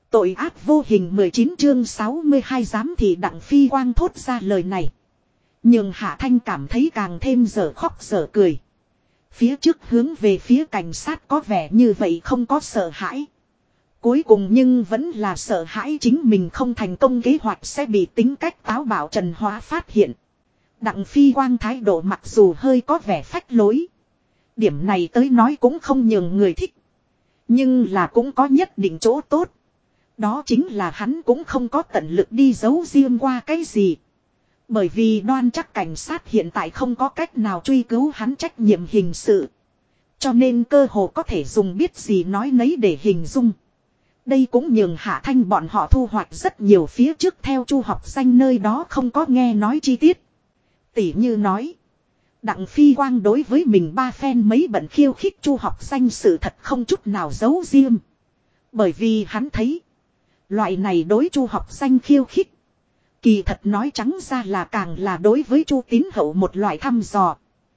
Tội ác vô hình 19 chương 62 giám thị Đặng Phi Quang thốt ra lời này. Nhưng Hạ Thanh cảm thấy càng thêm dở khóc dở cười. Phía trước hướng về phía cảnh sát có vẻ như vậy không có sợ hãi. Cuối cùng nhưng vẫn là sợ hãi chính mình không thành công kế hoạch sẽ bị tính cách táo bạo Trần Hóa phát hiện. Đặng Phi Quang thái độ mặc dù hơi có vẻ phách lối. Điểm này tới nói cũng không nhường người thích. Nhưng là cũng có nhất định chỗ tốt. Đó chính là hắn cũng không có tận lực đi giấu riêng qua cái gì. Bởi vì đoan chắc cảnh sát hiện tại không có cách nào truy cứu hắn trách nhiệm hình sự. Cho nên cơ hồ có thể dùng biết gì nói nấy để hình dung. Đây cũng nhường Hạ Thanh bọn họ thu hoạch rất nhiều phía trước theo Chu Học Danh nơi đó không có nghe nói chi tiết. Tỉ như nói. Đặng Phi Quang đối với mình ba phen mấy bận khiêu khích Chu Học Danh sự thật không chút nào giấu riêng. Bởi vì hắn thấy. Loại này đối Chu Học Danh khiêu khích. Kỳ thật nói trắng ra là càng là đối với Chu Tín Hậu một loại thăm dò.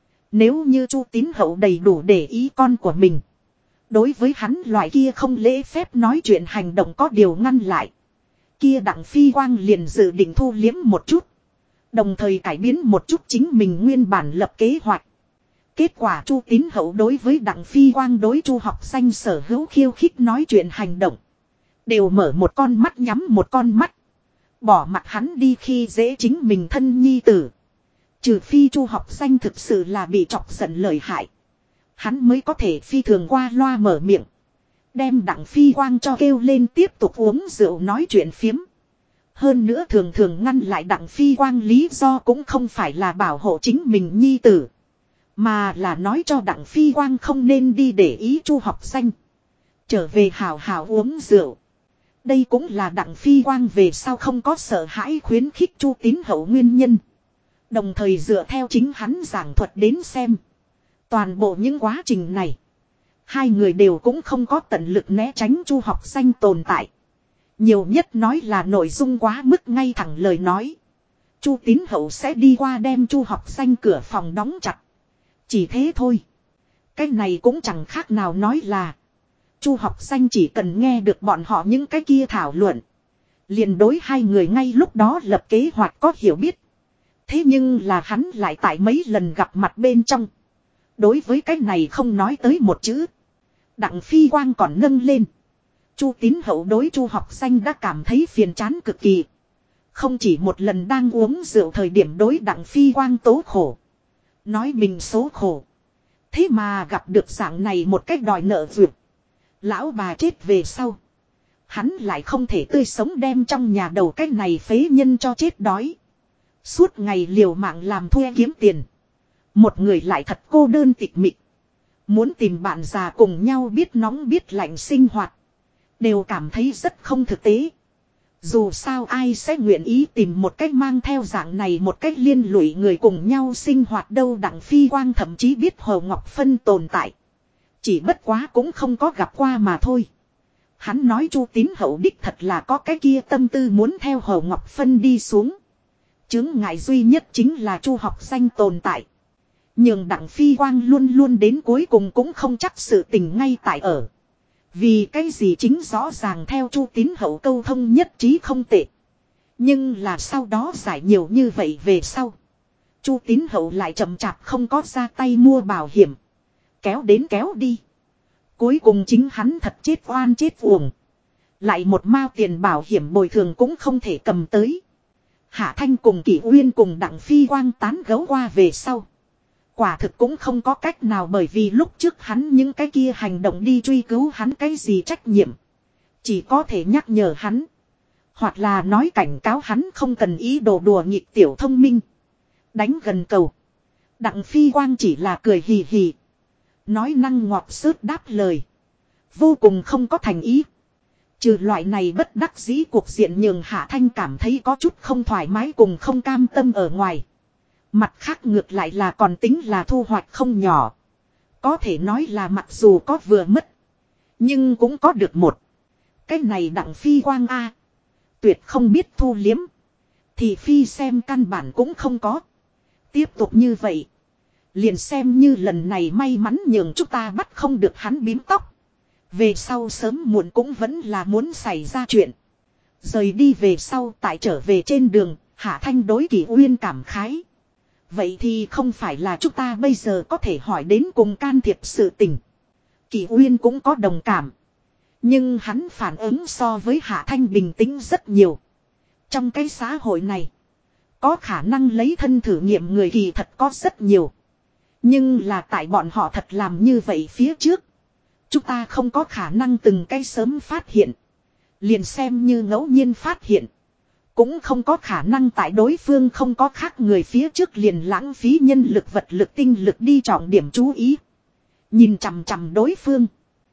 Nếu như Chu Tín Hậu đầy đủ để ý con của mình. Đối với hắn loại kia không lễ phép nói chuyện hành động có điều ngăn lại. Kia Đặng Phi Quang liền dự định thu liếm một chút. Đồng thời cải biến một chút chính mình nguyên bản lập kế hoạch. Kết quả Chu Tín Hậu đối với Đặng Phi Quang đối Chu Học Danh sở hữu khiêu khích nói chuyện hành động. Đều mở một con mắt nhắm một con mắt. Bỏ mặt hắn đi khi dễ chính mình thân nhi tử. Trừ phi Chu Học Danh thực sự là bị chọc giận lời hại. Hắn mới có thể phi thường qua loa mở miệng. Đem Đặng Phi Quang cho kêu lên tiếp tục uống rượu nói chuyện phiếm. Hơn nữa thường thường ngăn lại Đặng Phi Quang lý do cũng không phải là bảo hộ chính mình nhi tử. Mà là nói cho Đặng Phi Quang không nên đi để ý Chu Học Danh. Trở về hào hào uống rượu. Đây cũng là Đặng Phi Quang về sau không có sợ hãi khuyến khích Chu Tín Hậu nguyên nhân. Đồng thời dựa theo chính hắn giảng thuật đến xem. Toàn bộ những quá trình này. Hai người đều cũng không có tận lực né tránh Chu Học Danh tồn tại. Nhiều nhất nói là nội dung quá mức ngay thẳng lời nói. Chu Tín Hậu sẽ đi qua đem Chu Học Danh cửa phòng đóng chặt. Chỉ thế thôi. Cái này cũng chẳng khác nào nói là. Chu Học Danh chỉ cần nghe được bọn họ những cái kia thảo luận. Liền đối hai người ngay lúc đó lập kế hoạch có hiểu biết. Thế nhưng là hắn lại tại mấy lần gặp mặt bên trong. Đối với cái này không nói tới một chữ. Đặng Phi Quang còn nâng lên. Chu Tín Hậu đối Chu Học Danh đã cảm thấy phiền chán cực kỳ. Không chỉ một lần đang uống rượu thời điểm đối Đặng Phi Quang tố khổ. Nói mình số khổ. Thế mà gặp được dạng này một cách đòi nợ vượt. Lão bà chết về sau. Hắn lại không thể tươi sống đem trong nhà đầu cái này phế nhân cho chết đói. Suốt ngày liều mạng làm thuê kiếm tiền. Một người lại thật cô đơn tịch mịch. Muốn tìm bạn già cùng nhau biết nóng biết lạnh sinh hoạt. Đều cảm thấy rất không thực tế. Dù sao ai sẽ nguyện ý tìm một cách mang theo dạng này một cách liên lụy người cùng nhau sinh hoạt đâu. Đặng Phi Quang thậm chí biết Hồ Ngọc Phân tồn tại. Chỉ bất quá cũng không có gặp qua mà thôi. Hắn nói Chu Tín Hậu đích thật là có cái kia tâm tư muốn theo Hồ Ngọc Phân đi xuống. Chướng ngại duy nhất chính là Chu Học Danh tồn tại. Nhưng Đặng Phi Quang luôn luôn đến cuối cùng cũng không chắc sự tình ngay tại ở. Vì cái gì chính rõ ràng theo Chu Tín Hậu câu thông nhất trí không tệ. Nhưng là sau đó giải nhiều như vậy về sau. Chu Tín Hậu lại chậm chạp không có ra tay mua bảo hiểm. Kéo đến kéo đi. Cuối cùng chính hắn thật chết oan chết uổng. Lại một mao tiền bảo hiểm bồi thường cũng không thể cầm tới. Hạ Thanh cùng Kỷ Uyên cùng Đặng Phi Quang tán gẫu qua về sau. Quả thực cũng không có cách nào bởi vì lúc trước hắn những cái kia hành động đi truy cứu hắn cái gì trách nhiệm. Chỉ có thể nhắc nhở hắn. Hoặc là nói cảnh cáo hắn không cần ý đồ đùa nghịch tiểu thông minh. Đánh gần cầu. Đặng Phi Quang chỉ là cười hì hì. Nói năng ngọt xớt đáp lời. Vô cùng không có thành ý. Trừ loại này bất đắc dĩ cuộc diện nhường Hạ Thanh cảm thấy có chút không thoải mái cùng không cam tâm ở ngoài. Mặt khác ngược lại là còn tính là thu hoạch không nhỏ. Có thể nói là mặc dù có vừa mất. Nhưng cũng có được một. Cái này Đặng Phi Quang A. Tuyệt không biết thu liếm. Thì Phi xem căn bản cũng không có. Tiếp tục như vậy. Liền xem như lần này may mắn nhường chúng ta bắt không được hắn bím tóc. Về sau sớm muộn cũng vẫn là muốn xảy ra chuyện. Rời đi về sau tại trở về trên đường, Hạ Thanh đối Kỷ Uyên cảm khái. Vậy thì không phải là chúng ta bây giờ có thể hỏi đến cùng can thiệp sự tình. Kỷ Uyên cũng có đồng cảm. Nhưng hắn phản ứng so với Hạ Thanh bình tĩnh rất nhiều. Trong cái xã hội này, có khả năng lấy thân thử nghiệm người kỳ thật có rất nhiều. Nhưng là tại bọn họ thật làm như vậy phía trước. Chúng ta không có khả năng từng cái sớm phát hiện. Liền xem như ngẫu nhiên phát hiện. Cũng không có khả năng tại đối phương không có khác người phía trước liền lãng phí nhân lực vật lực tinh lực đi trọng điểm chú ý. Nhìn chằm chằm đối phương.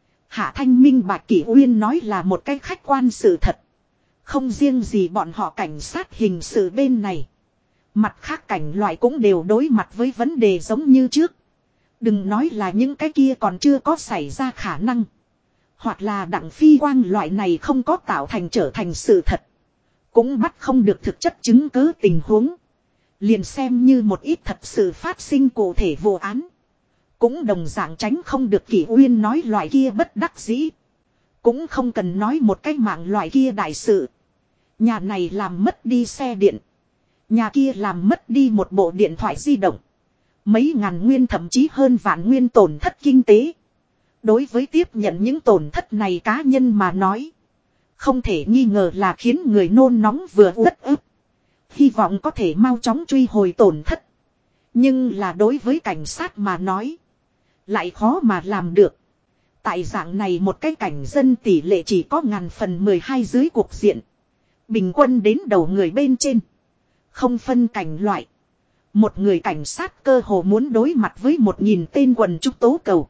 Hạ Thanh minh bạch Kỷ Uyên nói là một cái khách quan sự thật. Không riêng gì bọn họ cảnh sát hình sự bên này. Mặt khác cảnh loại cũng đều đối mặt với vấn đề giống như trước. Đừng nói là những cái kia còn chưa có xảy ra khả năng. Hoặc là Đặng Phi Quang loại này không có tạo thành trở thành sự thật. Cũng bắt không được thực chất chứng cứ tình huống. Liền xem như một ít thật sự phát sinh cụ thể vụ án. Cũng đồng dạng tránh không được Kỷ Uyên nói loại kia bất đắc dĩ. Cũng không cần nói một cái mạng loại kia đại sự. Nhà này làm mất đi xe điện. Nhà kia làm mất đi một bộ điện thoại di động. Mấy ngàn nguyên thậm chí hơn vạn nguyên tổn thất kinh tế. Đối với tiếp nhận những tổn thất này cá nhân mà nói. Không thể nghi ngờ là khiến người nôn nóng vừa uất ức. Hy vọng có thể mau chóng truy hồi tổn thất. Nhưng là đối với cảnh sát mà nói. Lại khó mà làm được. Tại dạng này một cái cảnh dân tỷ lệ chỉ có 1000/12 dưới cuộc diện. Bình quân đến đầu người bên trên. Không phân cảnh loại. Một người cảnh sát cơ hồ muốn đối mặt với 1000 tên quần chúng tố cầu.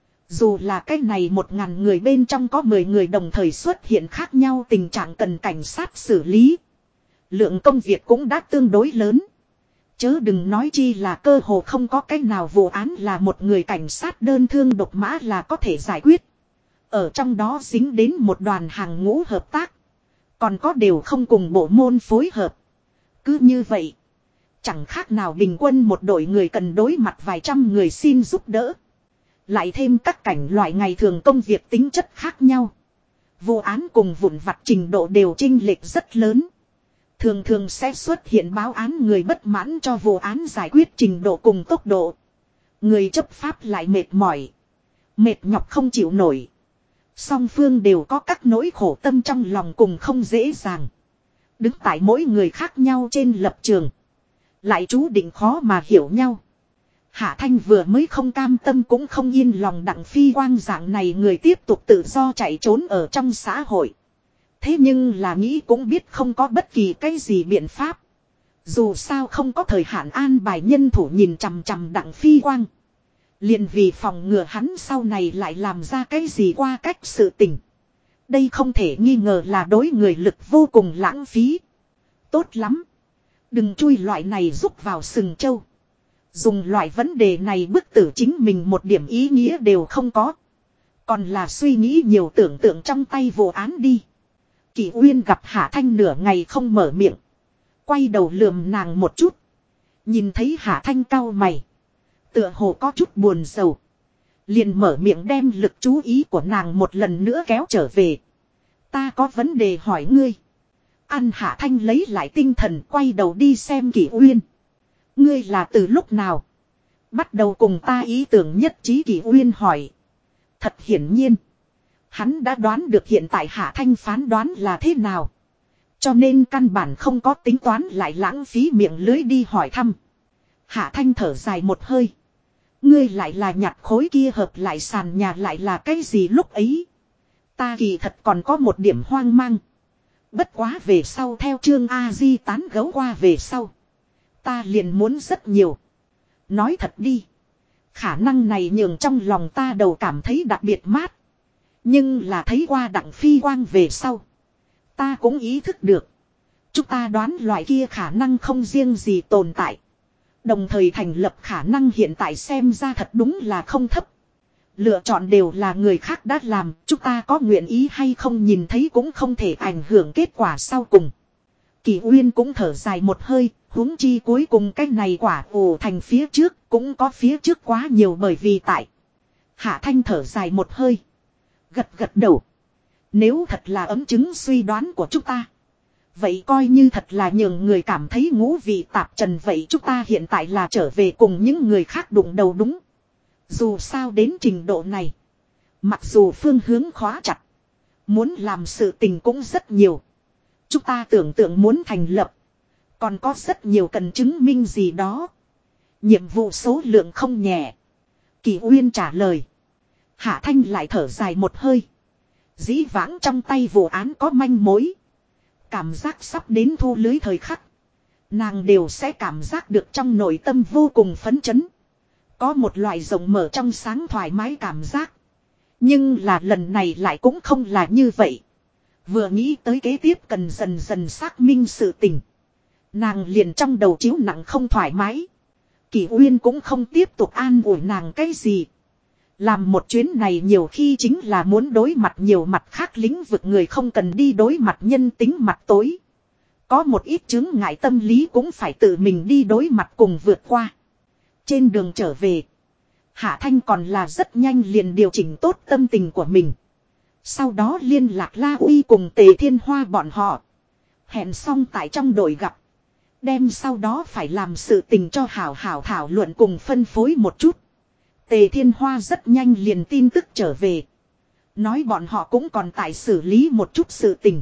Dù là cái này 1000 người bên trong có 10 người đồng thời xuất hiện khác nhau tình trạng cần cảnh sát xử lý. Lượng công việc cũng đã tương đối lớn. Chớ đừng nói chi là cơ hồ không có cái nào vụ án là một người cảnh sát đơn thương độc mã là có thể giải quyết. Ở trong đó dính đến một đoàn hàng ngũ hợp tác. Còn có đều không cùng bộ môn phối hợp. Cứ như vậy. Chẳng khác nào bình quân một đội người cần đối mặt vài trăm người xin giúp đỡ. Lại thêm các cảnh loại ngày thường công việc tính chất khác nhau. Vụ án cùng vụn vặt trình độ đều chênh lệch rất lớn. Thường thường sẽ xuất hiện báo án người bất mãn cho vụ án giải quyết trình độ cùng tốc độ. Người chấp pháp lại mệt mỏi. Mệt nhọc không chịu nổi. Song phương đều có các nỗi khổ tâm trong lòng cùng không dễ dàng. Đứng tại mỗi người khác nhau trên lập trường. Lại chú định khó mà hiểu nhau. Hạ Thanh vừa mới không cam tâm cũng không yên lòng Đặng Phi Quang dạng này người tiếp tục tự do chạy trốn ở trong xã hội. Thế nhưng là nghĩ cũng biết không có bất kỳ cái gì biện pháp. Dù sao không có thời hạn an bài nhân thủ nhìn chằm chằm Đặng Phi Quang. Liền vì phòng ngừa hắn sau này lại làm ra cái gì qua cách sự tình. Đây không thể nghi ngờ là đối người lực vô cùng lãng phí. Tốt lắm. Đừng chui loại này rúc vào sừng châu. Dùng loại vấn đề này bức tử chính mình một điểm ý nghĩa đều không có. Còn là suy nghĩ nhiều tưởng tượng trong tay vụ án đi. Kỷ Uyên gặp Hạ Thanh nửa ngày không mở miệng. Quay đầu lườm nàng một chút. Nhìn thấy Hạ Thanh cau mày. Tựa hồ có chút buồn rầu. Liền mở miệng đem lực chú ý của nàng một lần nữa kéo trở về. Ta có vấn đề hỏi ngươi. An Hạ Thanh lấy lại tinh thần quay đầu đi xem Kỷ Uyên. Ngươi là từ lúc nào? Bắt đầu cùng ta ý tưởng nhất trí Kỷ Uyên hỏi. Thật hiển nhiên. Hắn đã đoán được hiện tại Hạ Thanh phán đoán là thế nào. Cho nên căn bản không có tính toán lại lãng phí miệng lưới đi hỏi thăm. Hạ Thanh thở dài một hơi. Ngươi lại là nhặt khối kia hợp lại sàn nhà lại là cái gì lúc ấy. Ta kỳ thật còn có một điểm hoang mang. Bất quá về sau theo Trương A-di tán gấu qua về sau. Ta liền muốn rất nhiều. Nói thật đi. Khả năng này nhường trong lòng ta đầu cảm thấy đặc biệt mát. Nhưng là thấy qua Đặng Phi Quang về sau. Ta cũng ý thức được. Chúng ta đoán loại kia khả năng không riêng gì tồn tại. Đồng thời thành lập khả năng hiện tại xem ra thật đúng là không thấp. Lựa chọn đều là người khác đã làm. Chúng ta có nguyện ý hay không nhìn thấy cũng không thể ảnh hưởng kết quả sau cùng. Kỷ Uyên cũng thở dài một hơi. Huống chi cuối cùng cái này quả ồ thành phía trước cũng có phía trước quá nhiều bởi vì tại. Hạ Thanh thở dài một hơi. Gật gật đầu. Nếu thật là ấm chứng suy đoán của chúng ta. Vậy coi như thật là nhường người cảm thấy ngũ vị tạp trần, vậy chúng ta hiện tại là trở về cùng những người khác đụng đầu đúng. Dù sao đến trình độ này. Mặc dù phương hướng khóa chặt. Muốn làm sự tình cũng rất nhiều. Chúng ta tưởng tượng muốn thành lập. Còn có rất nhiều cần chứng minh gì đó. Nhiệm vụ số lượng không nhẹ. Kỳ Uyên trả lời. Hạ Thanh lại thở dài một hơi. Dĩ vãng trong tay vụ án có manh mối. Cảm giác sắp đến thu lưới thời khắc. Nàng đều sẽ cảm giác được trong nội tâm vô cùng phấn chấn. Có một loại rộng mở trong sáng thoải mái cảm giác. Nhưng là lần này lại cũng không là như vậy. Vừa nghĩ tới kế tiếp cần dần dần xác minh sự tình. Nàng liền trong đầu chiếu nặng không thoải mái. Kỳ Uyên cũng không tiếp tục an ủi nàng cái gì. Làm một chuyến này nhiều khi chính là muốn đối mặt nhiều mặt khác lĩnh vực, người không cần đi đối mặt nhân tính mặt tối. Có một ít chứng ngại tâm lý cũng phải tự mình đi đối mặt cùng vượt qua. Trên đường trở về, Hạ Thanh còn là rất nhanh liền điều chỉnh tốt tâm tình của mình. Sau đó liên lạc La Uy cùng Tề Thiên Hoa bọn họ. Hẹn xong tại trong đội gặp. Đem sau đó phải làm sự tình cho hảo hảo thảo luận cùng phân phối một chút. Tề Thiên Hoa rất nhanh liền tin tức trở về. Nói bọn họ cũng còn tại xử lý một chút sự tình.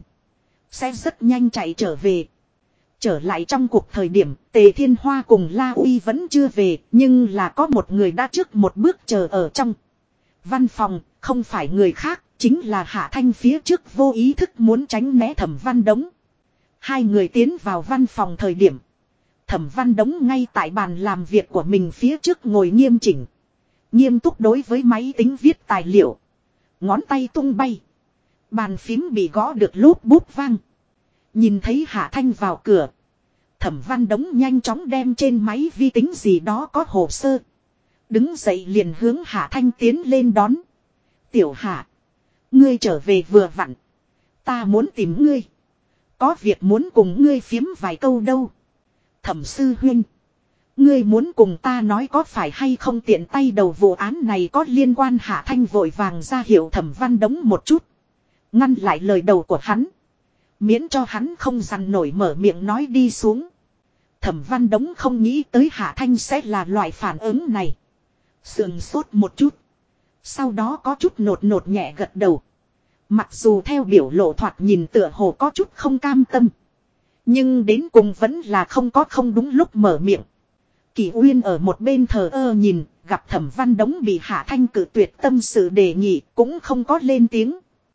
Sẽ rất nhanh chạy trở về. Trở lại trong cuộc thời điểm, Tề Thiên Hoa cùng La Uy vẫn chưa về, nhưng là có một người đã trước một bước chờ ở trong văn phòng, không phải người khác, chính là Hạ Thanh phía trước vô ý thức muốn tránh né Thẩm Văn Đống. Hai người tiến vào văn phòng thời điểm, Thẩm Văn Đống ngay tại bàn làm việc của mình phía trước ngồi nghiêm chỉnh. Nghiêm túc đối với máy tính viết tài liệu. Ngón tay tung bay. Bàn phím bị gõ được lốp bút vang. Nhìn thấy Hạ Thanh vào cửa. Thẩm Văn Đống nhanh chóng đem trên máy vi tính gì đó có hồ sơ. Đứng dậy liền hướng Hạ Thanh tiến lên đón. Tiểu Hạ. Ngươi trở về vừa vặn. Ta muốn tìm ngươi. Có việc muốn cùng ngươi phiếm vài câu đâu. Thẩm sư huynh. Ngươi muốn cùng ta nói có phải hay không tiện tay đầu vụ án này có liên quan. Hạ Thanh vội vàng ra hiệu Thẩm Văn Đống một chút. Ngăn lại lời đầu của hắn. Miễn cho hắn không dằn nổi mở miệng nói đi xuống. Thẩm Văn Đống không nghĩ tới Hạ Thanh sẽ là loại phản ứng này. Sườn sốt một chút. Sau đó có chút nột nột nhẹ gật đầu. Mặc dù theo biểu lộ thoạt nhìn tựa hồ có chút không cam tâm. Nhưng đến cùng vẫn là không có không đúng lúc mở miệng. Kỳ Uyên ở một bên thờ ơ nhìn, gặp Thẩm Văn Đống bị Hạ Thanh cự tuyệt tâm sự đề nghị, cũng không có lên tiếng.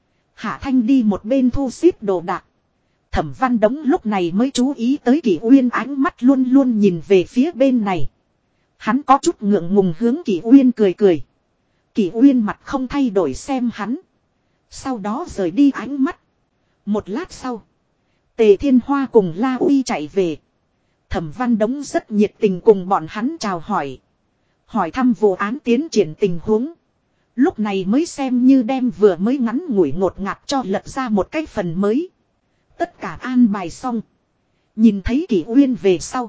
Hạ Thanh đi một bên thu xếp đồ đạc. Thẩm Văn Đống lúc này mới chú ý tới Kỳ Uyên ánh mắt luôn luôn nhìn về phía bên này. Hắn có chút ngượng ngùng hướng Kỳ Uyên cười cười. Kỳ Uyên mặt không thay đổi xem hắn. Sau đó rời đi ánh mắt. Một lát sau, Tề Thiên Hoa cùng La Uy chạy về. Thẩm Văn Đống rất nhiệt tình cùng bọn hắn chào hỏi. Hỏi thăm vụ án tiến triển tình huống. Lúc này mới xem như đem vừa mới ngắn ngủi ngột ngạt cho lật ra một cái phần mới. Tất cả an bài xong. Nhìn thấy Kỳ Uyên về sau.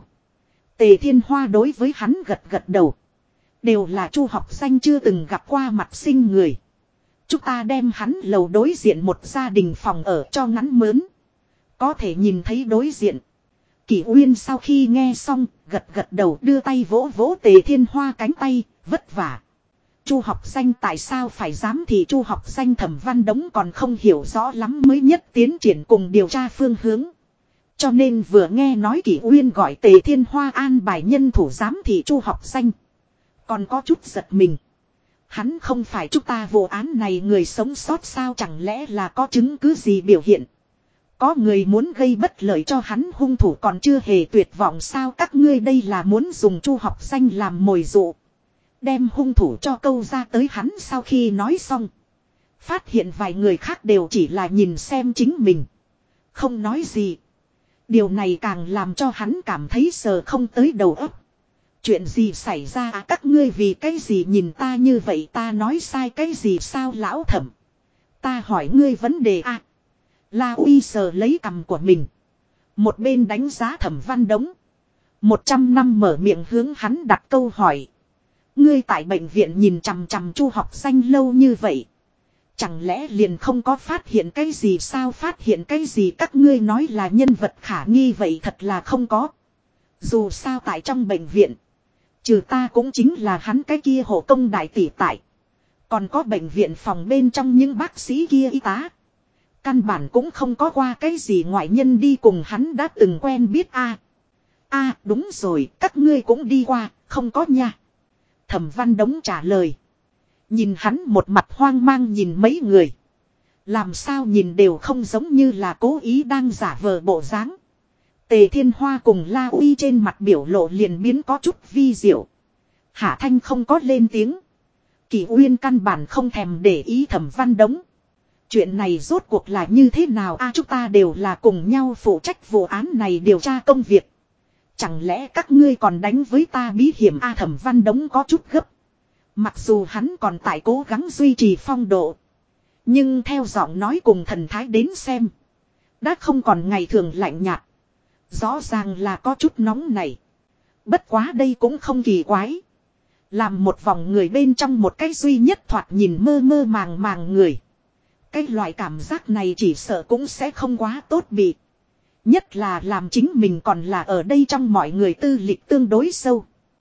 Tề Thiên Hoa đối với hắn gật gật đầu. Đều là Chu Học Danh chưa từng gặp qua mặt sinh người. Chúng ta đem hắn lầu đối diện một gia đình phòng ở cho ngắn mướn. Có thể nhìn thấy đối diện. Kỳ Uyên sau khi nghe xong, gật gật đầu đưa tay vỗ vỗ Tề Thiên Hoa cánh tay, vất vả. Chu Học Danh tại sao phải dám thì Chu Học Danh Thẩm Văn Đống còn không hiểu rõ lắm mới nhất tiến triển cùng điều tra phương hướng. Cho nên vừa nghe nói Kỳ Uyên gọi Tề Thiên Hoa an bài nhân thủ giám thị Chu Học Danh. Còn có chút giật mình. Hắn không phải chúng ta vụ án này người sống sót sao, chẳng lẽ là có chứng cứ gì biểu hiện. Có người muốn gây bất lợi cho hắn, hung thủ còn chưa hề tuyệt vọng sao, các ngươi đây là muốn dùng Chu Học Danh làm mồi dụ. Đem hung thủ cho câu ra tới. Hắn sau khi nói xong. Phát hiện vài người khác đều chỉ là nhìn xem chính mình. Không nói gì. Điều này càng làm cho hắn cảm thấy sờ không tới đầu óc. Chuyện gì xảy ra à, các ngươi vì cái gì nhìn ta như vậy, ta nói sai cái gì sao lão Thẩm. Ta hỏi ngươi vấn đề à. La Uy sờ lấy cằm của mình. Một bên đánh giá Thẩm Văn Đống. 100 năm mở miệng hướng hắn đặt câu hỏi. Ngươi tại bệnh viện nhìn chằm chằm Chu Học Danh lâu như vậy. Chẳng lẽ liền không có phát hiện cái gì sao, phát hiện cái gì các ngươi nói là nhân vật khả nghi vậy thật là không có. Dù sao tại trong bệnh viện, trừ ta cũng chính là hắn cái kia hộ công đại tỷ tại. Còn có bệnh viện phòng bên trong những bác sĩ kia y tá. Căn bản cũng không có qua cái gì ngoại nhân đi cùng hắn đã từng quen biết a. Đúng rồi, các ngươi cũng đi qua, không có nha. Thẩm Văn Đống trả lời. Nhìn hắn một mặt hoang mang nhìn mấy người. Làm sao nhìn đều không giống như là cố ý đang giả vờ bộ dáng. Tề Thiên Hoa cùng La Uy trên mặt biểu lộ liền biến có chút vi diệu. Hạ Thanh không có lên tiếng. Kỷ Uyên căn bản không thèm để ý Thẩm Văn Đống. Chuyện này rốt cuộc là như thế nào chúng ta đều là cùng nhau phụ trách vụ án này điều tra công việc. Chẳng lẽ các ngươi còn đánh với ta bí hiểm Thẩm Văn Đống có chút gấp. Mặc dù hắn còn tại cố gắng duy trì phong độ. Nhưng theo giọng nói cùng thần thái đến xem. Đã không còn ngày thường lạnh nhạt. Rõ ràng là có chút nóng này. Bất quá đây cũng không kỳ quái. Làm một vòng người bên trong một cái duy nhất thoạt nhìn mơ mơ màng màng người. Cái loại cảm giác này chỉ sợ cũng sẽ không quá tốt bị. Nhất là làm chính mình còn là ở đây trong mọi người tư lịch tương đối sâu.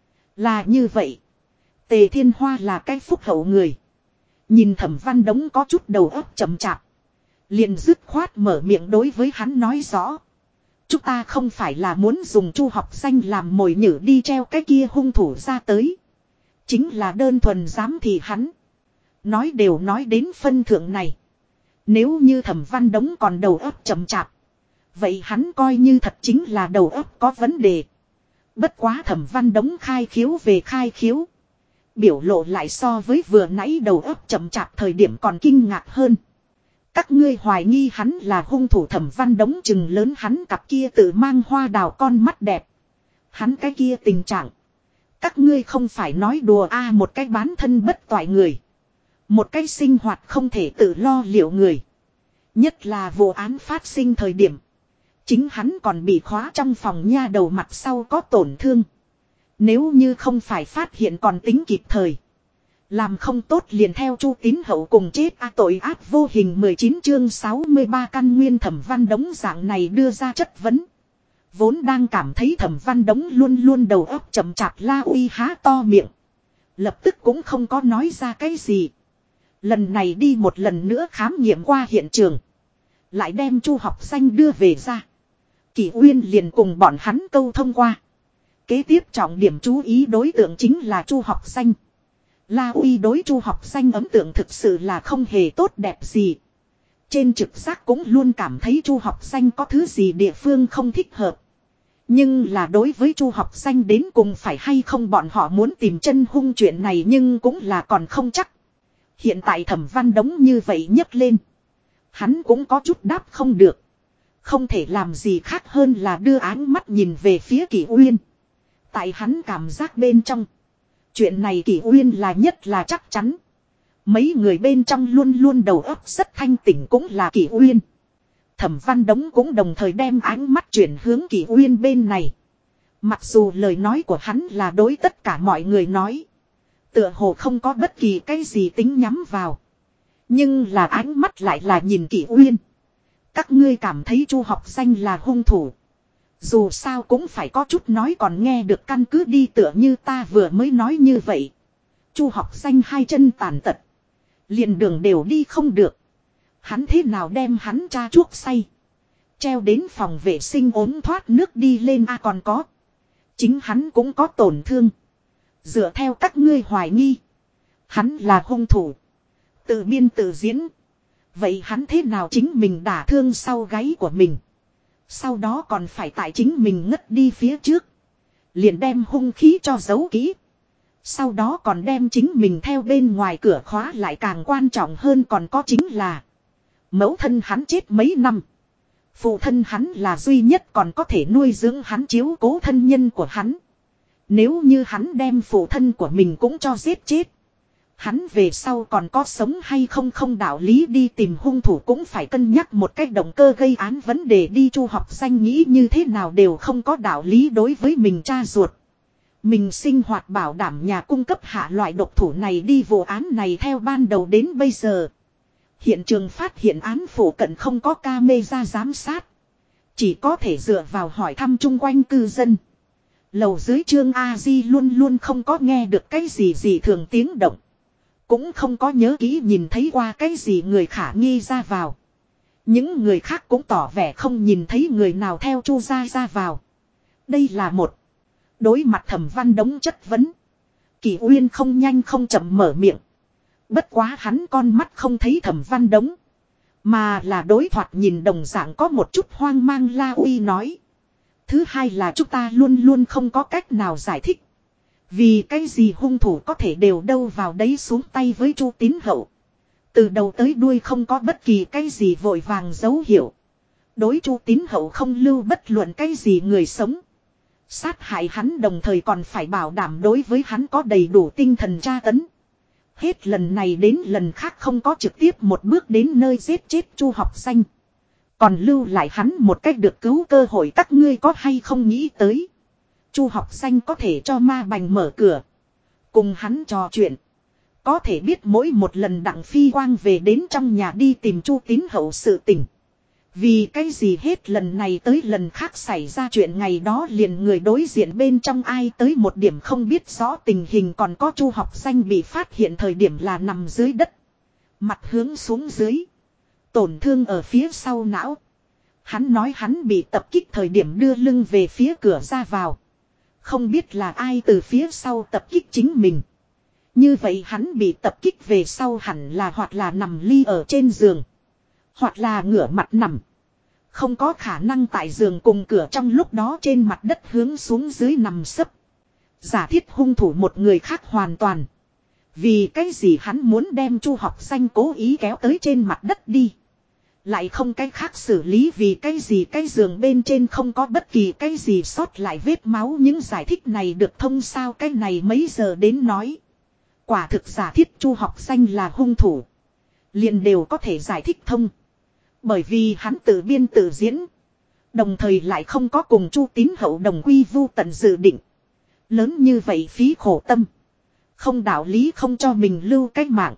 Là như vậy. Tề Thiên Hoa là cái phúc hậu người. Nhìn Thẩm Văn Đống có chút đầu óc chậm chạp. Liền dứt khoát mở miệng đối với hắn nói rõ. Chúng ta không phải là muốn dùng Chu Học Danh làm mồi nhử đi treo cái kia hung thủ ra tới. Chính là đơn thuần dám thì hắn. Nói đều nói đến phân thượng này. Nếu như Thẩm Văn Đống còn đầu óc chậm chạp. Vậy hắn coi như thật chính là đầu óc có vấn đề. Bất quá Thẩm Văn Đống khai khiếu về khai khiếu. Biểu lộ lại so với vừa nãy đầu óc chậm chạp thời điểm còn kinh ngạc hơn. Các ngươi hoài nghi hắn là hung thủ. Thẩm Văn Đống chừng lớn hắn cặp kia tự mang hoa đào con mắt đẹp. Hắn cái kia tình trạng. Các ngươi không phải nói đùa một cái bán thân bất toại người. Một cái sinh hoạt không thể tự lo liệu người. Nhất là vụ án phát sinh thời điểm. Chính hắn còn bị khóa trong phòng nha, đầu mặt sau có tổn thương. Nếu như không phải phát hiện còn tính kịp thời. Làm không tốt liền theo Chu Tín Hậu cùng chết tội ác vô hình 19 chương 63 căn nguyên. Thẩm Văn Đống dạng này đưa ra chất vấn. Vốn đang cảm thấy Thẩm Văn Đống luôn luôn đầu óc chậm chạp La Uy há to miệng. Lập tức cũng không có nói ra cái gì. Lần này đi một lần nữa khám nghiệm qua hiện trường. Lại đem Chu Học Danh đưa về ra. Kỷ Uyên liền cùng bọn hắn câu thông qua. Kế tiếp trọng điểm chú ý đối tượng chính là Chu Học Danh. La Uy đối Chu Học Danh ấn tượng thực sự là không hề tốt đẹp gì. Trên trực giác cũng luôn cảm thấy Chu Học Danh có thứ gì địa phương không thích hợp. Nhưng là đối với Chu Học Danh đến cùng phải hay không bọn họ muốn tìm chân hung chuyện này nhưng cũng là còn không chắc. Hiện tại Thẩm Văn Đống như vậy nhấc lên. Hắn cũng có chút đáp không được. Không thể làm gì khác hơn là đưa ánh mắt nhìn về phía Kỷ Uyên. Tại hắn cảm giác bên trong. Chuyện này Kỷ Uyên là nhất là chắc chắn. Mấy người bên trong luôn luôn đầu óc rất thanh tỉnh cũng là Kỷ Uyên. Thẩm Văn Đống cũng đồng thời đem ánh mắt chuyển hướng Kỷ Uyên bên này. Mặc dù lời nói của hắn là đối tất cả mọi người nói. Tựa hồ không có bất kỳ cái gì tính nhắm vào. Nhưng là ánh mắt lại là nhìn Kỷ Uyên. Các ngươi cảm thấy Chu Học Danh là hung thủ. Dù sao cũng phải có chút nói còn nghe được căn cứ đi, tựa như ta vừa mới nói như vậy. Chu Học Danh hai chân tàn tật. Liền đường đều đi không được. Hắn thế nào đem hắn cha chuốc say. Treo đến phòng vệ sinh ốm thoát nước đi lên còn có. Chính hắn cũng có tổn thương. Dựa theo các ngươi hoài nghi. Hắn là hung thủ. Tự biên tự diễn. Vậy hắn thế nào chính mình đả thương sau gáy của mình. Sau đó còn phải tại chính mình ngất đi phía trước. Liền đem hung khí cho giấu kỹ. Sau đó còn đem chính mình theo bên ngoài cửa khóa lại, càng quan trọng hơn còn có chính là. Mẫu thân hắn chết mấy năm. Phụ thân hắn là duy nhất còn có thể nuôi dưỡng hắn chiếu cố thân nhân của hắn. Nếu như hắn đem phụ thân của mình cũng cho giết chết. Hắn về sau còn có sống hay không không đạo lý đi tìm hung thủ cũng phải cân nhắc một cách động cơ gây án vấn đề đi. Chu Học Danh nghĩ như thế nào đều không có đạo lý đối với mình cha ruột. Mình sinh hoạt bảo đảm nhà cung cấp hạ loại độc thủ này đi, vụ án này theo ban đầu đến bây giờ. Hiện trường phát hiện án phủ cận không có camera giám sát. Chỉ có thể dựa vào hỏi thăm chung quanh cư dân. Lầu dưới Trương A Di luôn luôn không có nghe được cái gì thường tiếng động. Cũng không có nhớ kỹ nhìn thấy qua cái gì người khả nghi ra vào. Những người khác cũng tỏ vẻ không nhìn thấy người nào theo Chu gia ra vào. Đây là một. Đối mặt Thẩm Văn Đống chất vấn. Kỷ Uyên không nhanh không chậm mở miệng. Bất quá hắn con mắt không thấy Thẩm Văn Đống. Mà là đối thoại nhìn đồng dạng có một chút hoang mang La Uy nói. Thứ hai là chúng ta luôn luôn không có cách nào giải thích. Vì cái gì hung thủ có thể đều đâu vào đấy xuống tay với Chu Tín Hậu. Từ đầu tới đuôi không có bất kỳ cái gì vội vàng dấu hiệu. Đối Chu Tín Hậu không lưu bất luận cái gì người sống. Sát hại hắn đồng thời còn phải bảo đảm đối với hắn có đầy đủ tinh thần tra tấn. Hết lần này đến lần khác không có trực tiếp một bước đến nơi giết chết Chu Học Danh. Còn lưu lại hắn một cách được cứu cơ hội, các ngươi có hay không nghĩ tới. Chu Học Danh có thể cho ma bành mở cửa. Cùng hắn trò chuyện. Có thể biết mỗi một lần Đặng Phi Quang về đến trong nhà đi tìm Chu Tín Hậu sự tình. Vì cái gì hết lần này tới lần khác xảy ra chuyện ngày đó liền người đối diện bên trong ai tới một điểm không biết rõ tình hình, còn có Chu Học Danh bị phát hiện thời điểm là nằm dưới đất. Mặt hướng xuống dưới. Tổn thương ở phía sau não. Hắn nói hắn bị tập kích thời điểm đưa lưng về phía cửa ra vào. Không biết là ai từ phía sau tập kích chính mình. Như vậy hắn bị tập kích về sau hẳn là hoặc là nằm ly ở trên giường. Hoặc là ngửa mặt nằm. Không có khả năng tại giường cùng cửa trong lúc đó trên mặt đất hướng xuống dưới nằm sấp. Giả thiết hung thủ một người khác hoàn toàn. Vì cái gì hắn muốn đem Chu Học Danh cố ý kéo tới trên mặt đất đi. Lại không cái khác xử lý, vì cái gì cái giường bên trên không có bất kỳ cái gì sót lại vết máu. Những giải thích này được thông sao, cái này mấy giờ đến nói. Quả thực giả thiết Chu Học Danh là hung thủ. Liền đều có thể giải thích thông. Bởi vì hắn tự biên tự diễn. Đồng thời lại không có cùng Chu Tín Hậu đồng quy vu tận dự định. Lớn như vậy phí khổ tâm. Không đạo lý không cho mình lưu cái mạng.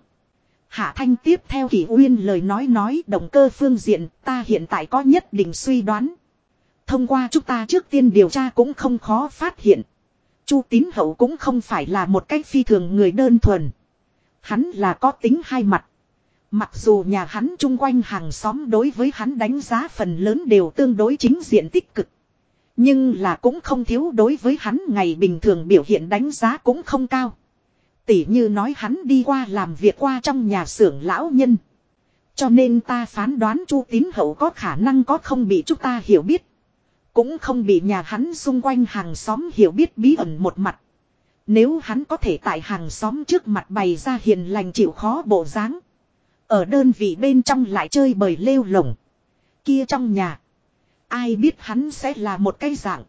Hạ Thanh tiếp theo Kỷ Uyên lời nói động cơ phương diện ta hiện tại có nhất định suy đoán. Thông qua chúng ta trước tiên điều tra cũng không khó phát hiện. Chu Tín Hậu cũng không phải là một cách phi thường người đơn thuần. Hắn là có tính hai mặt. Mặc dù nhà hắn chung quanh hàng xóm đối với hắn đánh giá phần lớn đều tương đối chính diện tích cực. Nhưng là cũng không thiếu đối với hắn ngày bình thường biểu hiện đánh giá cũng không cao. Tỉ như nói hắn đi qua làm việc qua trong nhà xưởng lão nhân. Cho nên ta phán đoán Chu Tín Hậu có khả năng có không bị chúng ta hiểu biết. Cũng không bị nhà hắn xung quanh hàng xóm hiểu biết bí ẩn một mặt. Nếu hắn có thể tại hàng xóm trước mặt bày ra hiền lành chịu khó bộ dáng. Ở đơn vị bên trong lại chơi bời lêu lổng. Kia trong nhà. Ai biết hắn sẽ là một cái dạng.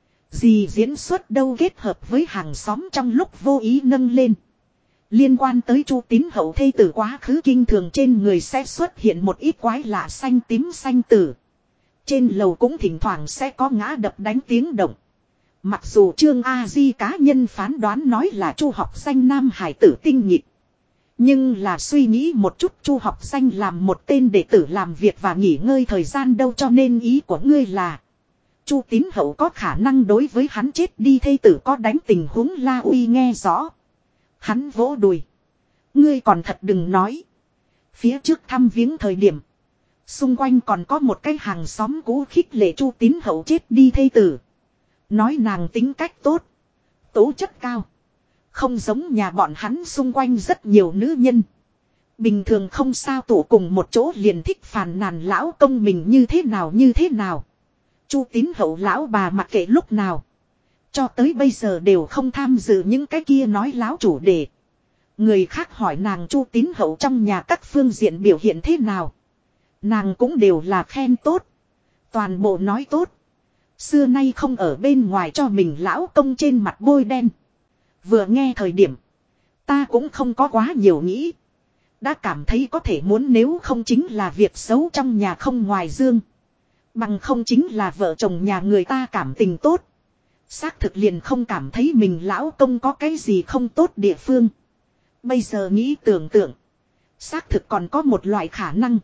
Gì diễn xuất đâu kết hợp với hàng xóm trong lúc vô ý nâng lên. Liên quan tới Chu Tín Hậu thê tử quá khứ kinh thường trên người sẽ xuất hiện một ít quái lạ xanh tím xanh tử. Trên lầu cũng thỉnh thoảng sẽ có ngã đập đánh tiếng động. Mặc dù Trương A Di cá nhân phán đoán nói là Chu Học Danh nam hải tử tinh nhịp. Nhưng là suy nghĩ một chút, Chu Học Danh làm một tên đệ tử làm việc và nghỉ ngơi thời gian đâu, cho nên ý của ngươi là Chu Tín Hậu có khả năng đối với hắn chết đi thê tử có đánh tình huống. La Uy nghe rõ. Hắn vỗ đùi. Ngươi còn thật đừng nói. Phía trước thăm viếng thời điểm. Xung quanh còn có một cái hàng xóm cũ khích lệ Chu Tín Hậu chết đi thê tử. Nói nàng tính cách tốt. Tố chất cao. Không giống nhà bọn hắn xung quanh rất nhiều nữ nhân. Bình thường không sao tụ cùng một chỗ liền thích phàn nàn lão công mình như thế nào. Chu Tín Hậu lão bà mặc kệ lúc nào. Cho tới bây giờ đều không tham dự những cái kia nói láo chủ đề. Người khác hỏi nàng Chu Tín Hậu trong nhà các phương diện biểu hiện thế nào. Nàng cũng đều là khen tốt. Toàn bộ nói tốt. Xưa nay không ở bên ngoài cho mình lão công trên mặt bôi đen. Vừa nghe thời điểm. Ta cũng không có quá nhiều nghĩ. Đã cảm thấy có thể muốn, nếu không chính là việc xấu trong nhà không ngoài dương. Bằng không chính là vợ chồng nhà người ta cảm tình tốt. Xác thực liền không cảm thấy mình lão công có cái gì không tốt địa phương. Bây giờ nghĩ tưởng tượng. Xác thực còn có một loại khả năng.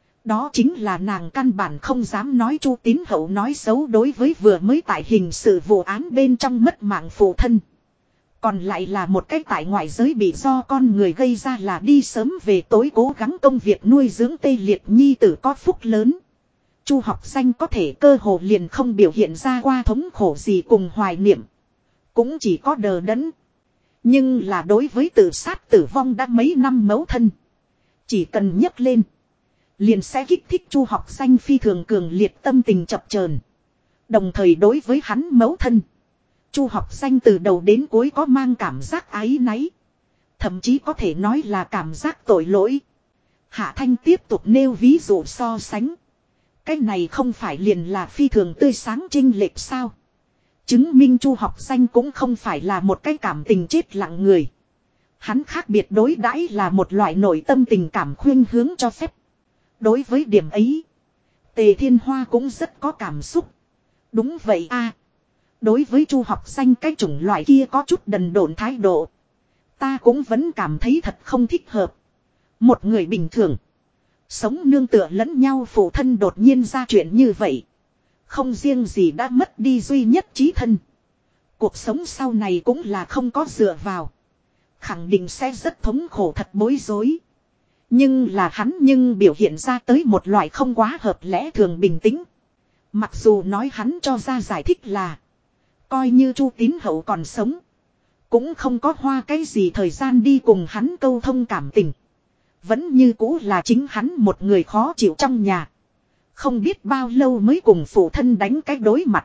Đó chính là nàng căn bản không dám nói Chu Tín Hậu nói xấu đối với vừa mới tại hình sự vụ án bên trong mất mạng phụ thân. Còn lại là một cách tại ngoại giới bị do con người gây ra là đi sớm về tối cố gắng công việc nuôi dưỡng tê liệt nhi tử có phúc lớn. Chu học danh có thể cơ hồ liền không biểu hiện ra qua thống khổ gì cùng hoài niệm. Cũng chỉ có đờ đẫn. Nhưng là đối với tự sát tử vong đã mấy năm mẫu thân. Chỉ cần nhấc lên. Liền sẽ kích thích Chu học danh phi thường cường liệt tâm tình chập chờn. Đồng thời đối với hắn mẫu thân. Chu học danh từ đầu đến cuối có mang cảm giác áy náy. Thậm chí có thể nói là cảm giác tội lỗi. Hạ Thanh tiếp tục nêu ví dụ so sánh. Cái này không phải liền là phi thường tươi sáng chênh lệch sao. Chứng minh Chu học danh cũng không phải là một cái cảm tình chết lặng người. Hắn khác biệt đối đãi là một loại nội tâm tình cảm khuyên hướng cho phép. Đối với điểm ấy, Tề Thiên Hoa cũng rất có cảm xúc. Đúng vậy a. Đối với Chu học danh cái chủng loại kia có chút đần độn thái độ. Ta cũng vẫn cảm thấy thật không thích hợp. Một người bình thường. Sống nương tựa lẫn nhau phụ thân đột nhiên ra chuyện như vậy. Không riêng gì đã mất đi duy nhất chí thân. Cuộc sống sau này cũng là không có dựa vào. Khẳng định sẽ rất thống khổ thật bối rối. Nhưng là hắn biểu hiện ra tới một loại không quá hợp lẽ thường bình tĩnh. Mặc dù nói hắn cho ra giải thích là. Coi như Chu Tín Hậu còn sống. Cũng không có hoa cái gì thời gian đi cùng hắn câu thông cảm tình. Vẫn như cũ là chính hắn một người khó chịu trong nhà. Không biết bao lâu mới cùng phụ thân đánh cái đối mặt.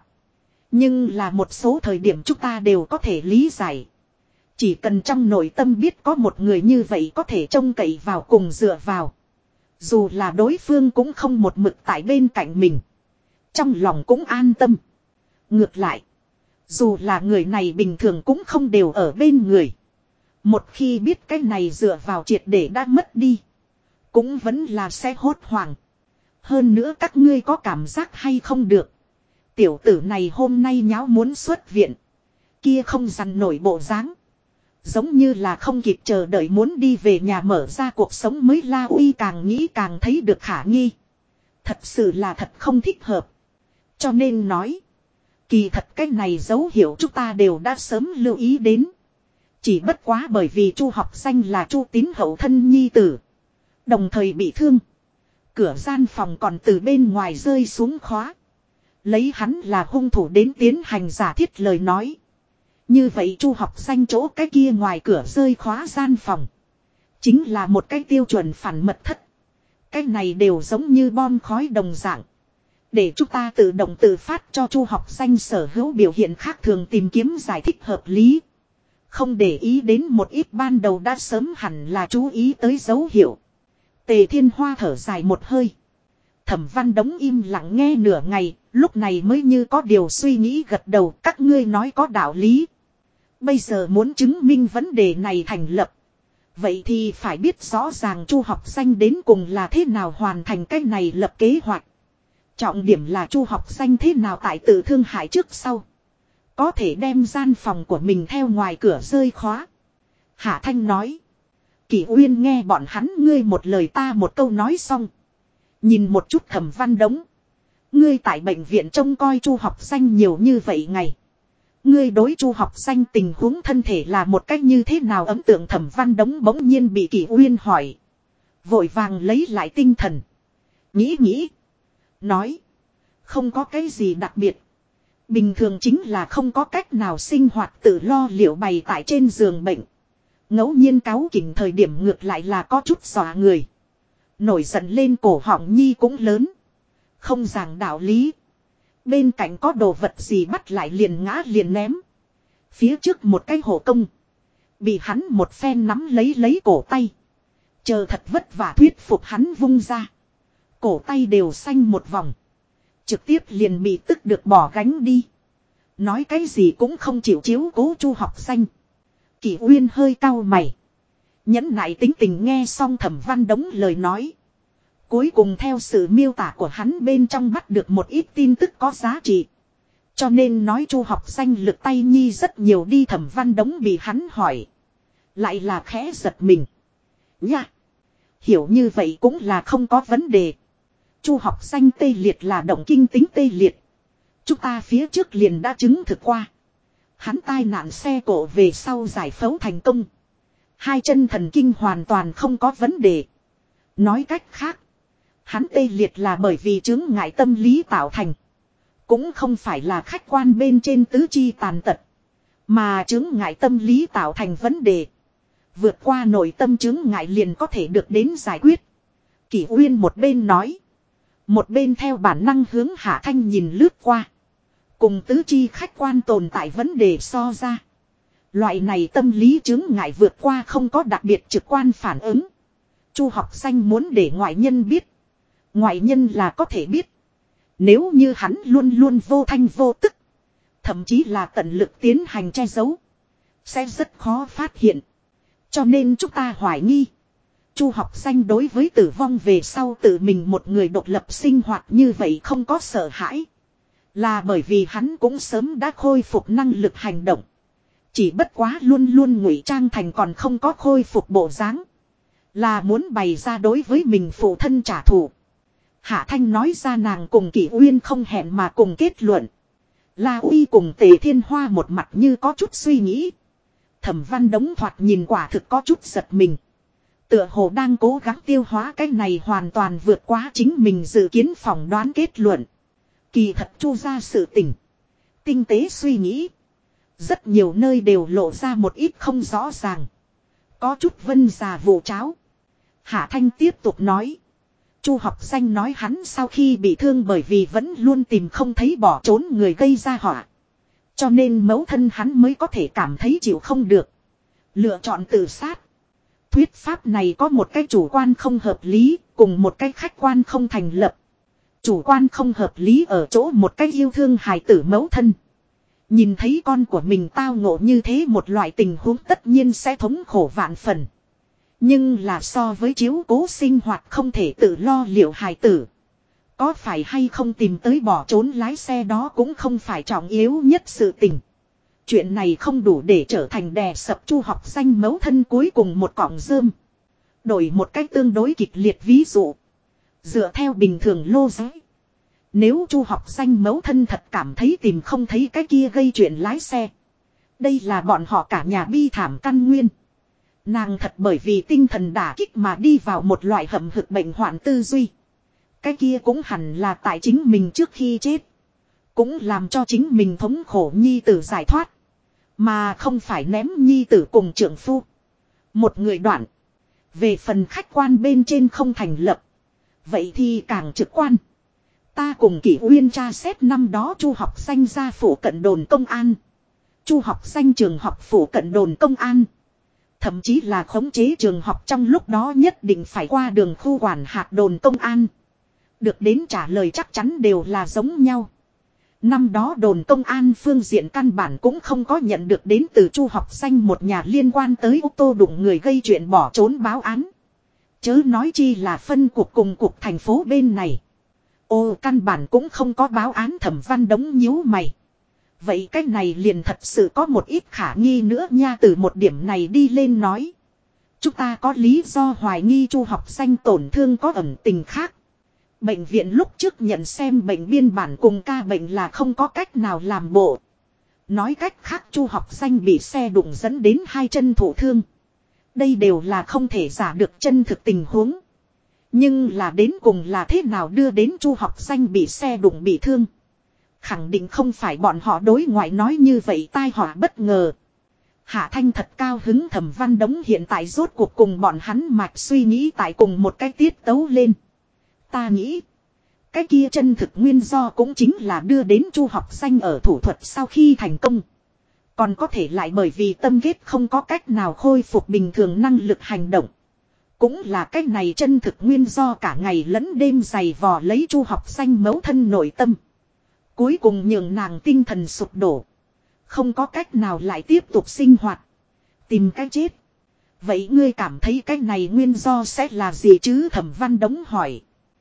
Nhưng là một số thời điểm chúng ta đều có thể lý giải. Chỉ cần trong nội tâm biết có một người như vậy có thể trông cậy vào cùng dựa vào. Dù là đối phương cũng không một mực tại bên cạnh mình. Trong lòng cũng an tâm. Ngược lại. Dù là người này bình thường cũng không đều ở bên người. Một khi biết cái này dựa vào triệt để đã mất đi. Cũng vẫn là sẽ hốt hoảng. Hơn nữa các ngươi có cảm giác hay không được. Tiểu tử này hôm nay nháo muốn xuất viện. Kia không dằn nổi bộ dáng. Giống như là không kịp chờ đợi muốn đi về nhà mở ra cuộc sống mới La Uy càng nghĩ càng thấy được khả nghi. Thật sự là thật không thích hợp. Cho nên nói. Kỳ thật cái này dấu hiệu chúng ta đều đã sớm lưu ý đến. Chỉ bất quá bởi vì Chu học danh là Chu Tín Hậu thân nhi tử. Đồng thời bị thương. Cửa gian phòng còn từ bên ngoài rơi xuống khóa. Lấy hắn là hung thủ đến tiến hành giả thiết lời nói. Như vậy Chu học danh chỗ cái kia ngoài cửa rơi khóa gian phòng. Chính là một cái tiêu chuẩn phản mật thất. Cái này đều giống như bom khói đồng dạng. Để chúng ta tự động tự phát cho Chu học danh sở hữu biểu hiện khác thường tìm kiếm giải thích hợp lý. Không để ý đến một ít ban đầu đã sớm hẳn là chú ý tới dấu hiệu. Tề Thiên Hoa thở dài một hơi. Thẩm Văn Đống im lặng nghe nửa ngày, lúc này mới như có điều suy nghĩ gật đầu, các ngươi nói có đạo lý. Bây giờ muốn chứng minh vấn đề này thành lập. Vậy thì phải biết rõ ràng Chu học danh đến cùng là thế nào hoàn thành cái này lập kế hoạch. Trọng điểm là Chu học danh thế nào tại tự thương hại trước sau. Có thể đem gian phòng của mình theo ngoài cửa rơi khóa. Hạ Thanh nói. Kỷ Uyên nghe bọn hắn ngươi một lời ta một câu nói xong. Nhìn một chút Thẩm Văn Đống. Ngươi tại bệnh viện trông coi Chu học danh nhiều như vậy ngày. Ngươi đối Chu học danh tình huống thân thể là một cách như thế nào ấn tượng Thẩm Văn Đống bỗng nhiên bị Kỷ Uyên hỏi. Vội vàng lấy lại tinh thần. Nghĩ. Nói. Không có cái gì đặc biệt. Bình thường chính là không có cách nào sinh hoạt tự lo liệu bày tại trên giường bệnh. Ngẫu nhiên cáu kỉnh thời điểm ngược lại là có chút dọa người. Nổi giận lên cổ họng nhi cũng lớn. Không giảng đạo lý. Bên cạnh có đồ vật gì bắt lại liền ngã liền ném. Phía trước một cái hộ công. Bị hắn một phen nắm lấy cổ tay. Chờ thật vất vả thuyết phục hắn vung ra. Cổ tay đều xanh một vòng. Trực tiếp liền bị tức được bỏ gánh đi. Nói cái gì cũng không chịu chiếu cố Chu học danh. Kỷ Uyên hơi cau mày. Nhẫn nại tính tình nghe xong Thẩm Văn Đống lời nói. Cuối cùng theo sự miêu tả của hắn bên trong bắt được một ít tin tức có giá trị. Cho nên nói Chu học danh lực tay nhi rất nhiều đi. Thẩm Văn Đống bị hắn hỏi. Lại là khẽ giật mình. Nha. Hiểu như vậy cũng là không có vấn đề. Chu học danh tê liệt là động kinh tính tê liệt. Chúng ta phía trước liền đã chứng thực qua. Hắn tai nạn xe cộ về sau giải phẫu thành công. Hai chân thần kinh hoàn toàn không có vấn đề. Nói cách khác. Hắn tê liệt là bởi vì chứng ngại tâm lý tạo thành. Cũng không phải là khách quan bên trên tứ chi tàn tật. Mà chứng ngại tâm lý tạo thành vấn đề. Vượt qua nội tâm chứng ngại liền có thể được đến giải quyết. Kỷ Uyên một bên nói. Một bên theo bản năng hướng Hạ Thanh nhìn lướt qua. Cùng tứ chi khách quan tồn tại vấn đề so ra. Loại này tâm lý chứng ngại vượt qua không có đặc biệt trực quan phản ứng. Chu học danh muốn để ngoại nhân biết. Ngoại nhân là có thể biết. Nếu như hắn luôn luôn vô thanh vô tức. Thậm chí là tận lực tiến hành che giấu. Sẽ rất khó phát hiện. Cho nên chúng ta hoài nghi. Chu học danh đối với tử vong về sau tự mình một người độc lập sinh hoạt như vậy không có sợ hãi. Là bởi vì hắn cũng sớm đã khôi phục năng lực hành động. Chỉ bất quá luôn luôn ngụy trang thành còn không có khôi phục bộ dáng. Là muốn bày ra đối với mình phụ thân trả thù. Hạ Thanh nói ra nàng cùng Kỷ Uyên không hẹn mà cùng kết luận. La Uy cùng Tề Thiên Hoa một mặt như có chút suy nghĩ. Thẩm Văn Đống thoạt nhìn quả thực có chút giật mình. Tựa hồ đang cố gắng tiêu hóa cái này hoàn toàn vượt quá chính mình dự kiến phỏng đoán kết luận. Kỳ thật Chu ra sự tình. Tinh tế suy nghĩ. Rất nhiều nơi đều lộ ra một ít không rõ ràng. Có chút vân già vụ cháo. Hạ Thanh tiếp tục nói. Chu học danh nói hắn sau khi bị thương bởi vì vẫn luôn tìm không thấy bỏ trốn người gây ra họa. Cho nên mẫu thân hắn mới có thể cảm thấy chịu không được. Lựa chọn tự sát. Thuyết pháp này có một cái chủ quan không hợp lý, cùng một cái khách quan không thành lập. Chủ quan không hợp lý ở chỗ một cái yêu thương hài tử mẫu thân. Nhìn thấy con của mình tao ngộ như thế một loại tình huống tất nhiên sẽ thống khổ vạn phần. Nhưng là so với chiếu cố sinh hoạt không thể tự lo liệu hài tử. Có phải hay không tìm tới bỏ trốn lái xe đó cũng không phải trọng yếu nhất sự tình. Chuyện này không đủ để trở thành đè sập Chu học danh mẫu thân cuối cùng một cọng rơm. Đổi một cách tương đối kịch liệt ví dụ. Dựa theo bình thường lô giới. Nếu Chu học danh mẫu thân thật cảm thấy tìm không thấy cái kia gây chuyện lái xe. Đây là bọn họ cả nhà bi thảm căn nguyên. Nàng thật bởi vì tinh thần đả kích mà đi vào một loại hầm hực bệnh hoạn tư duy. Cái kia cũng hẳn là tại chính mình trước khi chết. Cũng làm cho chính mình thống khổ nhi tử giải thoát. Mà không phải ném nhi tử cùng trưởng phu. Một người đoạn. Về phần khách quan bên trên không thành lập. Vậy thì càng trực quan. Ta cùng Kỷ Uyên tra xét năm đó Chu học danh ra phủ cận đồn công an. Chu học danh trường học phủ cận đồn công an. Thậm chí là khống chế trường học trong lúc đó nhất định phải qua đường khu quản hạt đồn công an. Được đến trả lời chắc chắn đều là giống nhau. Năm đó đồn công an phương diện căn bản cũng không có nhận được đến từ Chu học danh một nhà liên quan tới ô tô đụng người gây chuyện bỏ trốn báo án. Chớ nói chi là phân cục cùng cục thành phố bên này. Ô căn bản cũng không có báo án. Thẩm Văn Đống nhíu mày. Vậy cái này liền thật sự có một ít khả nghi nữa nha. Từ một điểm này đi lên nói. Chúng ta có lý do hoài nghi Chu học danh tổn thương có ẩn tình khác. Bệnh viện lúc trước nhận xem bệnh biên bản cùng ca bệnh là không có cách nào làm bộ. Nói cách khác Chu học danh bị xe đụng dẫn đến hai chân thụ thương. Đây đều là không thể giả được chân thực tình huống. Nhưng là đến cùng là thế nào đưa đến Chu học danh bị xe đụng bị thương. Khẳng định không phải bọn họ đối ngoại nói như vậy tai họa bất ngờ. Hạ Thanh thật cao hứng. Thẩm Văn Đống hiện tại rốt cuộc cùng bọn hắn mạch suy nghĩ tại cùng một cái tiết tấu lên. Ta nghĩ. Cái kia chân thực nguyên do cũng chính là đưa đến Chu học danh ở thủ thuật sau khi thành công. Còn có thể lại bởi vì tâm kết không có cách nào khôi phục bình thường năng lực hành động. Cũng là cách này chân thực nguyên do cả ngày lẫn đêm giày vò lấy Chu học danh mẫu thân nội tâm. Cuối cùng nhường nàng tinh thần sụp đổ. Không có cách nào lại tiếp tục sinh hoạt. Tìm cách chết. Vậy ngươi cảm thấy cái này nguyên do sẽ là gì chứ? Thẩm Văn Đống hỏi.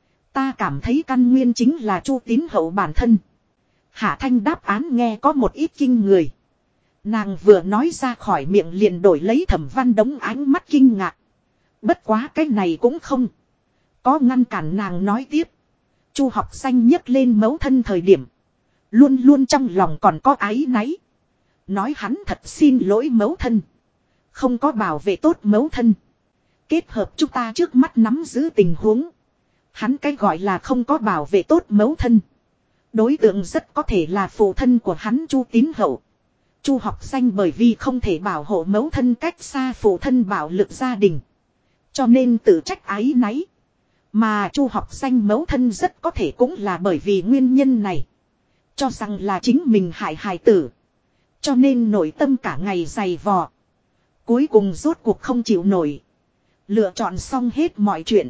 Ta cảm thấy căn nguyên chính là Chu Tín Hậu bản thân. Hạ Thanh đáp án nghe có một ít kinh người. Nàng vừa nói ra khỏi miệng liền đổi lấy Thẩm Văn Đống ánh mắt kinh ngạc. Bất quá cái này cũng không có ngăn cản nàng nói tiếp. Chu học xanh nhấc lên mẫu thân thời điểm. Luôn luôn trong lòng còn có áy náy. Nói hắn thật xin lỗi mẫu thân. Không có bảo vệ tốt mẫu thân. Kết hợp chúng ta trước mắt nắm giữ tình huống. Hắn cái gọi là không có bảo vệ tốt mẫu thân. Đối tượng rất có thể là phụ thân của hắn Chu Tín Hậu. Chu học xanh bởi vì không thể bảo hộ mẫu thân cách xa phụ thân bạo lực gia đình. Cho nên tự trách áy náy. Mà Chu học xanh mẫu thân rất có thể cũng là bởi vì nguyên nhân này. Cho rằng là chính mình hại hài tử. Cho nên nội tâm cả ngày dày vò. Cuối cùng rốt cuộc không chịu nổi. Lựa chọn xong hết mọi chuyện.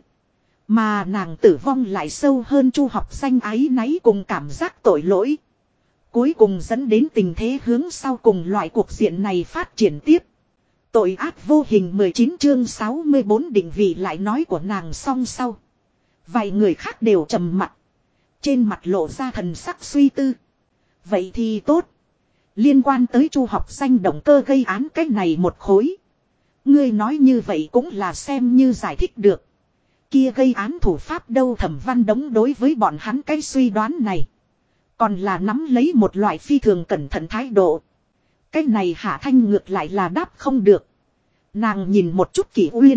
Mà nàng tử vong lại sâu hơn Chu học xanh áy náy cùng cảm giác tội lỗi. Cuối cùng dẫn đến tình thế hướng sau cùng loại cuộc diện này phát triển tiếp. Tội ác vô hình 19 chương 64 định vị lại nói của nàng xong sau. Vài người khác đều trầm mặt. Trên mặt lộ ra thần sắc suy tư. Vậy thì tốt. Liên quan tới Chu học xanh động cơ gây án cái này một khối. Ngươi nói như vậy cũng là xem như giải thích được. Kia gây án thủ pháp đâu Thẩm Văn Đống đối với bọn hắn cái suy đoán này. Còn là nắm lấy một loại phi thường cẩn thận thái độ. Cái này Hạ Thanh ngược lại là đáp không được. Nàng nhìn một chút Kỷ Uyên.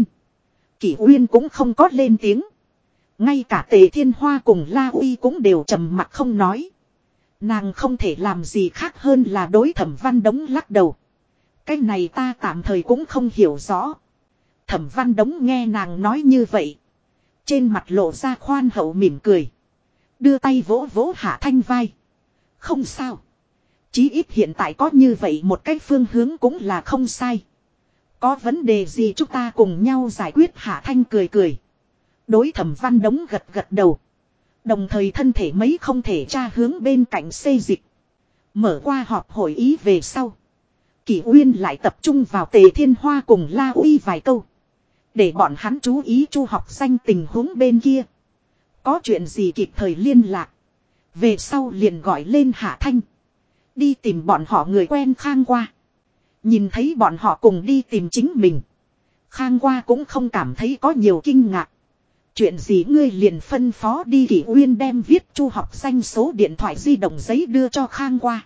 Kỷ Uyên cũng không có lên tiếng. Ngay cả Tề Thiên Hoa cùng La Uy cũng đều trầm mặc không nói. Nàng không thể làm gì khác hơn là đối Thẩm Văn Đống lắc đầu. Cái này ta tạm thời cũng không hiểu rõ. Thẩm Văn Đống nghe nàng nói như vậy. Trên mặt lộ ra khoan hậu mỉm cười. Đưa tay vỗ vỗ Hạ Thanh vai. Không sao. Chí ít hiện tại có như vậy một cái phương hướng cũng là không sai. Có vấn đề gì chúng ta cùng nhau giải quyết Hạ Thanh cười cười. Đối Thẩm Văn Đống gật gật đầu. Đồng thời thân thể mấy không thể tra hướng bên cạnh xây dịch. Mở qua họp hội ý về sau. Kỷ Uyên lại tập trung vào Tề Thiên Hoa cùng La Uy vài câu. Để bọn hắn chú ý Chu học xanh tình huống bên kia. Có chuyện gì kịp thời liên lạc. Về sau liền gọi lên Hạ Thanh. Đi tìm bọn họ người quen Khang qua. Nhìn thấy bọn họ cùng đi tìm chính mình. Khang qua cũng không cảm thấy có nhiều kinh ngạc. Chuyện gì ngươi liền phân phó đi. Kỷ Uyên đem viết Chu học xanh số điện thoại di động giấy đưa cho Khang qua.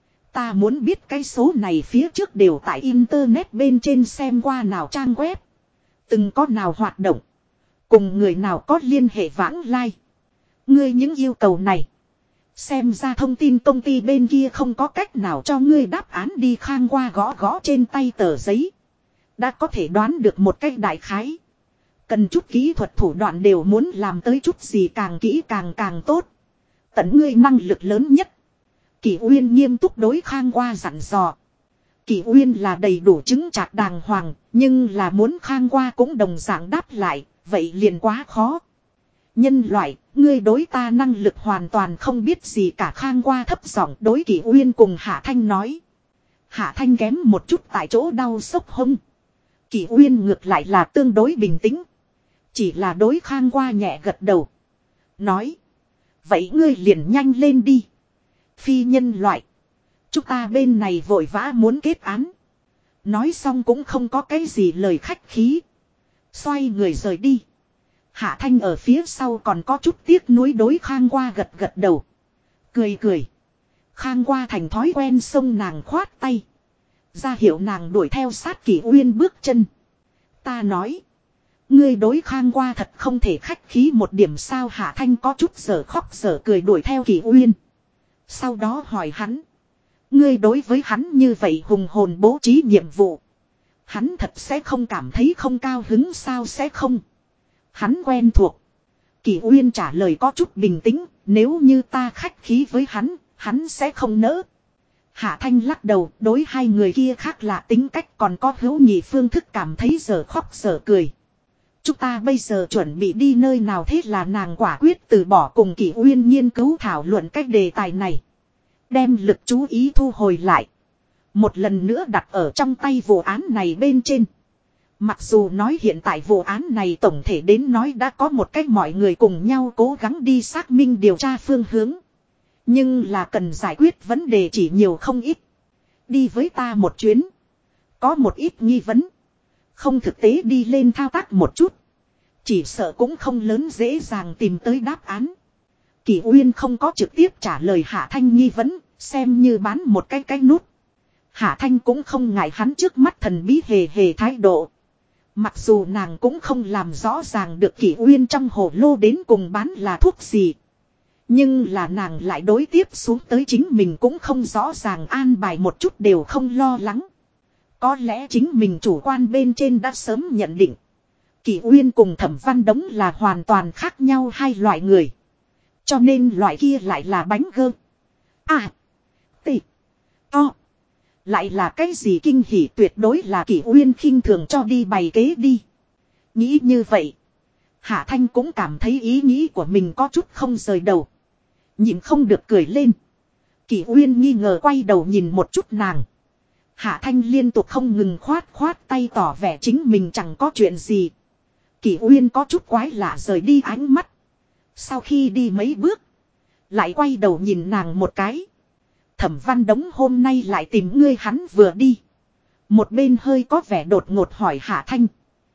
Ta muốn biết cái số này phía trước đều tại internet bên trên xem qua nào trang web. Từng có nào hoạt động. Cùng người nào có liên hệ vãng lai. Ngươi những yêu cầu này. Xem ra thông tin công ty bên kia không có cách nào cho ngươi đáp án đi. Khang qua gõ gõ trên tay tờ giấy. Đã có thể đoán được một cách đại khái. Cần chút kỹ thuật thủ đoạn đều muốn làm tới chút gì càng kỹ càng tốt. Tận ngươi năng lực lớn nhất. Kỷ Uyên nghiêm túc đối Khang qua dặn dò. Kỷ Uyên là đầy đủ chứng chạc đàng hoàng, nhưng là muốn Khang qua cũng đồng dạng đáp lại, vậy liền quá khó. Nhân loại, ngươi đối ta năng lực hoàn toàn không biết gì cả. Khang qua thấp giọng đối Kỷ Uyên cùng Hạ Thanh nói. Hạ Thanh kém một chút tại chỗ đau sốc hông. Kỷ Uyên ngược lại là tương đối bình tĩnh. Chỉ là đối Khang qua nhẹ gật đầu. Nói. Vậy ngươi liền nhanh lên đi. Phi nhân loại. Chúng ta bên này vội vã muốn kết án. Nói xong cũng không có cái gì lời khách khí. Xoay người rời đi. Hạ Thanh ở phía sau còn có chút tiếc nuối đối Khang qua gật gật đầu. Cười cười. Khang qua thành thói quen xông nàng khoát tay. Ra hiệu nàng đuổi theo sát Kỷ Uyên bước chân. Ta nói. Ngươi đối Khang qua thật không thể khách khí một điểm sao. Hạ Thanh có chút giở khóc giở cười đuổi theo Kỷ Uyên. Sau đó hỏi hắn. Ngươi đối với hắn như vậy hùng hồn bố trí nhiệm vụ. Hắn thật sẽ không cảm thấy không cao hứng sao sẽ không. Hắn quen thuộc. Kỷ Uyên trả lời có chút bình tĩnh. Nếu như ta khách khí với hắn, hắn sẽ không nỡ. Hạ Thanh lắc đầu đối hai người kia khác lạ tính cách còn có hữu nhị phương thức cảm thấy giờ khóc giờ cười. Chúng ta bây giờ chuẩn bị đi nơi nào thế là nàng quả quyết từ bỏ cùng Kỷ Uyên nghiên cứu thảo luận cách đề tài này. Đem lực chú ý thu hồi lại. Một lần nữa đặt ở trong tay vụ án này bên trên. Mặc dù nói hiện tại vụ án này tổng thể đến nói đã có một cách mọi người cùng nhau cố gắng đi xác minh điều tra phương hướng. Nhưng là cần giải quyết vấn đề chỉ nhiều không ít. Đi với ta một chuyến. Có một ít nghi vấn. Không thực tế đi lên thao tác một chút. Chỉ sợ cũng không lớn dễ dàng tìm tới đáp án. Kỷ Uyên không có trực tiếp trả lời Hạ Thanh nghi vấn, xem như bán một cái nút. Hạ Thanh cũng không ngại hắn trước mắt thần bí hề hề thái độ. Mặc dù nàng cũng không làm rõ ràng được Kỷ Uyên trong hồ lô đến cùng bán là thuốc gì. Nhưng là nàng lại đối tiếp xuống tới chính mình cũng không rõ ràng, an bài một chút đều không lo lắng. Có lẽ chính mình chủ quan bên trên đã sớm nhận định. Kỷ Uyên cùng Thẩm Văn Đống là hoàn toàn khác nhau hai loại người. Cho nên loại kia lại là bánh gơ. Tị. To. Lại là cái gì kinh hỉ, tuyệt đối là Kỷ Uyên khinh thường cho đi bày kế đi. Nghĩ như vậy. Hạ Thanh cũng cảm thấy ý nghĩ của mình có chút không rời đầu. Nhìn không được cười lên. Kỷ Uyên nghi ngờ quay đầu nhìn một chút nàng. Hạ Thanh liên tục không ngừng khoát tay tỏ vẻ chính mình chẳng có chuyện gì. Kỷ Uyên có chút quái lạ rời đi ánh mắt. Sau khi đi mấy bước. Lại quay đầu nhìn nàng một cái. Thẩm Văn Đống hôm nay lại tìm ngươi, hắn vừa đi. Một bên hơi có vẻ đột ngột hỏi Hạ Thanh.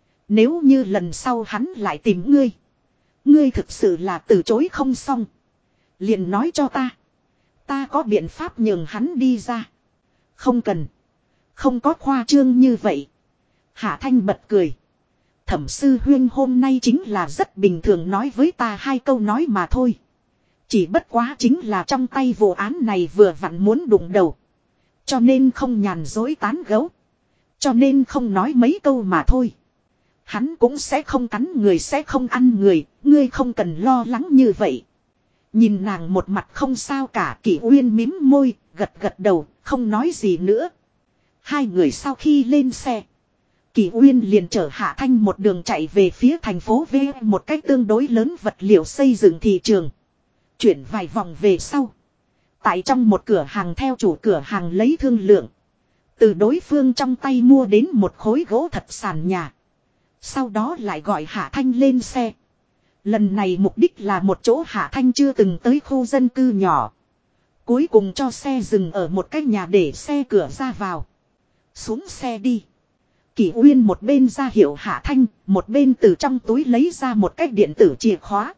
Nếu như lần sau hắn lại tìm ngươi. Ngươi thực sự là từ chối không xong. Liền nói cho ta. Ta có biện pháp nhường hắn đi ra. Không cần. Không có khoa trương như vậy. Hạ Thanh bật cười. Thẩm sư huyên hôm nay chính là rất bình thường nói với ta hai câu nói mà thôi. Chỉ bất quá chính là trong tay vụ án này vừa vặn muốn đụng đầu. Cho nên không nhàn dối tán gẫu. Cho nên không nói mấy câu mà thôi. Hắn cũng sẽ không cắn người, sẽ không ăn người. Ngươi không cần lo lắng như vậy. Nhìn nàng một mặt không sao cả, Kỷ Uyên mím môi, gật đầu, không nói gì nữa. Hai người sau khi lên xe. Kỷ Uyên liền chở Hạ Thanh một đường chạy về phía thành phố V, một cách tương đối lớn vật liệu xây dựng thị trường. Chuyển vài vòng về sau. Tại trong một cửa hàng theo chủ cửa hàng lấy thương lượng. Từ đối phương trong tay mua đến một khối gỗ thật sàn nhà. Sau đó lại gọi Hạ Thanh lên xe. Lần này mục đích là một chỗ Hạ Thanh chưa từng tới khu dân cư nhỏ. Cuối cùng cho xe dừng ở một cái nhà để xe cửa ra vào. Xuống xe đi. Kỷ Uyên một bên ra hiệu Hạ Thanh, một bên từ trong túi lấy ra một cái điện tử chìa khóa.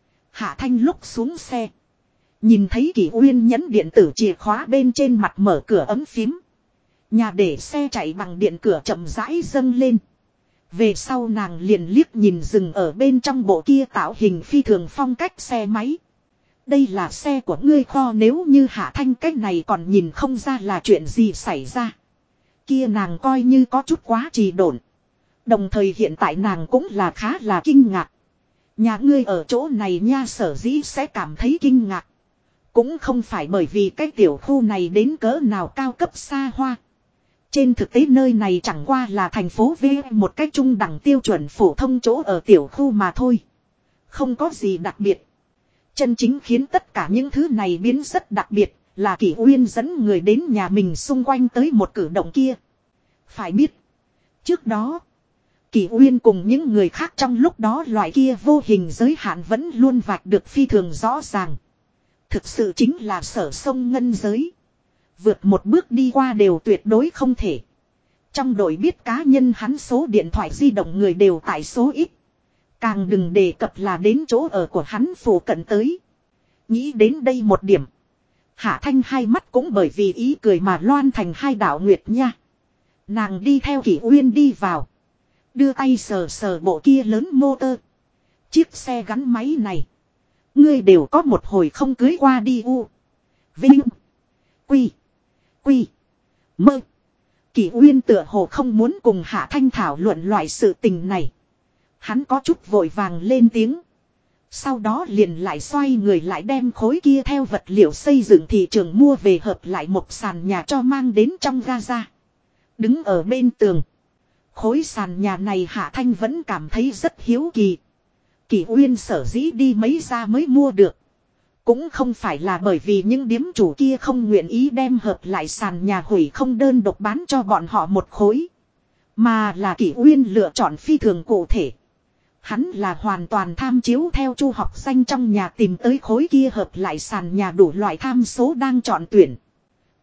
Hạ Thanh lúc xuống xe. Nhìn thấy Kỷ Uyên nhấn điện tử chìa khóa bên trên mặt mở cửa ấm phím. Nhà để xe chạy bằng điện cửa chậm rãi dâng lên. Về sau nàng liền liếc nhìn dừng ở bên trong bộ kia tạo hình phi thường phong cách xe máy. Đây là xe của ngươi kho, nếu như Hạ Thanh cách này còn nhìn không ra là chuyện gì xảy ra. Kia nàng coi như có chút quá trì độn. Đồng thời hiện tại nàng cũng là khá là kinh ngạc. Nhà ngươi ở chỗ này nha, sở dĩ sẽ cảm thấy kinh ngạc. Cũng không phải bởi vì cái tiểu khu này đến cỡ nào cao cấp xa hoa. Trên thực tế nơi này chẳng qua là thành phố V, một cái trung đẳng tiêu chuẩn phổ thông chỗ ở tiểu khu mà thôi. Không có gì đặc biệt. Chân chính khiến tất cả những thứ này biến rất đặc biệt là Kỷ Uyên dẫn người đến nhà mình xung quanh tới một cử động kia. Phải biết. Trước đó. Kỷ Uyên cùng những người khác trong lúc đó loại kia vô hình giới hạn vẫn luôn vạch được phi thường rõ ràng. Thực sự chính là sở sông ngân giới. Vượt một bước đi qua đều tuyệt đối không thể. Trong đội biết cá nhân hắn số điện thoại di động người đều tại số ít. Càng đừng đề cập là đến chỗ ở của hắn phủ cận tới. Nghĩ đến đây một điểm. Hạ Thanh hai mắt cũng bởi vì ý cười mà loan thành hai đạo nguyệt nha. Nàng đi theo Kỷ Uyên đi vào. Đưa tay sờ sờ bộ kia lớn motor. Chiếc xe gắn máy này. Ngươi đều có một hồi không cưới qua đi u. Vinh. Quy. Quy. Mơ. Kỷ Uyên tựa hồ không muốn cùng Hạ Thanh thảo luận loại sự tình này. Hắn có chút vội vàng lên tiếng. Sau đó liền lại xoay người lại đem khối kia theo vật liệu xây dựng thị trường mua về hợp lại một sàn nhà cho mang đến trong gaza. Đứng ở bên tường. Khối sàn nhà này Hạ Thanh vẫn cảm thấy rất hiếu kỳ. Kỷ Uyên sở dĩ đi mấy ra mới mua được. Cũng không phải là bởi vì những điếm chủ kia không nguyện ý đem hợp lại sàn nhà hủy không đơn độc bán cho bọn họ một khối. Mà là Kỷ Uyên lựa chọn phi thường cụ thể. Hắn là hoàn toàn tham chiếu theo Chu học danh trong nhà tìm tới khối kia hợp lại sàn nhà đủ loại tham số đang chọn tuyển.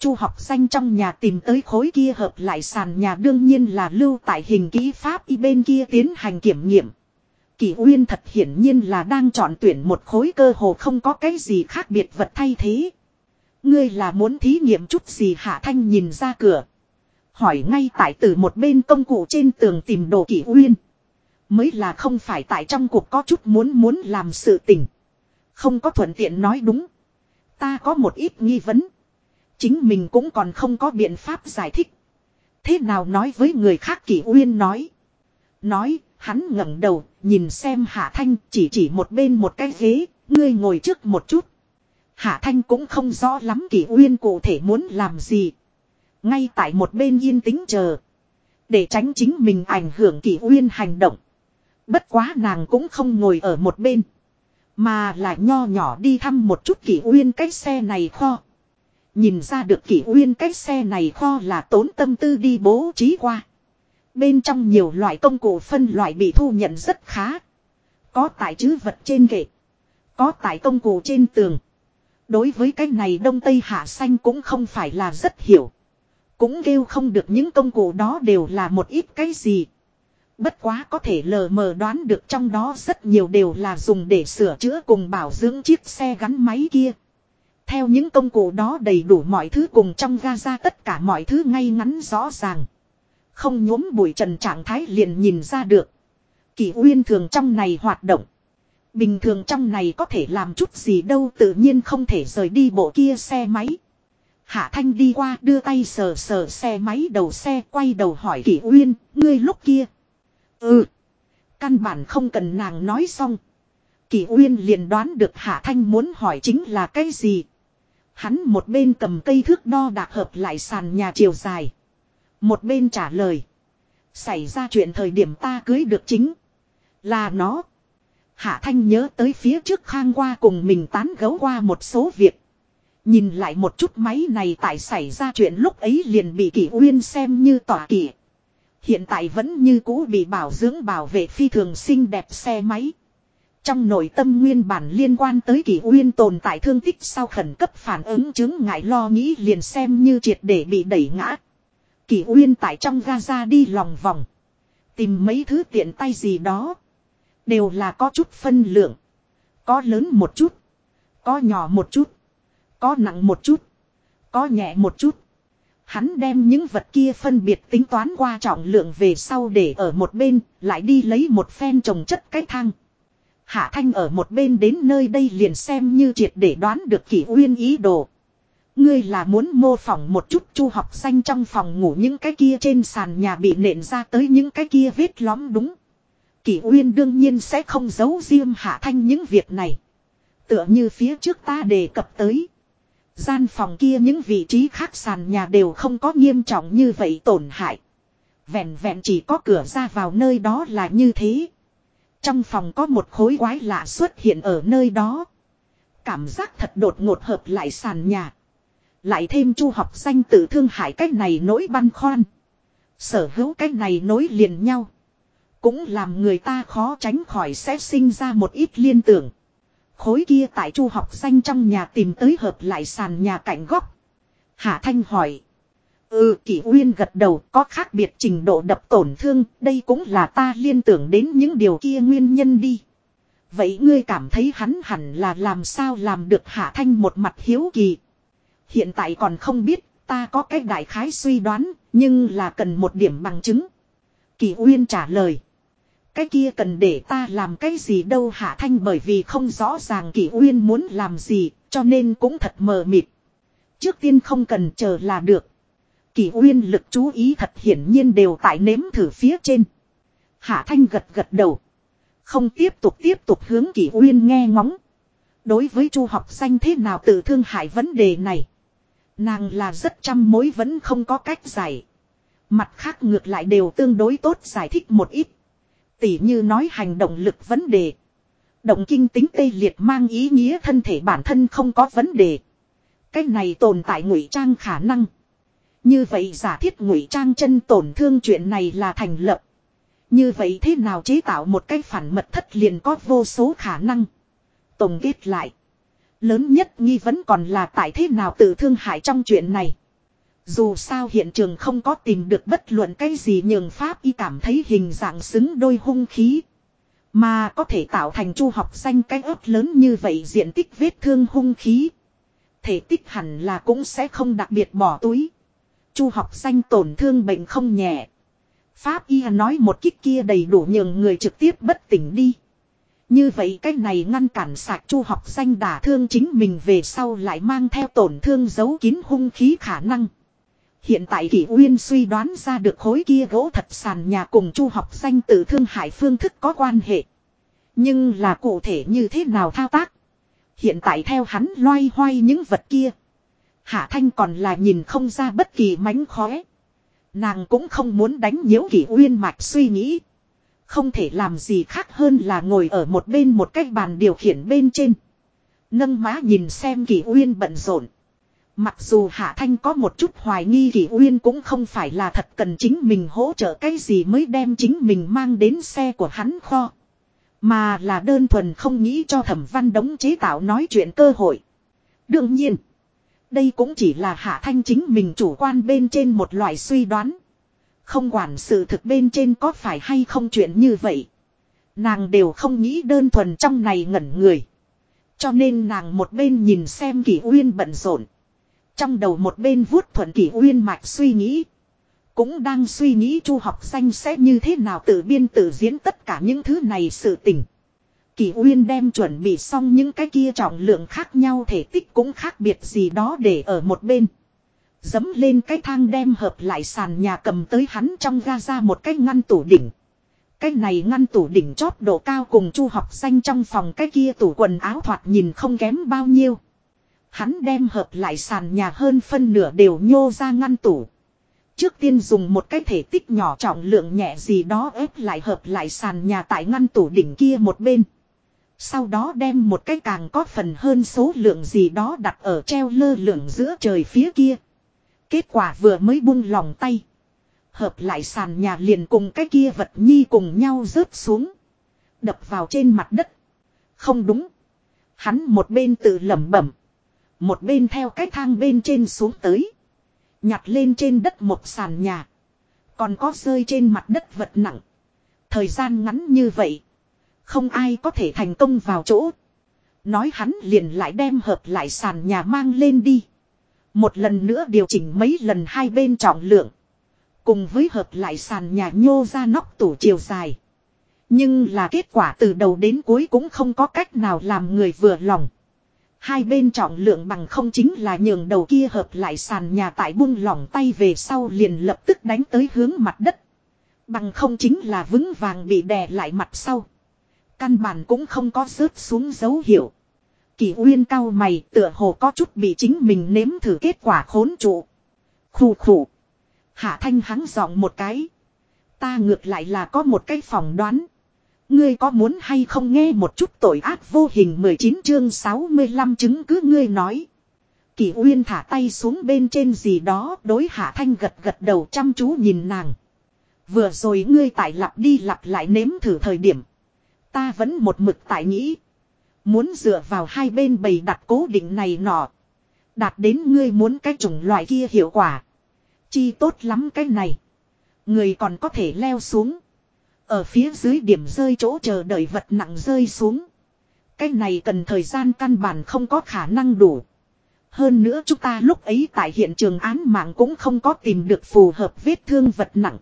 Chu học danh trong nhà tìm tới khối kia hợp lại sàn nhà đương nhiên là lưu tại hình kỹ pháp y bên kia tiến hành kiểm nghiệm. Kỷ Uyên thật hiển nhiên là đang chọn tuyển một khối cơ hồ không có cái gì khác biệt vật thay thế. Ngươi là muốn thí nghiệm chút gì Hạ Thanh nhìn ra cửa. Hỏi ngay tại từ một bên công cụ trên tường tìm đồ Kỷ Uyên. Mới là không phải tại trong cuộc có chút muốn làm sự tình. Không có thuận tiện nói đúng. Ta có một ít nghi vấn. Chính mình cũng còn không có biện pháp giải thích. Thế nào nói với người khác Kỷ Uyên nói. Nói, hắn ngẩng đầu, nhìn xem Hạ Thanh chỉ một bên một cái ghế, ngươi ngồi trước một chút. Hạ Thanh cũng không rõ lắm Kỷ Uyên cụ thể muốn làm gì. Ngay tại một bên yên tĩnh chờ. Để tránh chính mình ảnh hưởng Kỷ Uyên hành động. Bất quá nàng cũng không ngồi ở một bên. Mà là nho nhỏ đi thăm một chút Kỷ Uyên cái xe này kho. Nhìn ra được Kỷ Uyên cái xe này kho là tốn tâm tư đi bố trí qua. Bên trong nhiều loại công cụ phân loại bị thu nhận rất khá. Có tại trữ vật trên kệ. Có tại công cụ trên tường. Đối với cái này Đông Tây Hạ Xanh cũng không phải là rất hiểu. Cũng kêu không được những công cụ đó đều là một ít cái gì. Bất quá có thể lờ mờ đoán được trong đó rất nhiều đều là dùng để sửa chữa cùng bảo dưỡng chiếc xe gắn máy kia. Theo những công cụ đó đầy đủ mọi thứ cùng trong ga ra tất cả mọi thứ ngay ngắn rõ ràng. Không nhuốm bụi trần trạng thái liền nhìn ra được. Kỷ Uyên thường trong này hoạt động. Bình thường trong này có thể làm chút gì đâu tự nhiên không thể rời đi bộ kia xe máy. Hạ Thanh đi qua đưa tay sờ sờ xe máy đầu xe quay đầu hỏi Kỷ Uyên, ngươi lúc kia. Căn bản không cần nàng nói xong. Kỷ Uyên liền đoán được Hạ Thanh muốn hỏi chính là cái gì. Hắn một bên cầm cây thước đo đạc hợp lại sàn nhà chiều dài. Một bên trả lời. Xảy ra chuyện thời điểm ta cưới được chính. Là nó. Hạ Thanh nhớ tới phía trước Khang qua cùng mình tán gẫu qua một số việc. Nhìn lại một chút máy này tại xảy ra chuyện lúc ấy liền bị Kỷ Uyên xem như tỏa kỷ. Hiện tại vẫn như cũ bị bảo dưỡng bảo vệ phi thường xinh đẹp xe máy. Trong nội tâm nguyên bản liên quan tới Kỷ Uyên tồn tại thương tích sau khẩn cấp phản ứng chứng ngại lo nghĩ liền xem như triệt để bị đẩy ngã. Kỷ Uyên tại trong Gaza đi lòng vòng. Tìm mấy thứ tiện tay gì đó. Đều là có chút phân lượng. Có lớn một chút. Có nhỏ một chút. Có nặng một chút. Có nhẹ một chút. Hắn đem những vật kia phân biệt tính toán qua trọng lượng về sau để ở một bên. Lại đi lấy một phen trồng chất cái thang. Hạ Thanh ở một bên đến nơi đây liền xem như triệt để đoán được Kỷ Uyên ý đồ. Ngươi là muốn mô phỏng một chút Chu học xanh trong phòng ngủ những cái kia trên sàn nhà bị nện ra tới những cái kia vết lõm đúng. Kỷ Uyên đương nhiên sẽ không giấu riêng Hạ Thanh những việc này. Tựa như phía trước ta đề cập tới. Gian phòng kia những vị trí khác sàn nhà đều không có nghiêm trọng như vậy tổn hại. Vẹn vẹn chỉ có cửa ra vào nơi đó là như thế. Trong phòng có một khối quái lạ xuất hiện ở nơi đó. Cảm giác thật đột ngột hợp lại sàn nhà. Lại thêm Chu học danh tự thương hại cái này nỗi băn khoăn. Sở hữu cái này nối liền nhau. Cũng làm người ta khó tránh khỏi sẽ sinh ra một ít liên tưởng. Khối kia tại Chu học danh trong nhà tìm tới hợp lại sàn nhà cạnh góc. Hạ Thanh hỏi. Kỷ Uyên gật đầu có khác biệt trình độ đập tổn thương. Đây cũng là ta liên tưởng đến những điều kia nguyên nhân đi. Vậy ngươi cảm thấy hắn hẳn là làm sao làm được Hạ Thanh một mặt hiếu kỳ. Hiện tại còn không biết, ta có cái đại khái suy đoán, nhưng là cần một điểm bằng chứng. Kỷ Uyên trả lời. Cái kia cần để ta làm cái gì đâu Hạ Thanh bởi vì không rõ ràng Kỷ Uyên muốn làm gì, cho nên cũng thật mờ mịt. Trước tiên không cần chờ là được. Kỷ Uyên lực chú ý thật hiển nhiên đều tại nếm thử phía trên. Hạ Thanh gật đầu. Không tiếp tục hướng Kỷ Uyên nghe ngóng. Đối với Chu học danh thế nào tự thương hại vấn đề này. Nàng là rất trăm mối vẫn không có cách giải. Mặt khác ngược lại đều tương đối tốt giải thích một ít. Tỉ như nói hành động lực vấn đề. Động kinh tính tê liệt mang ý nghĩa thân thể bản thân không có vấn đề. Cái này tồn tại ngụy trang khả năng. Như vậy giả thiết ngụy trang chân tổn thương chuyện này là thành lập. Như vậy thế nào chế tạo một cái phản mật thất liền có vô số khả năng. Tổng kết lại. Lớn nhất nghi vấn còn là tại thế nào tự thương hại trong chuyện này. Dù sao hiện trường không có tìm được bất luận cái gì nhường pháp y cảm thấy hình dạng xứng đôi hung khí. Mà có thể tạo thành Chu Học Danh cái ớt lớn như vậy diện tích vết thương hung khí. Thể tích hẳn là cũng sẽ không đặc biệt bỏ túi. Chu Học Danh tổn thương bệnh không nhẹ. Pháp y nói một kích kia đầy đủ nhường người trực tiếp bất tỉnh đi. Như vậy cái này ngăn cản sạch Chu Học Danh đả thương chính mình về sau lại mang theo tổn thương giấu kín hung khí khả năng. Hiện tại Kỷ Uyên suy đoán ra được khối kia gỗ thật sàn nhà cùng Chu Học Danh tự thương hại phương thức có quan hệ. Nhưng là cụ thể như thế nào thao tác. Hiện tại theo hắn loay hoay những vật kia. Hạ Thanh còn là nhìn không ra bất kỳ mánh khóe. Nàng cũng không muốn đánh nhiễu Kỷ Uyên mạch suy nghĩ. Không thể làm gì khác hơn là ngồi ở một bên một cái bàn điều khiển bên trên. Nâng má nhìn xem Kỷ Uyên bận rộn. Mặc dù Hạ Thanh có một chút hoài nghi Kỷ Uyên cũng không phải là thật cần chính mình hỗ trợ cái gì mới đem chính mình mang đến xe của hắn kho. Mà là đơn thuần không nghĩ cho Thẩm Văn Đống chế tạo nói chuyện cơ hội. Đương nhiên, đây cũng chỉ là Hạ Thanh chính mình chủ quan bên trên một loại suy đoán. Không quản sự thực bên trên có phải hay không chuyện như vậy. Nàng đều không nghĩ đơn thuần trong này ngẩn người. Cho nên nàng một bên nhìn xem Kỷ Uyên bận rộn. Trong đầu một bên vuốt thuận Kỷ Uyên mạch suy nghĩ. Cũng đang suy nghĩ Chu Học Danh sẽ như thế nào tự biên tự diễn tất cả những thứ này sự tình. Kỷ Uyên đem chuẩn bị xong những cái kia trọng lượng khác nhau thể tích cũng khác biệt gì đó để ở một bên. Dấm lên cái thang đem hợp lại sàn nhà cầm tới hắn trong ga ra một cái ngăn tủ đỉnh. Cái này ngăn tủ đỉnh chót độ cao cùng Chu Học Danh trong phòng cái kia tủ quần áo thoạt nhìn không kém bao nhiêu. Hắn đem hợp lại sàn nhà hơn phân nửa đều nhô ra ngăn tủ. Trước tiên dùng một cái thể tích nhỏ trọng lượng nhẹ gì đó ép lại hợp lại sàn nhà tại ngăn tủ đỉnh kia một bên. Sau đó đem một cái càng có phần hơn số lượng gì đó đặt ở treo lơ lửng giữa trời phía kia. Kết quả vừa mới buông lòng tay. Hợp lại sàn nhà liền cùng cái kia vật nhi cùng nhau rớt xuống. Đập vào trên mặt đất. Không đúng. Hắn một bên tự lẩm bẩm. Một bên theo cái thang bên trên xuống tới. Nhặt lên trên đất một sàn nhà. Còn có rơi trên mặt đất vật nặng. Thời gian ngắn như vậy. Không ai có thể thành công vào chỗ. Nói hắn liền lại đem hợp lại sàn nhà mang lên đi. Một lần nữa điều chỉnh mấy lần hai bên trọng lượng. Cùng với hợp lại sàn nhà nhô ra nóc tủ chiều dài. Nhưng là kết quả từ đầu đến cuối cũng không có cách nào làm người vừa lòng. Hai bên trọng lượng bằng không chính là nhường đầu kia hợp lại sàn nhà tại buông lỏng tay về sau liền lập tức đánh tới hướng mặt đất. Bằng không chính là vững vàng bị đè lại mặt sau. Căn bản cũng không có rớt xuống dấu hiệu. Kỷ Uyên cau mày tựa hồ có chút bị chính mình nếm thử kết quả khốn trụ. Khù khù. Hạ Thanh hắn giọng một cái. Ta ngược lại là có một cái phỏng đoán. Ngươi có muốn hay không nghe một chút tội ác vô hình 19 chương 65 chứng cứ ngươi nói. Kỷ Uyên thả tay xuống bên trên gì đó đối Hạ Thanh gật gật đầu chăm chú nhìn nàng. Vừa rồi ngươi tại lặp đi lặp lại nếm thử thời điểm. Ta vẫn một mực tại nghĩ. Muốn dựa vào hai bên bày đặt cố định này nọ. Đạt đến ngươi muốn cái chủng loại kia hiệu quả. Chi tốt lắm cái này. Người còn có thể leo xuống. Ở phía dưới điểm rơi chỗ chờ đợi vật nặng rơi xuống. Cái này cần thời gian căn bản không có khả năng đủ. Hơn nữa chúng ta lúc ấy tại hiện trường án mạng cũng không có tìm được phù hợp vết thương vật nặng.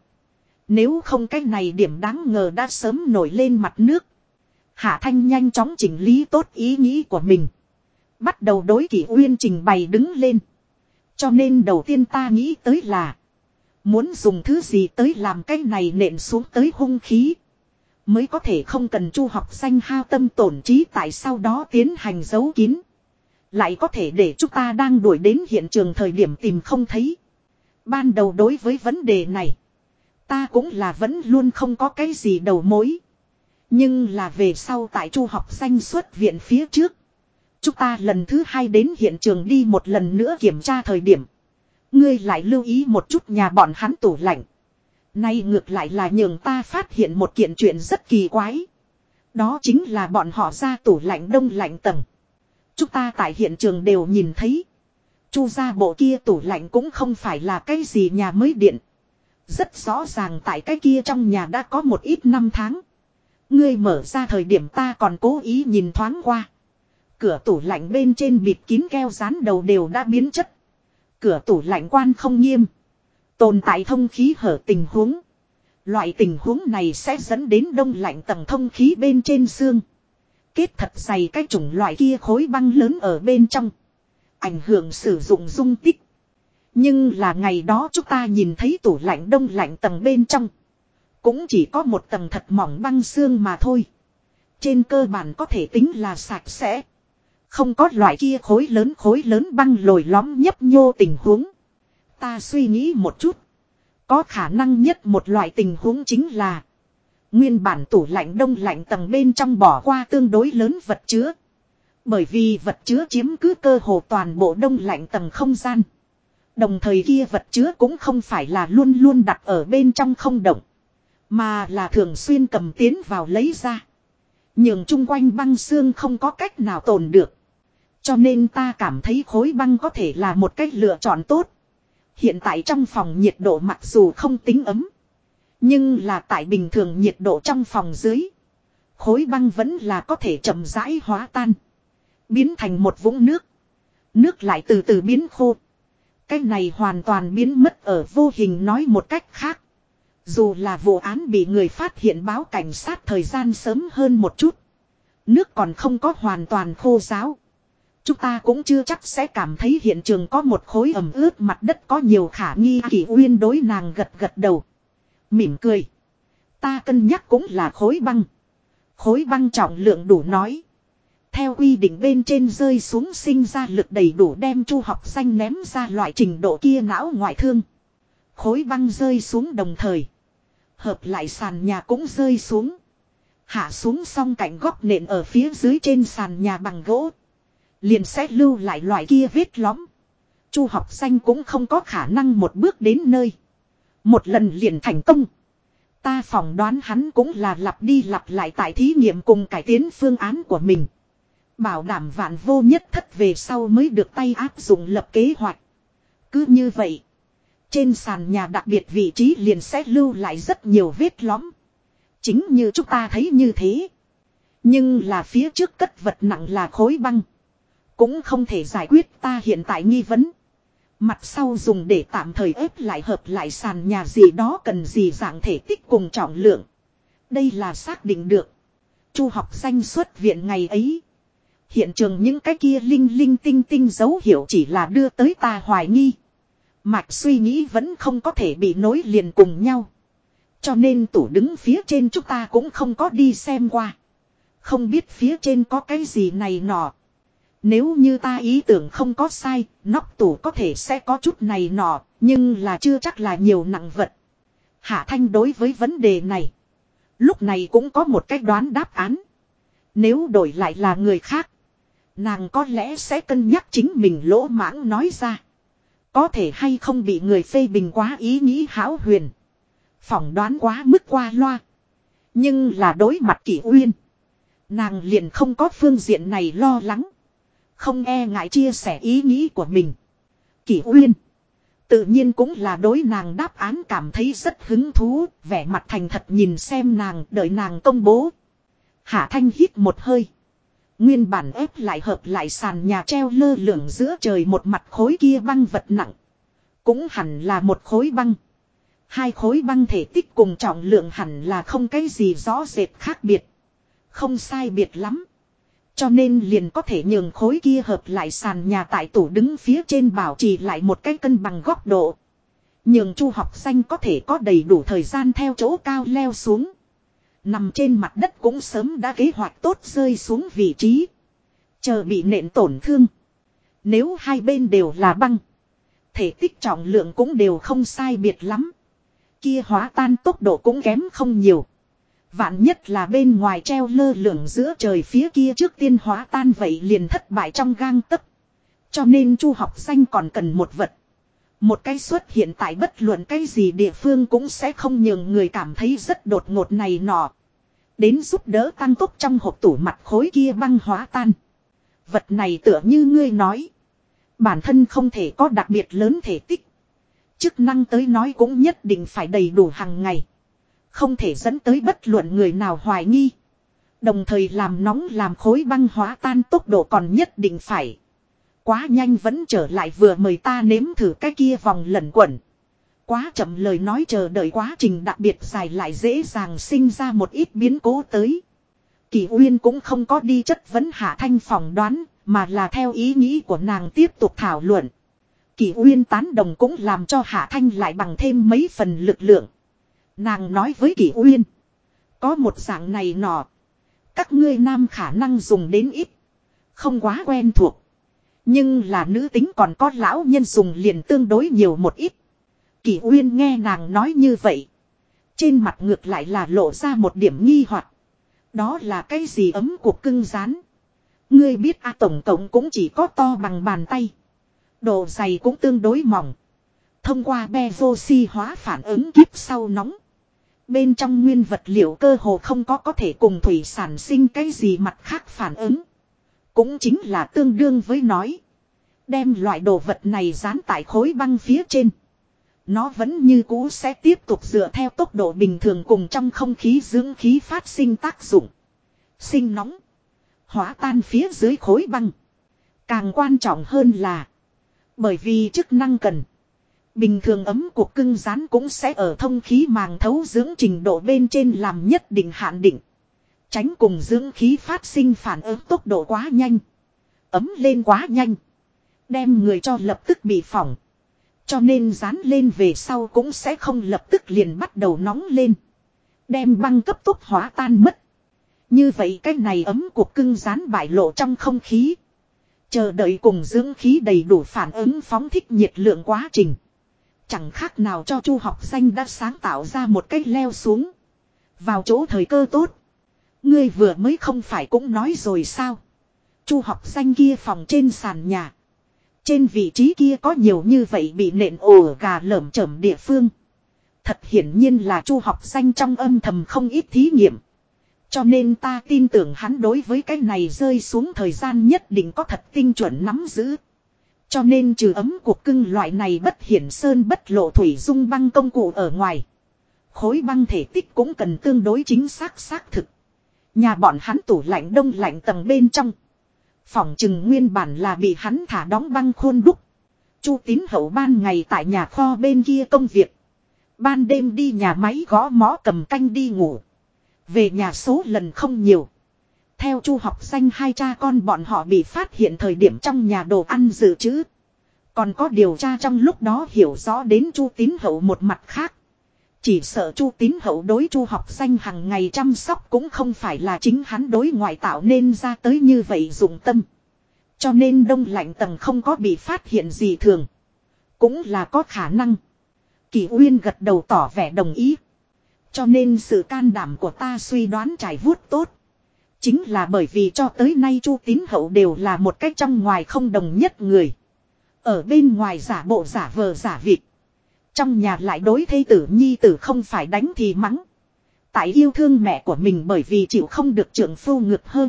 Nếu không cái này điểm đáng ngờ đã sớm nổi lên mặt nước. Hạ Thanh nhanh chóng chỉnh lý tốt ý nghĩ của mình. Bắt đầu đối Kỷ Uyên trình bày đứng lên. Cho nên đầu tiên ta nghĩ tới là. Muốn dùng thứ gì tới làm cái này nện xuống tới hung khí. Mới có thể không cần Chu Học Danh hao tâm tổn trí tại sau đó tiến hành giấu kín. Lại có thể để chúng ta đang đuổi đến hiện trường thời điểm tìm không thấy. Ban đầu đối với vấn đề này. Ta cũng là vẫn luôn không có cái gì đầu mối. Nhưng là về sau tại Chu Học Danh xuất viện phía trước. Chúng ta lần thứ hai đến hiện trường đi một lần nữa kiểm tra thời điểm. Ngươi lại lưu ý một chút nhà bọn hắn tủ lạnh. Nay ngược lại là nhường ta phát hiện một kiện chuyện rất kỳ quái. Đó chính là bọn họ ra tủ lạnh đông lạnh tầng. Chúng ta tại hiện trường đều nhìn thấy. Chu gia bộ kia tủ lạnh cũng không phải là cái gì nhà mới điện. Rất rõ ràng tại cái kia trong nhà đã có một ít năm tháng. Ngươi mở ra thời điểm ta còn cố ý nhìn thoáng qua. Cửa tủ lạnh bên trên bịt kín keo dán đầu đều đã biến chất. Cửa tủ lạnh quan không nghiêm. Tồn tại thông khí hở tình huống. Loại tình huống này sẽ dẫn đến đông lạnh tầng thông khí bên trên xương. Kết thật dày cái chủng loại kia khối băng lớn ở bên trong. Ảnh hưởng sử dụng dung tích. Nhưng là ngày đó chúng ta nhìn thấy tủ lạnh đông lạnh tầng bên trong. Cũng chỉ có một tầng thật mỏng băng xương mà thôi. Trên cơ bản có thể tính là sạch sẽ. Không có loại kia khối lớn băng lồi lõm nhấp nhô tình huống. Ta suy nghĩ một chút. Có khả năng nhất một loại tình huống chính là nguyên bản tủ lạnh đông lạnh tầng bên trong bỏ qua tương đối lớn vật chứa. Bởi vì vật chứa chiếm cứ cơ hồ toàn bộ đông lạnh tầng không gian. Đồng thời kia vật chứa cũng không phải là luôn luôn đặt ở bên trong không động. Mà là thường xuyên cầm tiến vào lấy ra. Nhưng chung quanh băng xương không có cách nào tồn được. Cho nên ta cảm thấy khối băng có thể là một cách lựa chọn tốt. Hiện tại trong phòng nhiệt độ mặc dù không tính ấm. Nhưng là tại bình thường nhiệt độ trong phòng dưới. Khối băng vẫn là có thể chậm rãi hóa tan. Biến thành một vũng nước. Nước lại từ từ biến khô. Cái này hoàn toàn biến mất ở vô hình, nói một cách khác. Dù là vụ án bị người phát hiện báo cảnh sát thời gian sớm hơn một chút. Nước còn không có hoàn toàn khô ráo. Chúng ta cũng chưa chắc sẽ cảm thấy hiện trường có một khối ẩm ướt mặt đất có nhiều khả nghi. Kỷ Uyên đối nàng gật gật đầu. Mỉm cười. Ta cân nhắc cũng là khối băng. Khối băng trọng lượng đủ nói. Theo quy định bên trên rơi xuống sinh ra lực đầy đủ đem Chu Học Xanh ném ra loại trình độ kia não ngoại thương. Khối băng rơi xuống đồng thời. Hợp lại sàn nhà cũng rơi xuống. Hạ xuống xong cạnh góc nện ở phía dưới trên sàn nhà bằng gỗ. Liền sẽ lưu lại loại kia vết lõm. Chu Học Xanh cũng không có khả năng một bước đến nơi. Một lần liền thành công. Ta phỏng đoán hắn cũng là lặp đi lặp lại tại thí nghiệm cùng cải tiến phương án của mình. Bảo đảm vạn vô nhất thất về sau mới được tay áp dụng lập kế hoạch. Cứ như vậy. Trên sàn nhà đặc biệt vị trí liền sẽ lưu lại rất nhiều vết lõm. Chính như chúng ta thấy như thế. Nhưng là phía trước cất vật nặng là khối băng. Cũng không thể giải quyết ta hiện tại nghi vấn. Mặt sau dùng để tạm thời ép lại hợp lại sàn nhà gì đó cần gì dạng thể tích cùng trọng lượng. Đây là xác định được. Chu Học Xanh xuất viện ngày ấy. Hiện trường những cái kia linh linh tinh tinh dấu hiệu chỉ là đưa tới ta hoài nghi. Mạch suy nghĩ vẫn không có thể bị nối liền cùng nhau. Cho nên tủ đứng phía trên chúng ta cũng không có đi xem qua. Không biết phía trên có cái gì này nọ. Nếu như ta ý tưởng không có sai, nóc tủ có thể sẽ có chút này nọ, nhưng là chưa chắc là nhiều nặng vật. Hạ Thanh đối với vấn đề này. Lúc này cũng có một cách đoán đáp án. Nếu đổi lại là người khác. Nàng có lẽ sẽ cân nhắc chính mình lỗ mãng nói ra. Có thể hay không bị người phê bình quá ý nghĩ hão huyền. Phỏng đoán quá mức qua loa. Nhưng là đối mặt Kỷ Uyên. Nàng liền không có phương diện này lo lắng. Không e ngại chia sẻ ý nghĩ của mình. Kỷ Uyên. Tự nhiên cũng là đối nàng đáp án cảm thấy rất hứng thú. Vẻ mặt thành thật nhìn xem nàng, đợi nàng công bố. Hạ Thanh hít một hơi. Nguyên bản ép lại hợp lại sàn nhà treo lơ lửng giữa trời một mặt khối kia băng vật nặng. Cũng hẳn là một khối băng. Hai khối băng thể tích cùng trọng lượng hẳn là không cái gì rõ rệt khác biệt. Không sai biệt lắm. Cho nên liền có thể nhường khối kia hợp lại sàn nhà tại tủ đứng phía trên bảo trì lại một cái cân bằng góc độ. Nhường Chu Học Xanh có thể có đầy đủ thời gian theo chỗ cao leo xuống. Nằm trên mặt đất cũng sớm đã kế hoạch tốt rơi xuống vị trí. Chờ bị nện tổn thương. Nếu hai bên đều là băng. Thể tích trọng lượng cũng đều không sai biệt lắm. Kia hóa tan tốc độ cũng kém không nhiều. Vạn nhất là bên ngoài treo lơ lửng giữa trời phía kia trước tiên hóa tan vậy liền thất bại trong gang tấc. Cho nên Chu Học Xanh còn cần một vật. Một cái xuất hiện tại bất luận cái gì địa phương cũng sẽ không nhường người cảm thấy rất đột ngột này nọ. Đến giúp đỡ tăng tốc trong hộp tủ mặt khối kia băng hóa tan. Vật này tựa như ngươi nói. Bản thân không thể có đặc biệt lớn thể tích. Chức năng tới nói cũng nhất định phải đầy đủ hàng ngày. Không thể dẫn tới bất luận người nào hoài nghi. Đồng thời làm nóng làm khối băng hóa tan tốc độ còn nhất định phải. Quá nhanh vẫn trở lại vừa mời ta nếm thử cái kia vòng lẩn quẩn. Quá chậm lời nói chờ đợi quá trình đặc biệt dài lại dễ dàng sinh ra một ít biến cố tới. Kỳ Uyên cũng không có đi chất vấn Hạ Thanh phỏng đoán, mà là theo ý nghĩ của nàng tiếp tục thảo luận. Kỳ Uyên tán đồng cũng làm cho Hạ Thanh lại bằng thêm mấy phần lực lượng. Nàng nói với Kỳ Uyên. Có một dạng này nọ. Các ngươi nam khả năng dùng đến ít. Không quá quen thuộc. Nhưng là nữ tính còn có lão nhân dùng liền tương đối nhiều một ít. Kỳ Uyên nghe nàng nói như vậy. Trên mặt ngược lại là lộ ra một điểm nghi hoặc. Đó là cái gì ấm cục cưng rán. Ngươi biết tổng cộng cũng chỉ có to bằng bàn tay. Độ dày cũng tương đối mỏng. Thông qua Bezosi hóa phản ứng kiếp sau nóng. Bên trong nguyên vật liệu cơ hồ không có thể cùng thủy sản sinh cái gì mặt khác phản ứng. Cũng chính là tương đương với nói. Đem loại đồ vật này dán tại khối băng phía trên. Nó vẫn như cũ sẽ tiếp tục dựa theo tốc độ bình thường cùng trong không khí dưỡng khí phát sinh tác dụng. Sinh nóng. Hóa tan phía dưới khối băng. Càng quan trọng hơn là. Bởi vì chức năng cần. Bình thường ấm cuộc cưng rán cũng sẽ ở thông khí màng thấu dưỡng trình độ bên trên làm nhất định hạn định. Tránh cùng dưỡng khí phát sinh phản ứng tốc độ quá nhanh. Ấm lên quá nhanh. Đem người cho lập tức bị phỏng. Cho nên dán lên về sau cũng sẽ không lập tức liền bắt đầu nóng lên. Đem băng cấp tốc hóa tan mất. Như vậy cái này ấm cuộc cưng rán bại lộ trong không khí. Chờ đợi cùng dưỡng khí đầy đủ phản ứng phóng thích nhiệt lượng quá trình. Chẳng khác nào cho Chu Học Danh đã sáng tạo ra một cách leo xuống. Vào chỗ thời cơ tốt. Ngươi vừa mới không phải cũng nói rồi sao. Chu Học Danh kia phòng trên sàn nhà. Trên vị trí kia có nhiều như vậy bị nện ổ gà lởm chởm địa phương. Thật hiển nhiên là Chu Học Danh trong âm thầm không ít thí nghiệm. Cho nên ta tin tưởng hắn đối với cái này rơi xuống thời gian nhất định có thật tinh chuẩn nắm giữ. Cho nên trừ ấm cuộc cưng loại này bất hiển sơn bất lộ thủy dung băng công cụ ở ngoài. Khối băng thể tích cũng cần tương đối chính xác thực. Nhà bọn hắn tủ lạnh đông lạnh tầng bên trong. Phỏng chừng nguyên bản là bị hắn thả đóng băng khuôn đúc. Chu Tín Hậu ban ngày tại nhà kho bên kia công việc. Ban đêm đi nhà máy gõ mõ cầm canh đi ngủ. Về nhà số lần không nhiều. Theo Chu Học Danh hai cha con bọn họ bị phát hiện thời điểm trong nhà đồ ăn dự trữ. Còn có điều tra trong lúc đó hiểu rõ đến Chu Tín Hậu một mặt khác. Chỉ sợ Chu Tín Hậu đối Chu Học Danh hàng ngày chăm sóc cũng không phải là chính hắn đối ngoại tạo nên ra tới như vậy dụng tâm. Cho nên đông lạnh tầng không có bị phát hiện gì thường. Cũng là có khả năng. Kỳ Uyên gật đầu tỏ vẻ đồng ý. Cho nên sự can đảm của ta suy đoán trải vuốt tốt. Chính là bởi vì cho tới nay Chu Tín Hậu đều là một cách trong ngoài không đồng nhất người. Ở bên ngoài giả bộ giả vờ giả vịt. Trong nhà lại đối thê tử nhi tử không phải đánh thì mắng. Tại yêu thương mẹ của mình bởi vì chịu không được trượng phu ngược hơn.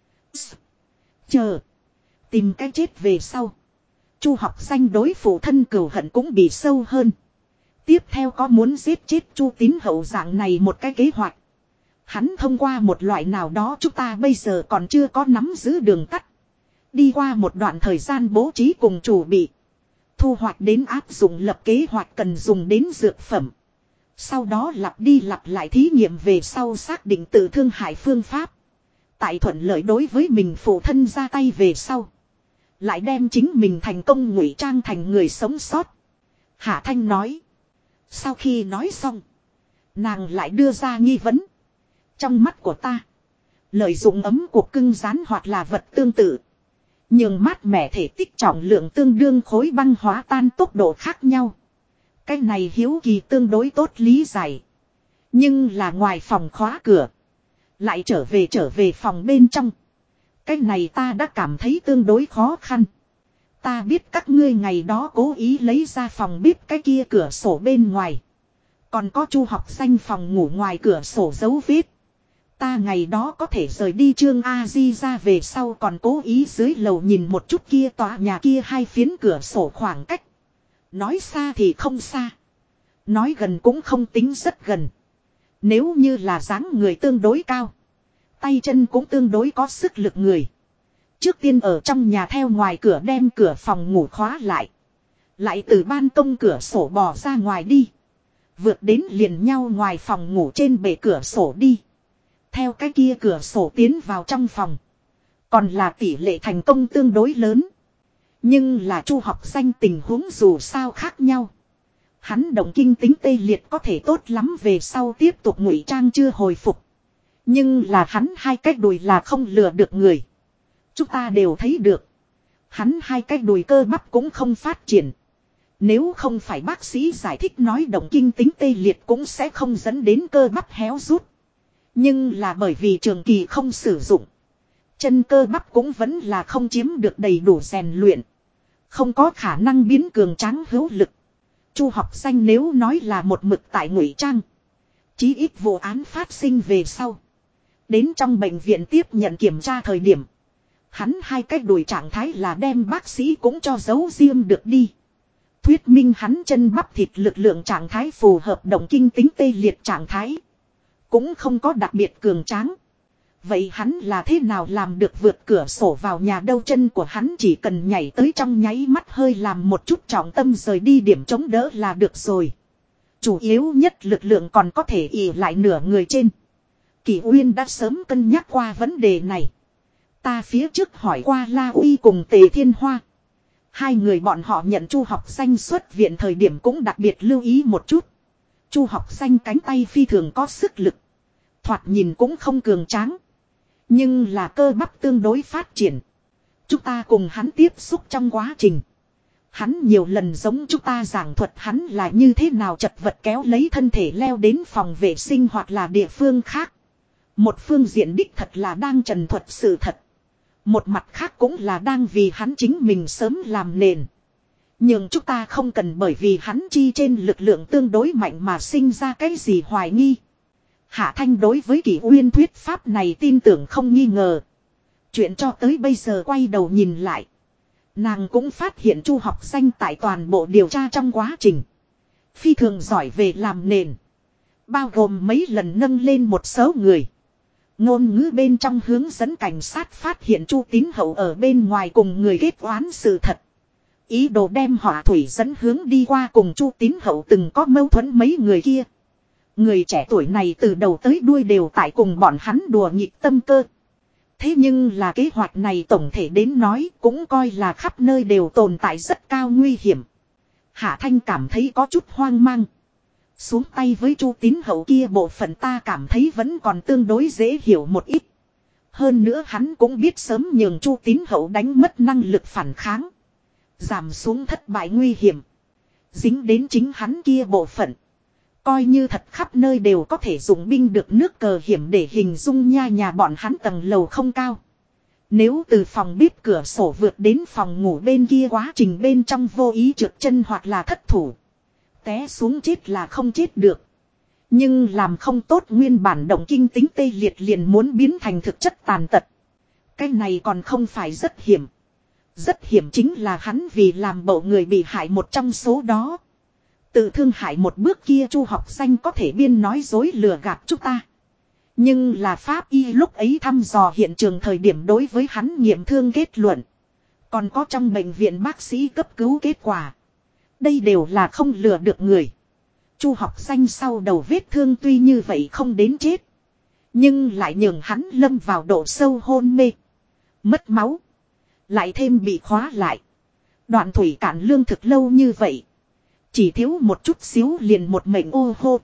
Chờ. Tìm cái chết về sau. Chu Học Danh đối phụ thân cừu hận cũng bị sâu hơn. Tiếp theo có muốn giết chết Chu Tín Hậu dạng này một cái kế hoạch. Hắn thông qua một loại nào đó chúng ta bây giờ còn chưa có nắm giữ đường tắt. Đi qua một đoạn thời gian bố trí cùng chủ bị. Thu hoạch đến áp dụng lập kế hoạch cần dùng đến dược phẩm. Sau đó lặp đi lặp lại thí nghiệm về sau xác định tự thương hại phương pháp. Tại thuận lợi đối với mình phụ thân ra tay về sau. Lại đem chính mình thành công ngụy trang thành người sống sót. Hạ Thanh nói. Sau khi nói xong. Nàng lại đưa ra nghi vấn. Trong mắt của ta. Lợi dụng ấm cuộc cưng rán hoặc là vật tương tự. Nhưng mát mẻ thể tích trọng lượng tương đương khối băng hóa tan tốc độ khác nhau. Cái này hiếu kỳ tương đối tốt lý giải. Nhưng là ngoài phòng khóa cửa. Lại trở về phòng bên trong. Cái này ta đã cảm thấy tương đối khó khăn. Ta biết các ngươi ngày đó cố ý lấy ra phòng bếp cái kia cửa sổ bên ngoài. Còn có Chu Học Danh phòng ngủ ngoài cửa sổ dấu vết. Ta ngày đó có thể rời đi Trương A Di ra về sau còn cố ý dưới lầu nhìn một chút kia tòa nhà kia hai phiến cửa sổ khoảng cách. Nói xa thì không xa. Nói gần cũng không tính rất gần. Nếu như là dáng người tương đối cao. Tay chân cũng tương đối có sức lực người. Trước tiên ở trong nhà theo ngoài cửa đem cửa phòng ngủ khóa lại. Lại từ ban công cửa sổ bò ra ngoài đi. Vượt đến liền nhau ngoài phòng ngủ trên bệ cửa sổ đi. Theo cái kia cửa sổ tiến vào trong phòng. Còn là tỷ lệ thành công tương đối lớn. Nhưng là Chu Học Danh tình huống dù sao khác nhau. Hắn động kinh tính tê liệt có thể tốt lắm về sau tiếp tục ngụy trang chưa hồi phục. Nhưng là hắn hai cái đùi là không lừa được người. Chúng ta đều thấy được. Hắn hai cái đùi cơ bắp cũng không phát triển. Nếu không phải bác sĩ giải thích nói động kinh tính tê liệt cũng sẽ không dẫn đến cơ bắp héo rút. Nhưng là bởi vì trường kỳ không sử dụng. Chân cơ bắp cũng vẫn là không chiếm được đầy đủ rèn luyện. Không có khả năng biến cường tráng hữu lực. Chu Học Danh nếu nói là một mực tại ngụy trang. Chí ít vụ án phát sinh về sau. Đến trong bệnh viện tiếp nhận kiểm tra thời điểm. Hắn hai cái đùi trạng thái là đem bác sĩ cũng cho giấu riêng được đi. Thuyết minh hắn chân bắp thịt lực lượng trạng thái phù hợp động kinh tính tê liệt trạng thái. Cũng không có đặc biệt cường tráng. Vậy hắn là thế nào làm được vượt cửa sổ vào nhà đâu? Chân của hắn chỉ cần nhảy tới trong nháy mắt hơi làm một chút trọng tâm rời đi điểm chống đỡ là được rồi. Chủ yếu nhất lực lượng còn có thể ỉ lại nửa người trên. Kỷ Uyên đã sớm cân nhắc qua vấn đề này. Ta phía trước hỏi qua La Uy cùng Tề Thiên Hoa. Hai người bọn họ nhận Chu Học Danh xuất viện thời điểm cũng đặc biệt lưu ý một chút. Chu Học Danh cánh tay phi thường có sức lực. Thoạt nhìn cũng không cường tráng. Nhưng là cơ bắp tương đối phát triển. Chúng ta cùng hắn tiếp xúc trong quá trình. Hắn nhiều lần giống chúng ta giảng thuật hắn là như thế nào chật vật kéo lấy thân thể leo đến phòng vệ sinh hoặc là địa phương khác. Một phương diện đích thật là đang trần thuật sự thật. Một mặt khác cũng là đang vì hắn chính mình sớm làm nền. Nhưng chúng ta không cần bởi vì hắn chi trên lực lượng tương đối mạnh mà sinh ra cái gì hoài nghi. Hạ Thanh đối với Kỷ Uyên thuyết pháp này tin tưởng không nghi ngờ. Chuyện cho tới bây giờ quay đầu nhìn lại. Nàng cũng phát hiện Chu Học Danh tại toàn bộ điều tra trong quá trình. Phi thường giỏi về làm nền. Bao gồm mấy lần nâng lên một số người. Ngôn ngữ bên trong hướng dẫn cảnh sát phát hiện Chu Tín Hậu ở bên ngoài cùng người kết oán sự thật. Ý đồ đem hỏa thủy dẫn hướng đi qua cùng Chu Tín Hậu từng có mâu thuẫn mấy người kia. Người trẻ tuổi này từ đầu tới đuôi đều tại cùng bọn hắn đùa nghịch tâm cơ. Thế nhưng là kế hoạch này tổng thể đến nói cũng coi là khắp nơi đều tồn tại rất cao nguy hiểm. Hạ Thanh cảm thấy có chút hoang mang. Xuống tay với Chu Tín Hậu kia bộ phận ta cảm thấy vẫn còn tương đối dễ hiểu một ít. Hơn nữa hắn cũng biết sớm nhường Chu Tín Hậu đánh mất năng lực phản kháng. Giảm xuống thất bại nguy hiểm. Dính đến chính hắn kia bộ phận. Coi như thật khắp nơi đều có thể dùng binh được nước cờ hiểm để hình dung nha, nhà bọn hắn tầng lầu không cao. Nếu từ phòng bếp cửa sổ vượt đến phòng ngủ bên kia quá trình bên trong vô ý trượt chân hoặc là thất thủ. Té xuống chết là không chết được. Nhưng làm không tốt nguyên bản động kinh tính tê liệt liền muốn biến thành thực chất tàn tật. Cái này còn không phải rất hiểm. Rất hiểm chính là hắn vì làm bộ người bị hại một trong số đó. Tự thương hại một bước kia Chu Học Danh có thể biên nói dối lừa gạt chúng ta. Nhưng là pháp y lúc ấy thăm dò hiện trường thời điểm đối với hắn nghiệm thương kết luận. Còn có trong bệnh viện bác sĩ cấp cứu kết quả. Đây đều là không lừa được người. Chu Học Danh sau đầu vết thương tuy như vậy không đến chết. Nhưng lại nhường hắn lâm vào độ sâu hôn mê. Mất máu. Lại thêm bị khóa lại. Đoạn thủy cản lương thực lâu như vậy. Chỉ thiếu một chút xíu liền một mệnh ô hô.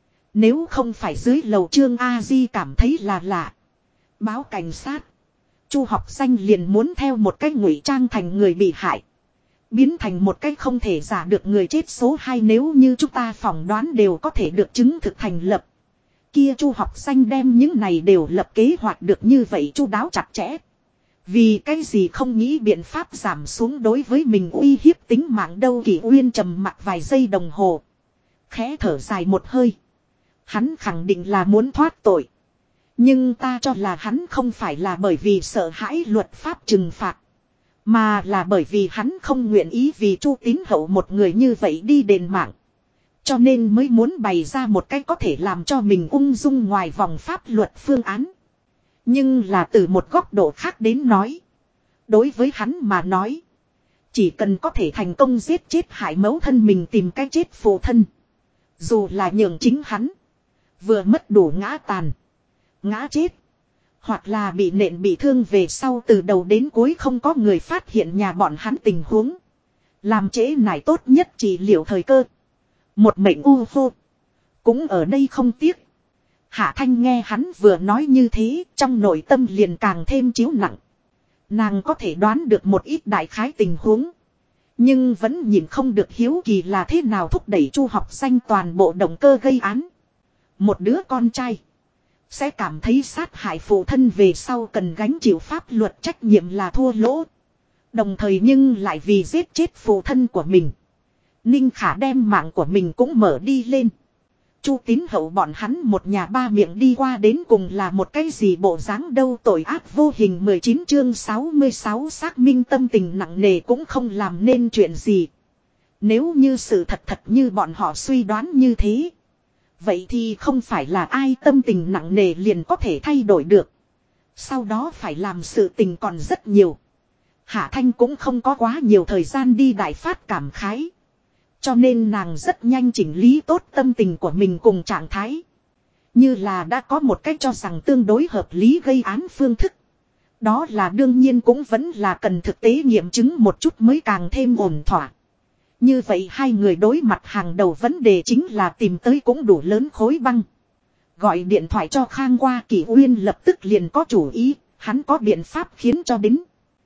Nếu không phải dưới lầu Trương A Di cảm thấy là lạ. Báo cảnh sát. Chu Học Danh liền muốn theo một cách ngụy trang thành người bị hại. Biến thành một cách không thể giả được người chết số 2 nếu như chúng ta phỏng đoán đều có thể được chứng thực thành lập. Kia Chu Học Danh đem những này đều lập kế hoạch được như vậy chu đáo chặt chẽ. Vì cái gì không nghĩ biện pháp giảm xuống đối với mình uy hiếp tính mạng đâu? Kỷ Uyên trầm mặc vài giây đồng hồ. Khẽ thở dài một hơi. Hắn khẳng định là muốn thoát tội. Nhưng ta cho là hắn không phải là bởi vì sợ hãi luật pháp trừng phạt. Mà là bởi vì hắn không nguyện ý vì Chu Tín Hậu một người như vậy đi đền mạng. Cho nên mới muốn bày ra một cách có thể làm cho mình ung dung ngoài vòng pháp luật phương án. Nhưng là từ một góc độ khác đến nói. Đối với hắn mà nói. Chỉ cần có thể thành công giết chết hại mẫu thân mình tìm cách chết phụ thân. Dù là nhường chính hắn. Vừa mất đủ ngã tàn. Ngã chết. Hoặc là bị nện bị thương về sau từ đầu đến cuối không có người phát hiện nhà bọn hắn tình huống. Làm trễ nải tốt nhất trị liệu thời cơ. Một mệnh u vô. Cũng ở đây không tiếc. Hạ Thanh nghe hắn vừa nói như thế, trong nội tâm liền càng thêm chiếu nặng. Nàng có thể đoán được một ít đại khái tình huống. Nhưng vẫn nhìn không được hiếu kỳ là thế nào thúc đẩy Chu Học Xanh toàn bộ động cơ gây án. Một đứa con trai sẽ cảm thấy sát hại phụ thân về sau cần gánh chịu pháp luật trách nhiệm là thua lỗ. Đồng thời nhưng lại vì giết chết phụ thân của mình. Ninh Khả đem mạng của mình cũng mở đi lên. Chu Tín Hậu bọn hắn một nhà ba miệng đi qua đến cùng là một cái gì bộ dáng đâu, tội ác vô hình. 19 chương 66 xác minh tâm tình nặng nề cũng không làm nên chuyện gì. Nếu như sự thật như bọn họ suy đoán như thế. Vậy thì không phải là ai tâm tình nặng nề liền có thể thay đổi được. Sau đó phải làm sự tình còn rất nhiều. Hạ Thanh cũng không có quá nhiều thời gian đi đại phát cảm khái. Cho nên nàng rất nhanh chỉnh lý tốt tâm tình của mình cùng trạng thái. Như là đã có một cách cho rằng tương đối hợp lý gây án phương thức. Đó là đương nhiên cũng vẫn là cần thực tế nghiệm chứng một chút mới càng thêm ổn thỏa. Như vậy hai người đối mặt hàng đầu vấn đề chính là tìm tới cũng đủ lớn khối băng. Gọi điện thoại cho Khang Qua, Kỷ Uyên lập tức liền có chủ ý, hắn có biện pháp khiến cho đến.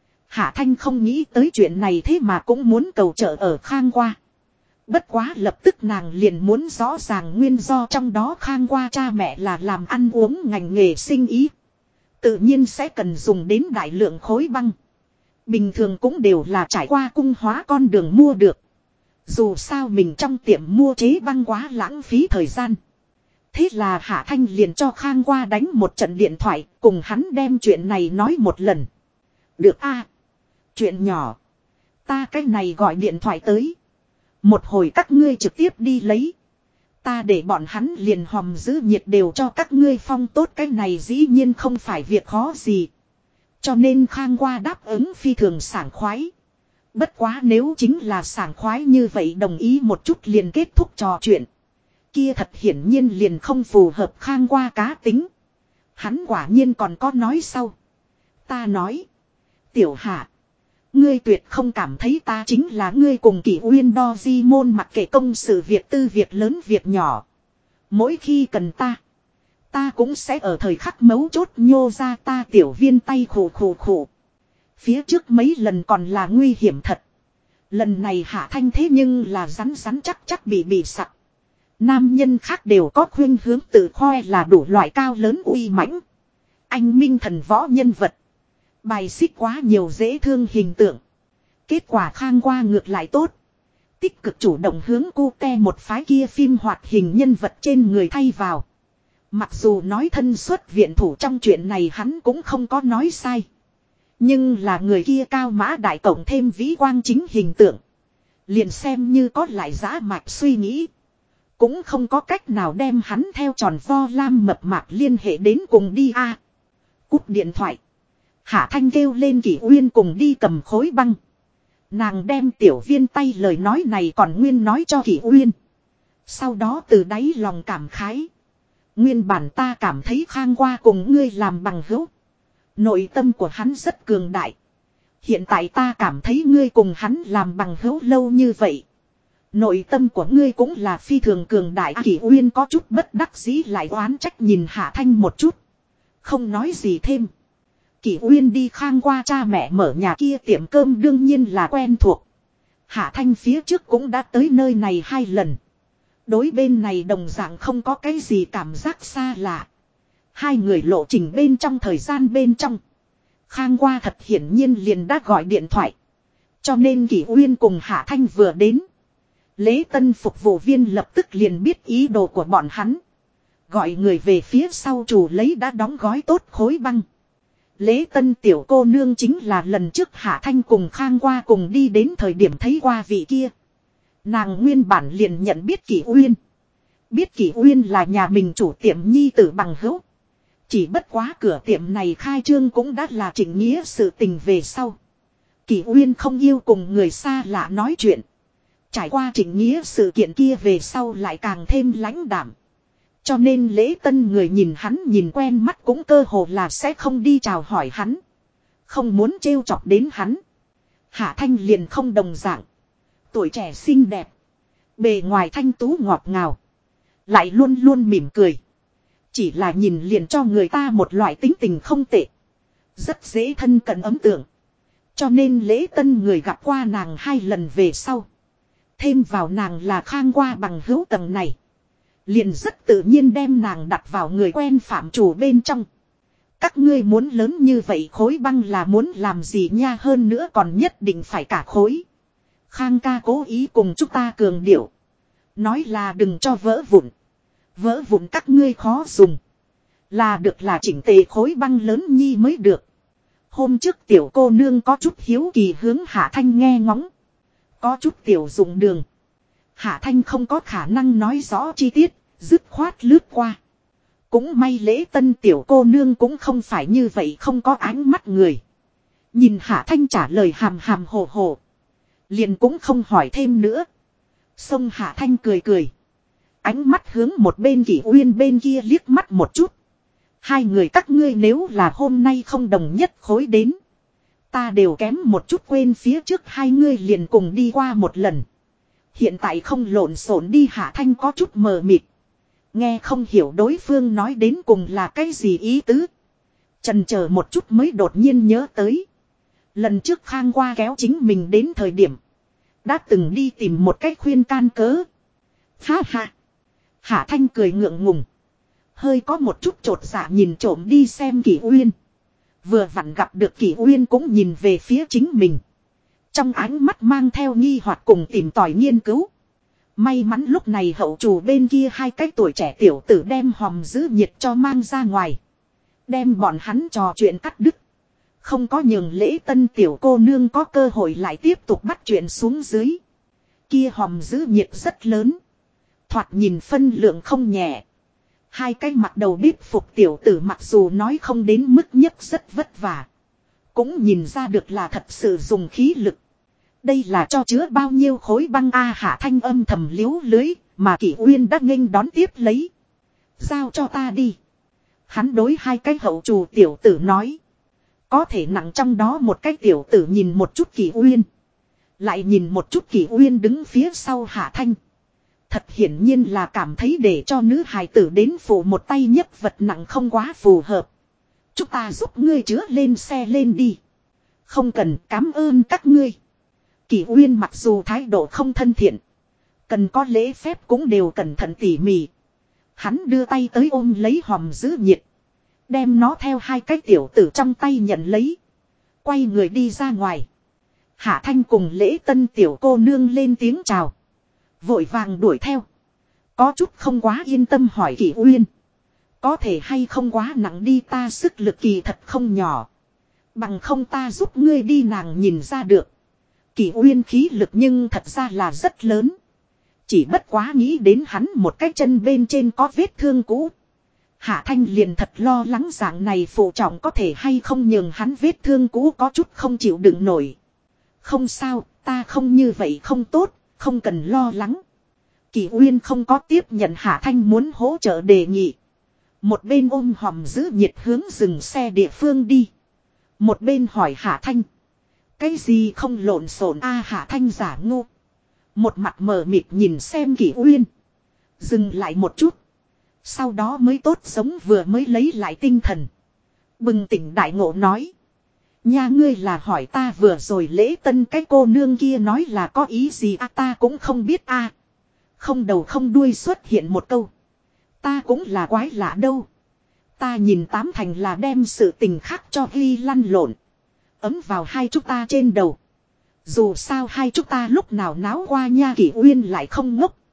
Hạ Thanh không nghĩ tới chuyện này thế mà cũng muốn cầu trợ ở Khang Qua. Bất quá lập tức nàng liền muốn rõ ràng nguyên do, trong đó Khang Qua cha mẹ là làm ăn uống ngành nghề sinh ý. Tự nhiên sẽ cần dùng đến đại lượng khối băng. Bình thường cũng đều là trải qua cung hóa con đường mua được. Dù sao mình trong tiệm mua chế băng quá lãng phí thời gian. Thế là Hạ Thanh liền cho Khang Qua đánh một trận điện thoại, cùng hắn đem chuyện này nói một lần. Được a, chuyện nhỏ. Ta cái này gọi điện thoại tới. Một hồi các ngươi trực tiếp đi lấy. Ta để bọn hắn liền hòm giữ nhiệt đều cho các ngươi phong tốt, cái này dĩ nhiên không phải việc khó gì. Cho nên Khang Qua đáp ứng phi thường sảng khoái. Bất quá nếu chính là sảng khoái như vậy đồng ý một chút liền kết thúc trò chuyện. Kia thật hiển nhiên liền không phù hợp Khang Qua cá tính. Hắn quả nhiên còn có nói sau. Ta nói. Tiểu Hạ. Ngươi tuyệt không cảm thấy ta chính là ngươi cùng Kỷ Uyên đo di môn mặc kệ công sự việc tư việc lớn việc nhỏ. Mỗi khi cần ta cũng sẽ ở thời khắc mấu chốt nhô ra ta tiểu viên tay khổ khổ khổ. Phía trước mấy lần còn là nguy hiểm thật. Lần này Hạ Thanh thế nhưng là rắn chắc bị sặc. Nam nhân khác đều có khuynh hướng tự khoe là đủ loại cao lớn uy mãnh. Anh minh thần võ nhân vật. Bài xích quá nhiều dễ thương hình tượng. Kết quả Khang Qua ngược lại tốt. Tích cực chủ động hướng cu te một phái kia phim hoạt hình nhân vật trên người thay vào. Mặc dù nói thân xuất viện thủ trong chuyện này hắn cũng không có nói sai. Nhưng là người kia cao mã đại cộng thêm vĩ quang chính hình tượng. Liền xem như có lại dã mạch suy nghĩ. Cũng không có cách nào đem hắn theo tròn vo lam mập mạp liên hệ đến cùng đi a. Cúp điện thoại. Hạ Thanh kêu lên Kỷ Uyên cùng đi cầm khối băng. Nàng đem tiểu viên tay lời nói này còn nguyên nói cho Kỷ Uyên. Sau đó từ đáy lòng cảm khái. Nguyên bản ta cảm thấy Khang Qua cùng ngươi làm bằng hữu. Nội tâm của hắn rất cường đại. Hiện tại ta cảm thấy ngươi cùng hắn làm bằng hữu lâu như vậy. Nội tâm của ngươi cũng là phi thường cường đại. Kỷ Uyên có chút bất đắc dĩ lại oán trách nhìn Hạ Thanh một chút. Không nói gì thêm. Kỷ Uyên đi Khang Qua cha mẹ mở nhà kia tiệm cơm đương nhiên là quen thuộc. Hạ Thanh phía trước cũng đã tới nơi này 2 lần. Đối bên này đồng dạng không có cái gì cảm giác xa lạ. Hai người lộ trình bên trong thời gian bên trong. Khang Qua thật hiển nhiên liền đã gọi điện thoại. Cho nên Kỷ Uyên cùng Hạ Thanh vừa đến. Lễ tân phục vụ viên lập tức liền biết ý đồ của bọn hắn. Gọi người về phía sau chủ lấy đã đóng gói tốt khối băng. Lễ tân tiểu cô nương chính là lần trước Hạ Thanh cùng Khang qua cùng đi đến thời điểm thấy qua vị kia. Nàng nguyên bản liền nhận biết Kỷ Uyên. Biết Kỷ Uyên là nhà mình chủ tiệm nhi tử bằng hữu. Chỉ bất quá cửa tiệm này khai trương cũng đã là chỉnh nghĩa sự tình về sau. Kỷ Uyên không yêu cùng người xa lạ nói chuyện. Trải qua chỉnh nghĩa sự kiện kia về sau lại càng thêm lãnh đạm. Cho nên lễ tân người nhìn hắn nhìn quen mắt cũng cơ hồ là sẽ không đi chào hỏi hắn. Không muốn trêu chọc đến hắn. Hạ Thanh liền không đồng dạng. Tuổi trẻ xinh đẹp. Bề ngoài thanh tú ngọt ngào. Lại luôn luôn mỉm cười. Chỉ là nhìn liền cho người ta một loại tính tình không tệ. Rất dễ thân cận ấm tượng. Cho nên lễ tân người gặp qua nàng 2 lần về sau. Thêm vào nàng là Khang qua bằng hữu tầng này. Liền rất tự nhiên đem nàng đặt vào người quen phạm chủ bên trong. Các ngươi muốn lớn như vậy khối băng là muốn làm gì nha, hơn nữa còn nhất định phải cả khối. Khang ca cố ý cùng chúng ta cường điệu. Nói là đừng cho vỡ vụn. Vỡ vụn các ngươi khó dùng. Là được là chỉnh tề khối băng lớn nhi mới được. Hôm trước tiểu cô nương có chút hiếu kỳ hướng Hạ Thanh nghe ngóng. Có chút tiểu dụng đường. Hạ Thanh không có khả năng nói rõ chi tiết, dứt khoát lướt qua. Cũng may lễ tân tiểu cô nương cũng không phải như vậy, không có ánh mắt người. Nhìn Hạ Thanh trả lời hàm hàm hồ hồ. Liền cũng không hỏi thêm nữa. Xông Hạ Thanh cười cười. Ánh mắt hướng một bên Kỷ Uyên bên kia liếc mắt một chút. 2 người các ngươi nếu là hôm nay không đồng nhất khối đến. Ta đều kém một chút quên phía trước 2 ngươi liền cùng đi qua một lần. Hiện tại không lộn xộn đi. Hạ Thanh có chút mờ mịt. Nghe không hiểu đối phương nói đến cùng là cái gì ý tứ. Chần chờ một chút mới đột nhiên nhớ tới. Lần trước Khang qua kéo chính mình đến thời điểm. Đã từng đi tìm một cách khuyên can cớ. Ha ha. Hạ Thanh cười ngượng ngùng. Hơi có một chút chột dạ nhìn trộm đi xem Kỷ Uyên. Vừa vặn gặp được Kỷ Uyên cũng nhìn về phía chính mình. Trong ánh mắt mang theo nghi hoặc cùng tìm tòi nghiên cứu. May mắn lúc này hậu chủ bên kia 2 cái tuổi trẻ tiểu tử đem hòm giữ nhiệt cho mang ra ngoài. Đem bọn hắn trò chuyện cắt đứt. Không có nhường lễ tân tiểu cô nương có cơ hội lại tiếp tục bắt chuyện xuống dưới. Kia hòm giữ nhiệt rất lớn. Thoạt nhìn phân lượng không nhẹ. 2 cái mặc đầu bếp phục tiểu tử mặc dù nói không đến mức nhất rất vất vả. Cũng nhìn ra được là thật sự dùng khí lực. Đây là cho chứa bao nhiêu khối băng a. Hạ Thanh âm thầm liếu lưới, mà Kỷ Uyên đã nghênh đón tiếp lấy. Giao cho ta đi. Hắn đối 2 cái hậu trù tiểu tử nói. Có thể nặng trong đó một cái tiểu tử nhìn một chút Kỷ Uyên. Lại nhìn một chút Kỷ Uyên đứng phía sau Hạ Thanh. Thật hiển nhiên là cảm thấy để cho nữ hài tử đến phụ một tay nhấc vật nặng không quá phù hợp. Chúng ta giúp ngươi chứa lên xe lên đi. Không cần, cảm ơn các ngươi. Kỷ Uyên mặc dù thái độ không thân thiện. Cần có lễ phép cũng đều cẩn thận tỉ mỉ. Hắn đưa tay tới ôm lấy hòm giữ nhiệt. Đem nó theo 2 cái tiểu tử trong tay nhận lấy. Quay người đi ra ngoài. Hạ Thanh cùng lễ tân tiểu cô nương lên tiếng chào. Vội vàng đuổi theo. Có chút không quá yên tâm hỏi Kỷ Uyên. Có thể hay không quá nặng đi, ta sức lực kỳ thật không nhỏ. Bằng không ta giúp ngươi đi. Nàng nhìn ra được. Kỷ Uyên khí lực nhưng thật ra là rất lớn. Chỉ bất quá nghĩ đến hắn một cái chân bên trên có vết thương cũ. Hạ Thanh liền thật lo lắng dạng này phụ trọng có thể hay không nhường hắn vết thương cũ có chút không chịu đựng nổi. Không sao, ta không như vậy không tốt, không cần lo lắng. Kỷ Uyên không có tiếp nhận Hạ Thanh muốn hỗ trợ đề nghị. Một bên ôm hòm giữ nhiệt hướng dừng xe địa phương đi. Một bên hỏi Hạ Thanh. Cái gì không lộn xộn a? Hạ Thanh giả ngu. Một mặt mờ mịt nhìn xem Kỷ Uyên. Dừng lại một chút. Sau đó mới tốt giống vừa mới lấy lại tinh thần. Bừng tỉnh đại ngộ nói. Nha, ngươi là hỏi ta vừa rồi lễ tân cái cô nương kia nói là có ý gì a? Ta cũng không biết a. Không đầu không đuôi xuất hiện một câu. Ta cũng là quái lạ đâu. Ta nhìn 8 thành là đem sự tình khác cho ghi lăn lộn. Ấm vào 2 chúng ta trên đầu. Dù sao 2 chúng ta lúc nào náo qua nha. Kỷ Uyên lại không ngốc.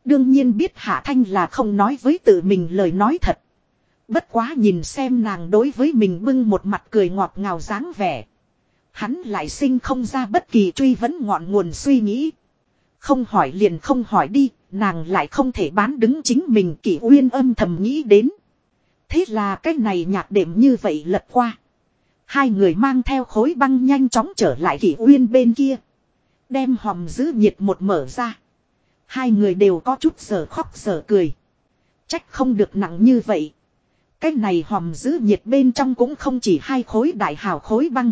Đương nhiên biết Hạ Thanh là không nói với tự mình lời nói thật. Bất quá nhìn xem nàng đối với mình bưng một mặt cười ngọt ngào dáng vẻ. Hắn lại sinh không ra bất kỳ truy vấn ngọn nguồn suy nghĩ. Không hỏi liền không hỏi đi, nàng lại không thể bán đứng chính mình. Kỷ Uyên âm thầm nghĩ đến. Thế là cái này nhạc đệm như vậy lật qua. Hai người mang theo khối băng nhanh chóng trở lại Kỷ Uyên bên kia. Đem hòm giữ nhiệt một mở ra. Hai người đều có chút giờ khóc giờ cười. Trách không được nặng như vậy. Cái này hòm giữ nhiệt bên trong cũng không chỉ 2 khối đại hào khối băng.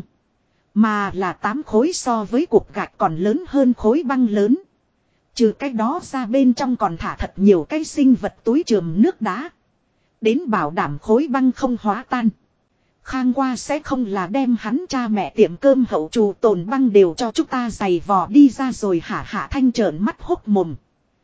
Mà là 8 khối so với cục gạch còn lớn hơn khối băng lớn. Trừ cái đó ra bên trong còn thả thật nhiều cái sinh vật túi chườm nước đá. Đến bảo đảm khối băng không hóa tan. Khang qua sẽ không là đem hắn cha mẹ tiệm cơm hậu trù tồn băng đều cho chúng ta giày vò đi ra rồi hả. Hạ Thanh trợn mắt hốc mồm.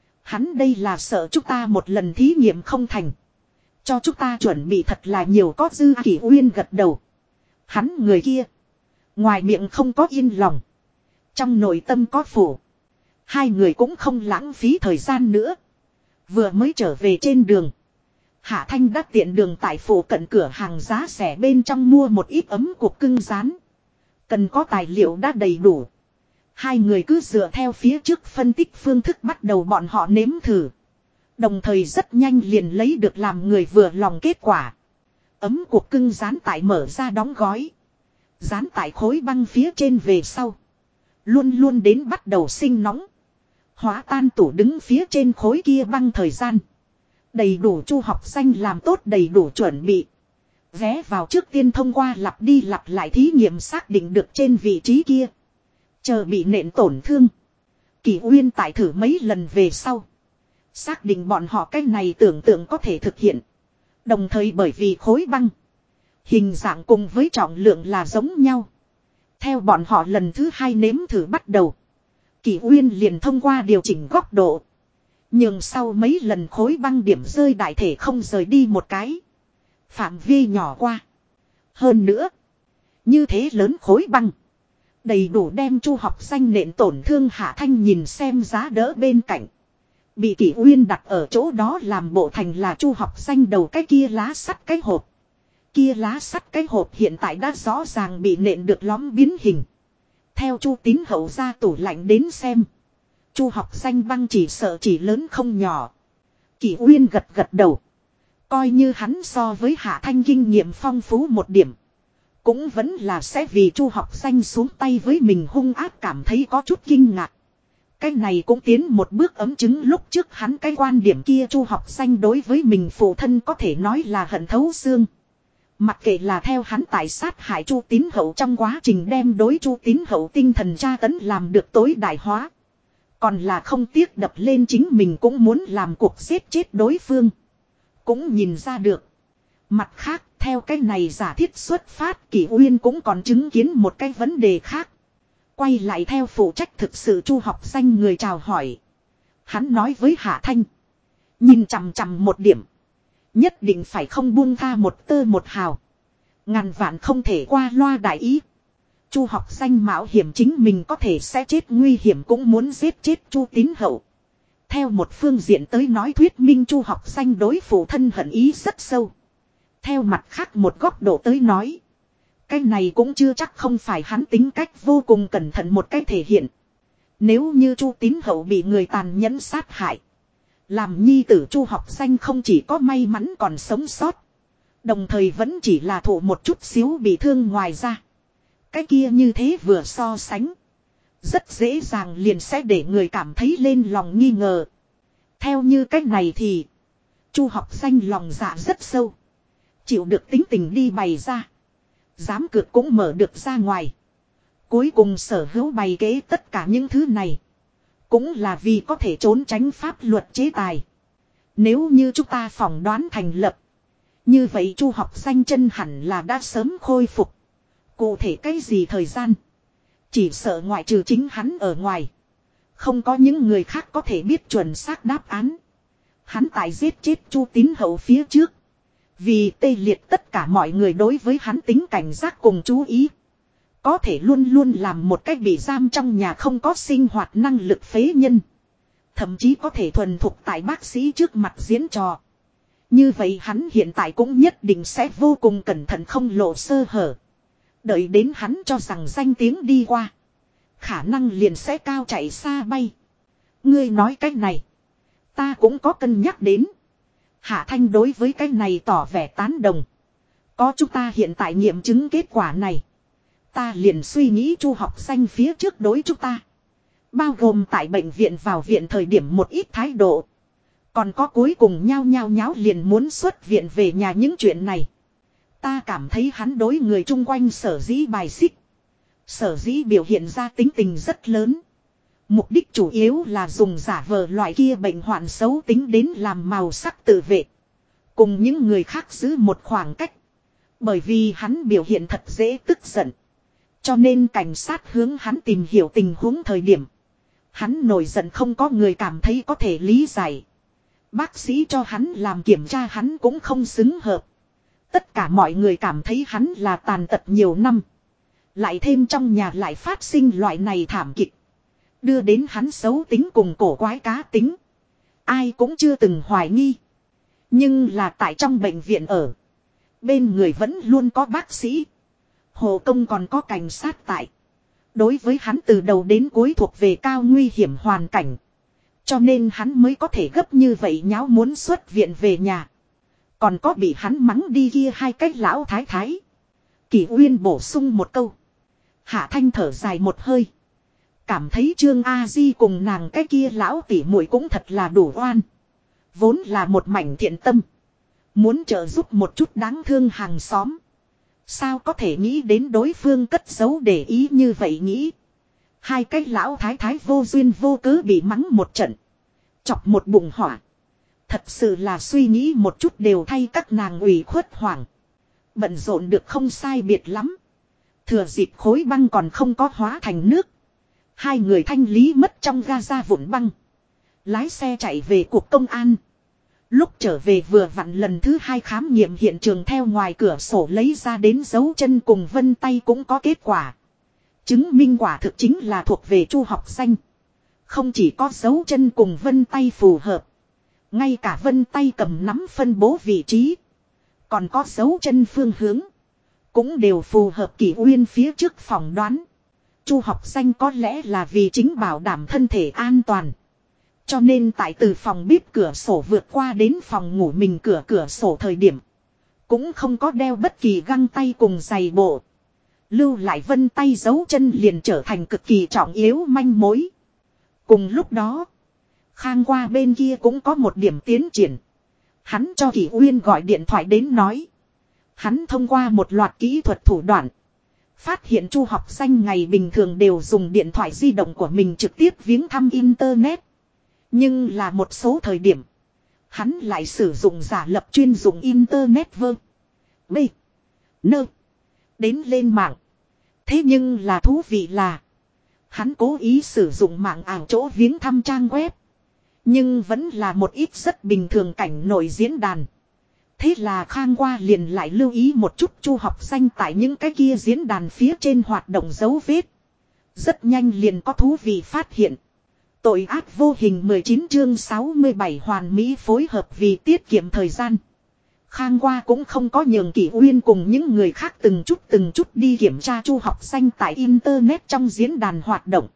Hắn đây là sợ chúng ta một lần thí nghiệm không thành. Cho chúng ta chuẩn bị thật là nhiều có dư. Kỷ Uyên gật đầu. Hắn người kia. Ngoài miệng không có yên lòng. Trong nội tâm có phủ. Hai người cũng không lãng phí thời gian nữa. Vừa mới trở về trên đường. Hạ Thanh đã tiện đường tại phủ cận cửa hàng giá rẻ bên trong mua một ít ấm cục cưng rán. Cần có tài liệu đã đầy đủ. Hai người cứ dựa theo phía trước phân tích phương thức bắt đầu bọn họ nếm thử. Đồng thời rất nhanh liền lấy được làm người vừa lòng kết quả. Ấm cục cưng rán tại mở ra đóng gói. Dán tại khối băng phía trên về sau. Luôn luôn đến bắt đầu sinh nóng. Hóa tan tủ đứng phía trên khối kia băng thời gian. Đầy đủ Chu học xanh làm tốt đầy đủ chuẩn bị. Vé vào trước tiên thông qua lặp đi lặp lại thí nghiệm xác định được trên vị trí kia. Chờ bị nện tổn thương. Kỷ Uyên tại thử mấy lần về sau. Xác định bọn họ cái này tưởng tượng có thể thực hiện. Đồng thời bởi vì khối băng. Hình dạng cùng với trọng lượng là giống nhau. Theo bọn họ lần thứ 2 nếm thử bắt đầu. Kỷ Uyên liền thông qua điều chỉnh góc độ. Nhưng sau mấy lần khối băng điểm rơi đại thể không rời đi một cái. Phạm vi nhỏ qua. Hơn nữa. Như thế lớn khối băng. Đầy đủ đem Chu học xanh nện tổn thương. Hạ Thanh nhìn xem giá đỡ bên cạnh. Bị Kỷ Uyên đặt ở chỗ đó làm bộ thành là Chu học xanh đầu cái kia lá sắt cái hộp. Kia lá sắt cái hộp hiện tại đã rõ ràng bị nện được lõm biến hình. Theo Chu Tín Hậu ra tủ lạnh đến xem. Chu học xanh băng chỉ sợ chỉ lớn không nhỏ. Kỷ Uyên gật gật đầu. Coi như hắn so với Hạ Thanh kinh nghiệm phong phú một điểm. Cũng vẫn là sẽ vì Chu học xanh xuống tay với mình hung ác cảm thấy có chút kinh ngạc. Cái này cũng tiến một bước ấm chứng lúc trước hắn cái quan điểm kia. Chu học xanh đối với mình phụ thân có thể nói là hận thấu xương. Mặc kệ là theo hắn tại sát hại Chu Tín Hậu trong quá trình đem đối Chu Tín Hậu tinh thần tra tấn làm được tối đại hóa. Còn là không tiếc đập lên chính mình cũng muốn làm cuộc giết chết đối phương. Cũng nhìn ra được. Mặt khác, theo cái này giả thiết xuất phát, Kỷ Uyên cũng còn chứng kiến một cái vấn đề khác. Quay lại theo phụ trách thực sự Chu học xanh người chào hỏi. Hắn nói với Hạ Thanh. Nhìn chằm chằm một điểm. Nhất định phải không buông tha một tơ một hào. Ngàn vạn không thể qua loa đại ý. Chu học xanh mạo hiểm chính mình có thể sẽ chết nguy hiểm cũng muốn giết chết Chu Tín Hậu. Theo một phương diện tới nói thuyết minh Chu học xanh đối phụ thân hận ý rất sâu. Theo mặt khác một góc độ tới nói. Cái này cũng chưa chắc không phải hắn tính cách vô cùng cẩn thận một cách thể hiện. Nếu như Chu Tín Hậu bị người tàn nhẫn sát hại. Làm nhi tử Chu học xanh không chỉ có may mắn còn sống sót. Đồng thời vẫn chỉ là thụ một chút xíu bị thương ngoài ra. Cái kia như thế vừa so sánh. Rất dễ dàng liền sẽ để người cảm thấy lên lòng nghi ngờ. Theo như cách này thì. Chu học xanh lòng dạ rất sâu. Chịu được tính tình đi bày ra. Dám cược cũng mở được ra ngoài. Cuối cùng sở hữu bày kế tất cả những thứ này. Cũng là vì có thể trốn tránh pháp luật chế tài. Nếu như chúng ta phỏng đoán thành lập. Như vậy Chu học xanh chân hẳn là đã sớm khôi phục. Cụ thể cái gì thời gian. Chỉ sợ ngoại trừ chính hắn ở ngoài. Không có những người khác có thể biết chuẩn xác đáp án. Hắn tại giết chết Chu Tín Hậu phía trước. Vì tê liệt tất cả mọi người đối với hắn tính cảnh giác cùng chú ý. Có thể luôn luôn làm một cách bị giam trong nhà không có sinh hoạt năng lực phế nhân. Thậm chí có thể thuần thục tại bác sĩ trước mặt diễn trò. Như vậy hắn hiện tại cũng nhất định sẽ vô cùng cẩn thận không lộ sơ hở. Đợi đến hắn cho rằng danh tiếng đi qua. Khả năng liền sẽ cao chạy xa bay. Ngươi nói cái này. Ta cũng có cân nhắc đến. Hạ Thanh đối với cái này tỏ vẻ tán đồng. Có chúng ta hiện tại nghiệm chứng kết quả này. Ta liền suy nghĩ Chu học danh phía trước đối chúng ta. Bao gồm tại bệnh viện vào viện thời điểm một ít thái độ. Còn có cuối cùng nháo liền muốn xuất viện về nhà những chuyện này. Ta cảm thấy hắn đối người chung quanh sở dĩ bài xích. Sở dĩ biểu hiện ra tính tình rất lớn. Mục đích chủ yếu là dùng giả vờ loại kia bệnh hoạn xấu tính đến làm màu sắc tự vệ. Cùng những người khác giữ một khoảng cách. Bởi vì hắn biểu hiện thật dễ tức giận. Cho nên cảnh sát hướng hắn tìm hiểu tình huống thời điểm. Hắn nổi giận không có người cảm thấy có thể lý giải. Bác sĩ cho hắn làm kiểm tra hắn cũng không xứng hợp. Tất cả mọi người cảm thấy hắn là tàn tật nhiều năm. Lại thêm trong nhà lại phát sinh loại này thảm kịch. Đưa đến hắn xấu tính cùng cổ quái cá tính. Ai cũng chưa từng hoài nghi. Nhưng là tại trong bệnh viện ở. Bên người vẫn luôn có bác sĩ. Hộ công còn có cảnh sát tại. Đối với hắn từ đầu đến cuối thuộc về cao nguy hiểm hoàn cảnh. Cho nên hắn mới có thể gấp như vậy nháo muốn xuất viện về nhà. Còn có bị hắn mắng đi kia hai cách lão thái thái. Kỷ Uyên bổ sung một câu. Hạ Thanh thở dài một hơi. Cảm thấy Trương A Di cùng nàng cái kia lão tỉ muội cũng thật là đủ oan. Vốn là một mảnh thiện tâm. Muốn trợ giúp một chút đáng thương hàng xóm. Sao có thể nghĩ đến đối phương cất giấu để ý như vậy nghĩ. Hai cái lão thái thái vô duyên vô cớ bị mắng một trận. Chọc một bụng hỏa. Thật sự là suy nghĩ một chút đều thay các nàng ủy khuất hoảng. Bận rộn được không sai biệt lắm. Thừa dịp khối băng còn không có hóa thành nước. Hai người thanh lý mất trong ga ra vụn băng. Lái xe chạy về cuộc công an. Lúc trở về vừa vặn lần thứ hai khám nghiệm hiện trường theo ngoài cửa sổ lấy ra đến dấu chân cùng vân tay cũng có kết quả. Chứng minh quả thực chính là thuộc về Chu học danh. Không chỉ có dấu chân cùng vân tay phù hợp. Ngay cả vân tay cầm nắm phân bố vị trí. Còn có dấu chân phương hướng. Cũng đều phù hợp Kỷ Uyên phía trước phỏng đoán. Chu học danh có lẽ là vì chính bảo đảm thân thể an toàn. Cho nên tại từ phòng bếp cửa sổ vượt qua đến phòng ngủ mình cửa sổ thời điểm. Cũng không có đeo bất kỳ găng tay cùng giày bộ. Lưu lại vân tay dấu chân liền trở thành cực kỳ trọng yếu manh mối. Cùng lúc đó. Khang qua bên kia cũng có một điểm tiến triển. Hắn cho Kỷ Uyên gọi điện thoại đến nói. Hắn thông qua một loạt kỹ thuật thủ đoạn. Phát hiện Chu học danh ngày bình thường đều dùng điện thoại di động của mình trực tiếp viếng thăm Internet. Nhưng là một số thời điểm. Hắn lại sử dụng giả lập chuyên dụng Internet vơ. B. Nơ. Đến lên mạng. Thế nhưng là thú vị là. Hắn cố ý sử dụng mạng ảo chỗ viếng thăm trang web. Nhưng vẫn là một ít rất bình thường cảnh nội diễn đàn. Thế là Khang qua liền lại lưu ý một chút Chu học danh tại những cái kia diễn đàn phía trên hoạt động dấu vết. Rất nhanh liền có thú vị phát hiện. Tội ác vô hình 19 chương 67 hoàn mỹ phối hợp vì tiết kiệm thời gian. Khang qua cũng không có nhường Kỷ Uyên cùng những người khác từng chút đi kiểm tra Chu học danh tại Internet trong diễn đàn hoạt động.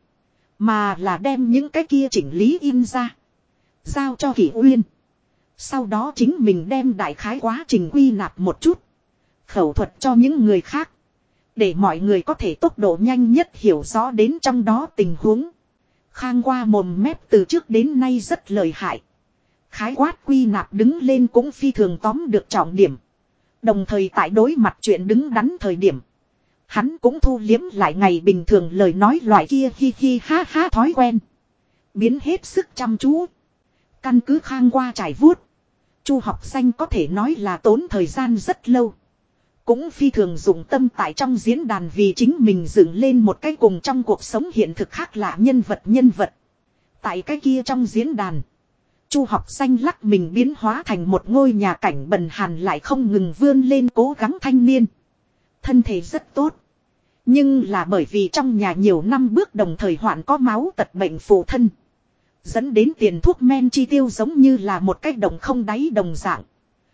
Mà là đem những cái kia chỉnh lý in ra. Giao cho Kỷ Uyên. Sau đó chính mình đem đại khái quá trình quy nạp một chút. Khẩu thuật cho những người khác. Để mọi người có thể tốc độ nhanh nhất hiểu rõ đến trong đó tình huống. Khang qua mồm mép từ trước đến nay rất lợi hại. Khái quát quy nạp đứng lên cũng phi thường tóm được trọng điểm. Đồng thời tại đối mặt chuyện đứng đắn thời điểm. Hắn cũng thu liếm lại ngày bình thường lời nói loại kia hi hi ha ha thói quen. Biến hết sức chăm chú. Căn cứ Khang qua trải vuốt. Chu học danh có thể nói là tốn thời gian rất lâu. Cũng phi thường dụng tâm tại trong diễn đàn vì chính mình dựng lên một cái cùng trong cuộc sống hiện thực khác lạ nhân vật. Tại cái kia trong diễn đàn. Chu học danh lắc mình biến hóa thành một ngôi nhà cảnh bần hàn lại không ngừng vươn lên cố gắng thanh niên. Thân thể rất tốt. Nhưng là bởi vì trong nhà nhiều năm bước đồng thời hoạn có máu tật bệnh phụ thân. Dẫn đến tiền thuốc men chi tiêu giống như là một cái đồng không đáy đồng dạng.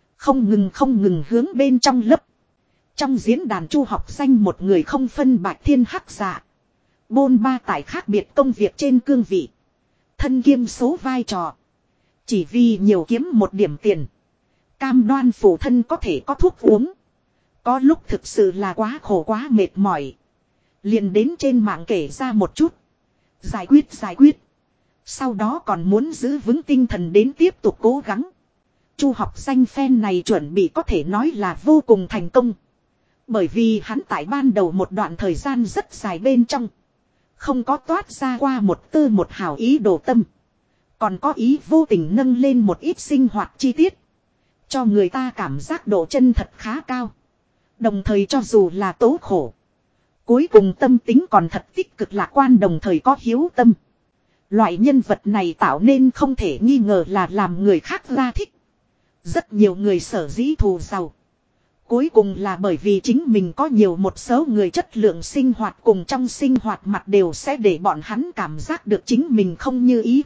Không ngừng hướng bên trong lấp. Trong diễn đàn Chu Học Danh một người không phân bạch thiên hắc dạ. Bôn ba tại khác biệt công việc trên cương vị. Thân kiêm số vai trò. Chỉ vì nhiều kiếm một điểm tiền. Cam đoan phụ thân có thể có thuốc uống. Có lúc thực sự là quá khổ quá mệt mỏi. Liền đến trên mạng kể ra một chút. Giải quyết. Sau đó còn muốn giữ vững tinh thần đến tiếp tục cố gắng. Chu Học Danh fan này chuẩn bị có thể nói là vô cùng thành công. Bởi vì hắn tại ban đầu một đoạn thời gian rất dài bên trong. Không có toát ra qua một hào ý đồ tâm. Còn có ý vô tình nâng lên một ít sinh hoạt chi tiết. Cho người ta cảm giác độ chân thật khá cao. Đồng thời cho dù là tố khổ. Cuối cùng tâm tính còn thật tích cực lạc quan, đồng thời có hiếu tâm. Loại nhân vật này tạo nên không thể nghi ngờ là làm người khác ra thích. Rất nhiều người sở dĩ thù giàu. Cuối cùng là bởi vì chính mình có nhiều một số người chất lượng sinh hoạt cùng trong sinh hoạt mặt đều sẽ để bọn hắn cảm giác được chính mình không như ý.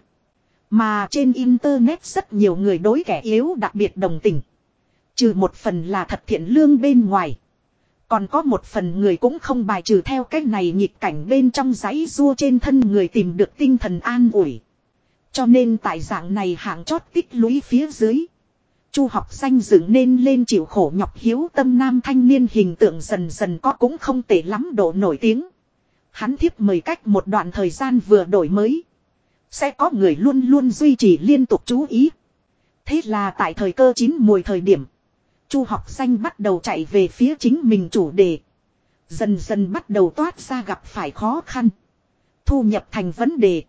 Mà trên internet rất nhiều người đối kẻ yếu đặc biệt đồng tình. Trừ một phần là thật thiện lương bên ngoài. Còn có một phần người cũng không bài trừ theo cách này nghịch cảnh bên trong giấy rua trên thân người tìm được tinh thần an ủi. Cho nên tại dạng này hạng chót tích lũy phía dưới. Chu Học Danh dựng nên lên chịu khổ nhọc hiếu tâm nam thanh niên hình tượng dần dần có cũng không tệ lắm độ nổi tiếng. Hắn thiếp mời cách một đoạn thời gian vừa đổi mới. Sẽ có người luôn luôn duy trì liên tục chú ý. Thế là tại thời cơ chín mùi thời điểm. Chu Học Danh bắt đầu chạy về phía chính mình chủ đề. Dần dần bắt đầu toát ra gặp phải khó khăn. Thu nhập thành vấn đề.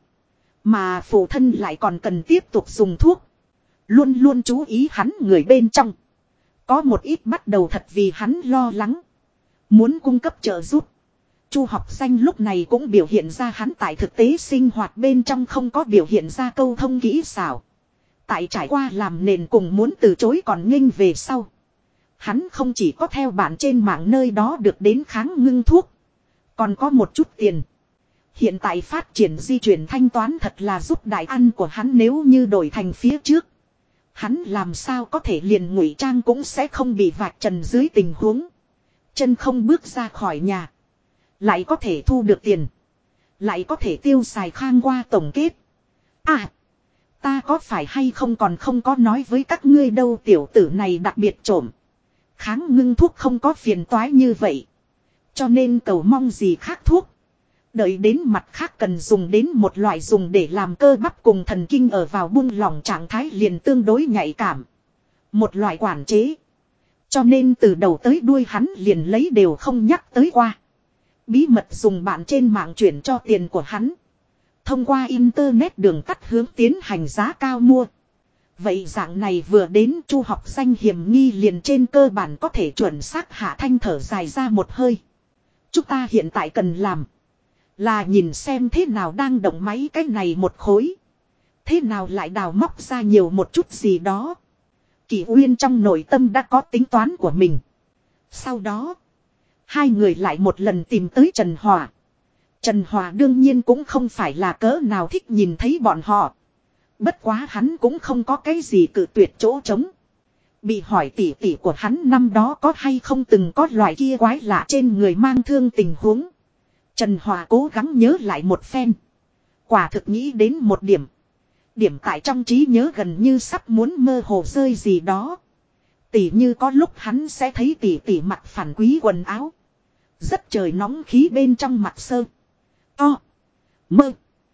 Mà phụ thân lại còn cần tiếp tục dùng thuốc. Luôn luôn chú ý hắn người bên trong. Có một ít bắt đầu thật vì hắn lo lắng. Muốn cung cấp trợ giúp. Chu Học Danh lúc này cũng biểu hiện ra hắn tại thực tế sinh hoạt bên trong không có biểu hiện ra câu thông kỹ xảo. Tại trải qua làm nền cùng muốn từ chối còn nghênh về sau. Hắn không chỉ có theo bạn trên mạng nơi đó được đến kháng ngưng thuốc. Còn có một chút tiền. Hiện tại phát triển di chuyển thanh toán thật là giúp đại ăn của hắn nếu như đổi thành phía trước. Hắn làm sao có thể liền ngụy trang cũng sẽ không bị vạch trần dưới tình huống. Chân không bước ra khỏi nhà. Lại có thể thu được tiền. Lại có thể tiêu xài khang qua tổng kết. À. Ta có phải hay không còn không có nói với các ngươi đâu, tiểu tử này đặc biệt trộm. Kháng ngưng thuốc không có phiền toái như vậy. Cho nên cầu mong gì khác thuốc. Đợi đến mặt khác cần dùng đến một loại dùng để làm cơ bắp cùng thần kinh ở vào buông lỏng trạng thái liền tương đối nhạy cảm. Một loại quản chế. Cho nên từ đầu tới đuôi hắn liền lấy đều không nhắc tới qua. Bí mật dùng bạn trên mạng chuyển cho tiền của hắn. Thông qua internet đường tắt hướng tiến hành giá cao mua. Vậy dạng này vừa đến Chu Học Danh hiểm nghi liền trên cơ bản có thể chuẩn xác hạ thanh thở dài ra một hơi. Chúng ta hiện tại cần làm. Là nhìn xem thế nào đang động máy cái này một khối. Thế nào lại đào móc ra nhiều một chút gì đó. Kỷ Uyên trong nội tâm đã có tính toán của mình. Sau đó. Hai người lại một lần tìm tới Trần Hòa. Trần Hòa đương nhiên cũng không phải là cỡ nào thích nhìn thấy bọn họ. Bất quá hắn cũng không có cái gì cự tuyệt chỗ trống. Bị hỏi tỉ tỉ của hắn năm đó có hay không từng có loại kia quái lạ trên người mang thương tình huống. Trần Hòa cố gắng nhớ lại một phen. Quả thực nghĩ đến một điểm. Điểm tại trong trí nhớ gần như sắp muốn mơ hồ rơi gì đó. Tỉ như có lúc hắn sẽ thấy tỉ tỉ mặc phản quý quần áo. Rất trời nóng khí bên trong mặt sơ. To. Mơ.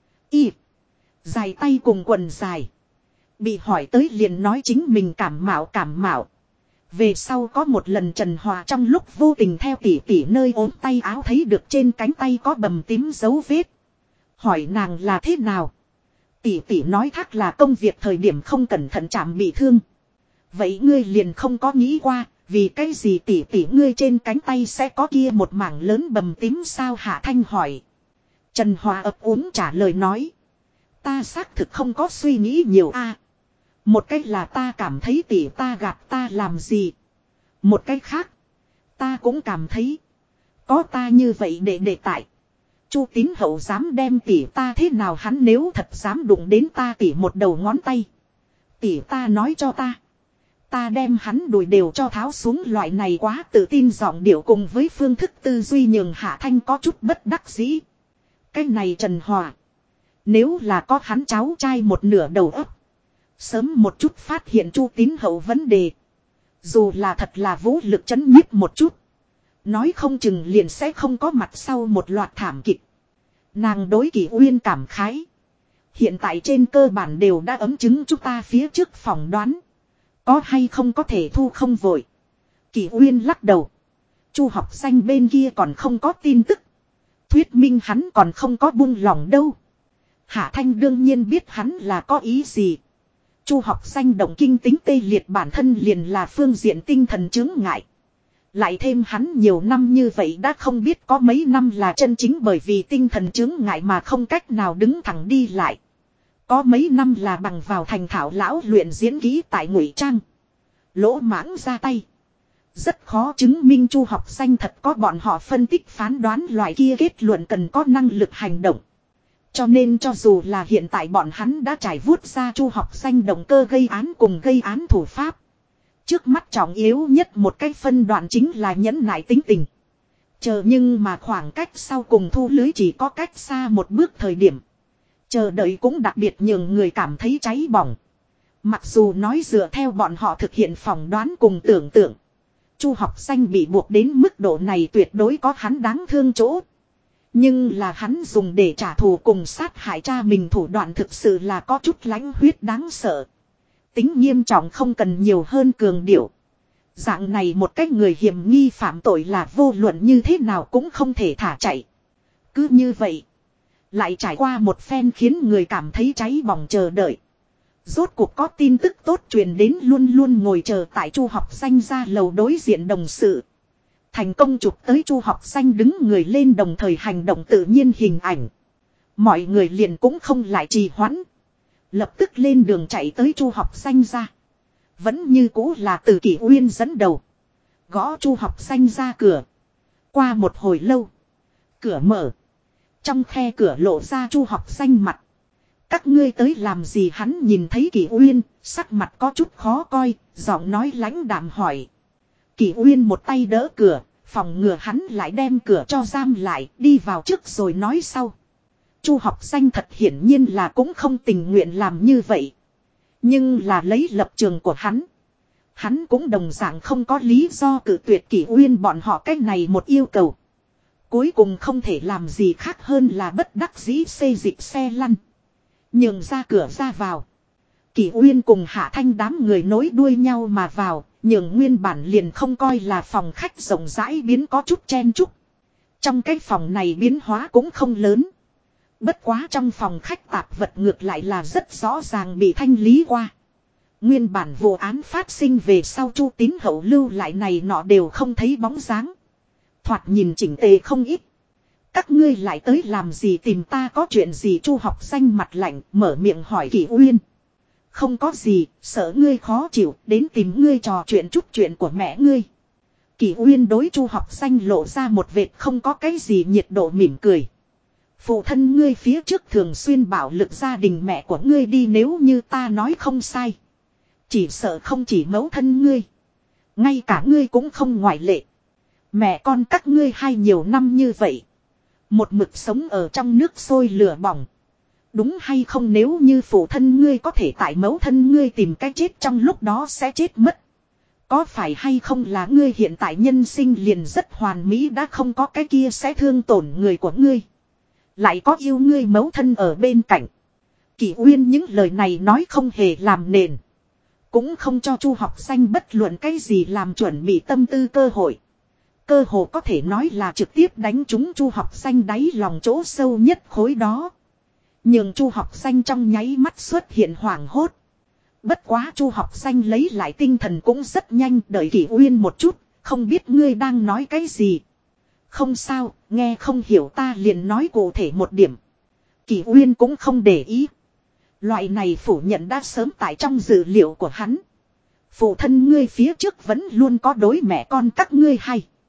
Y. Dài tay cùng quần dài. Bị hỏi tới liền nói chính mình cảm mạo. Về sau có một lần Trần Hòa trong lúc vô tình theo tỉ tỉ nơi ốm tay áo thấy được trên cánh tay có bầm tím dấu vết. Hỏi nàng là thế nào. Tỉ tỉ nói thác là công việc thời điểm không cẩn thận chạm bị thương. Vậy ngươi liền không có nghĩ qua. Vì cái gì tỉ tỉ ngươi trên cánh tay sẽ có kia một mảng lớn bầm tím sao Hạ Thanh hỏi. Trần Hòa ấp úng trả lời nói. Ta xác thực không có suy nghĩ nhiều a. Một cách là ta cảm thấy tỉ ta gạt ta làm gì. Một cách khác. Ta cũng cảm thấy. Có ta như vậy để tại. Chu Tín Hậu dám đem tỷ ta thế nào, hắn nếu thật dám đụng đến ta tỷ một đầu ngón tay. Tỷ ta nói cho ta. Ta đem hắn đùi đều cho tháo xuống, loại này quá tự tin giọng điệu cùng với phương thức tư duy nhường Hạ Thanh có chút bất đắc dĩ. Cái này Trần Hòa. Nếu là có hắn cháu trai một nửa đầu óc. Sớm một chút phát hiện Chu Tín Hậu vấn đề. Dù là thật là vũ lực chấn nhiếp một chút. Nói không chừng liền sẽ không có mặt sau một loạt thảm kịch. Nàng đối Kỷ Uyên cảm khái. Hiện tại trên cơ bản đều đã ấm chứng chúng ta phía trước phỏng đoán. Có hay không có thể thu không vội. Kỷ Uyên lắc đầu. Chu học danh bên kia còn không có tin tức. Thuyết minh hắn còn không có buông lòng đâu. Hạ Thanh đương nhiên biết hắn là có ý gì. Chu học danh động kinh tính tê liệt bản thân liền là phương diện tinh thần chướng ngại. Lại thêm hắn nhiều năm như vậy đã không biết có mấy năm là chân chính bởi vì tinh thần chướng ngại mà không cách nào đứng thẳng đi lại. Có mấy năm là bằng vào thành thạo lão luyện diễn kỹ tại ngụy trang. Lỗ mãng ra tay. Rất khó chứng minh Chu học danh thật có bọn họ phân tích phán đoán loại kia kết luận cần có năng lực hành động. Cho nên cho dù là hiện tại bọn hắn đã trải vuốt ra Chu học danh động cơ gây án cùng gây án thủ pháp. Trước mắt trọng yếu nhất một cái phân đoạn chính là nhẫn nại tính tình. Chờ nhưng mà khoảng cách sau cùng thu lưới chỉ có cách xa một bước thời điểm. Chờ đợi cũng đặc biệt nhường người cảm thấy cháy bỏng. Mặc dù nói dựa theo bọn họ thực hiện phỏng đoán cùng tưởng tượng. Chu học danh bị buộc đến mức độ này tuyệt đối có hắn đáng thương chỗ. Nhưng là hắn dùng để trả thù cùng sát hại cha mình thủ đoạn thực sự là có chút lãnh huyết đáng sợ. Tính nghiêm trọng không cần nhiều hơn cường điệu. Dạng này một cách người hiểm nghi phạm tội là vô luận như thế nào cũng không thể thả chạy. Cứ như vậy. Lại trải qua một phen khiến người cảm thấy cháy bỏng chờ đợi. Rốt cuộc có tin tức tốt truyền đến, luôn luôn ngồi chờ tại Chu học danh ra lầu đối diện đồng sự. Thành công chụp tới Chu học danh đứng người lên đồng thời hành động tự nhiên hình ảnh. Mọi người liền cũng không lại trì hoãn. Lập tức lên đường chạy tới Chu học danh ra. Vẫn như cũ là từ Kỷ Uyên dẫn đầu. Gõ Chu học danh ra cửa. Qua một hồi lâu. Cửa mở. Trong khe cửa lộ ra Chu học danh mặt. Các ngươi tới làm gì, hắn nhìn thấy Kỷ Uyên, sắc mặt có chút khó coi, giọng nói lãnh đạm hỏi. Kỷ Uyên một tay đỡ cửa, phòng ngừa hắn lại đem cửa cho giam lại, đi vào trước rồi nói sau. Chu học danh thật hiển nhiên là cũng không tình nguyện làm như vậy. Nhưng là lấy lập trường của hắn. Hắn cũng đồng dạng không có lý do cự tuyệt Kỷ Uyên bọn họ cái này một yêu cầu. Cuối cùng không thể làm gì khác hơn là bất đắc dĩ xê dịch xe lăn. Nhường ra cửa ra vào. Kỷ Uyên cùng Hạ Thanh đám người nối đuôi nhau mà vào. Nhường nguyên bản liền không coi là phòng khách rộng rãi biến có chút chen chúc. Trong cái phòng này biến hóa cũng không lớn. Bất quá trong phòng khách tạp vật ngược lại là rất rõ ràng bị thanh lý qua. Nguyên bản vụ án phát sinh về sau Chu Tín Hậu lưu lại này nọ đều không thấy bóng dáng. Thoạt nhìn chỉnh tề không ít. Các ngươi lại tới làm gì, tìm ta có chuyện gì? Chu học danh mặt lạnh mở miệng hỏi Kỷ Uyên. Không có gì, sợ ngươi khó chịu, đến tìm ngươi trò chuyện chút chuyện của mẹ ngươi. Kỷ Uyên đối Chu học danh lộ ra một vệt không có cái gì nhiệt độ mỉm cười. Phụ thân ngươi phía trước thường xuyên bạo lực gia đình mẹ của ngươi đi, nếu như ta nói không sai. Chỉ sợ không chỉ mẫu thân ngươi. Ngay cả ngươi cũng không ngoại lệ. Mẹ con các ngươi hai nhiều năm như vậy. Một mực sống ở trong nước sôi lửa bỏng. Đúng hay không, nếu như phụ thân ngươi có thể tại mẫu thân ngươi tìm cách chết trong lúc đó sẽ chết mất. Có phải hay không là ngươi hiện tại nhân sinh liền rất hoàn mỹ, đã không có cái kia sẽ thương tổn người của ngươi. Lại có yêu ngươi mẫu thân ở bên cạnh. Kỷ Uyên những lời này nói không hề làm nền. Cũng không cho Chu học danh bất luận cái gì làm chuẩn bị tâm tư cơ hội. Cơ hồ có thể nói là trực tiếp đánh trúng Chu học danh đáy lòng chỗ sâu nhất khối đó. Nhưng Chu học danh trong nháy mắt xuất hiện hoảng hốt. Bất quá Chu học danh lấy lại tinh thần cũng rất nhanh, đợi Kỷ Uyên một chút, không biết ngươi đang nói cái gì. Không sao, nghe không hiểu ta liền nói cụ thể một điểm. Kỷ Uyên cũng không để ý. Loại này phủ nhận đã sớm tại trong dữ liệu của hắn. Phụ thân ngươi phía trước vẫn luôn có đối mẹ con các ngươi hay.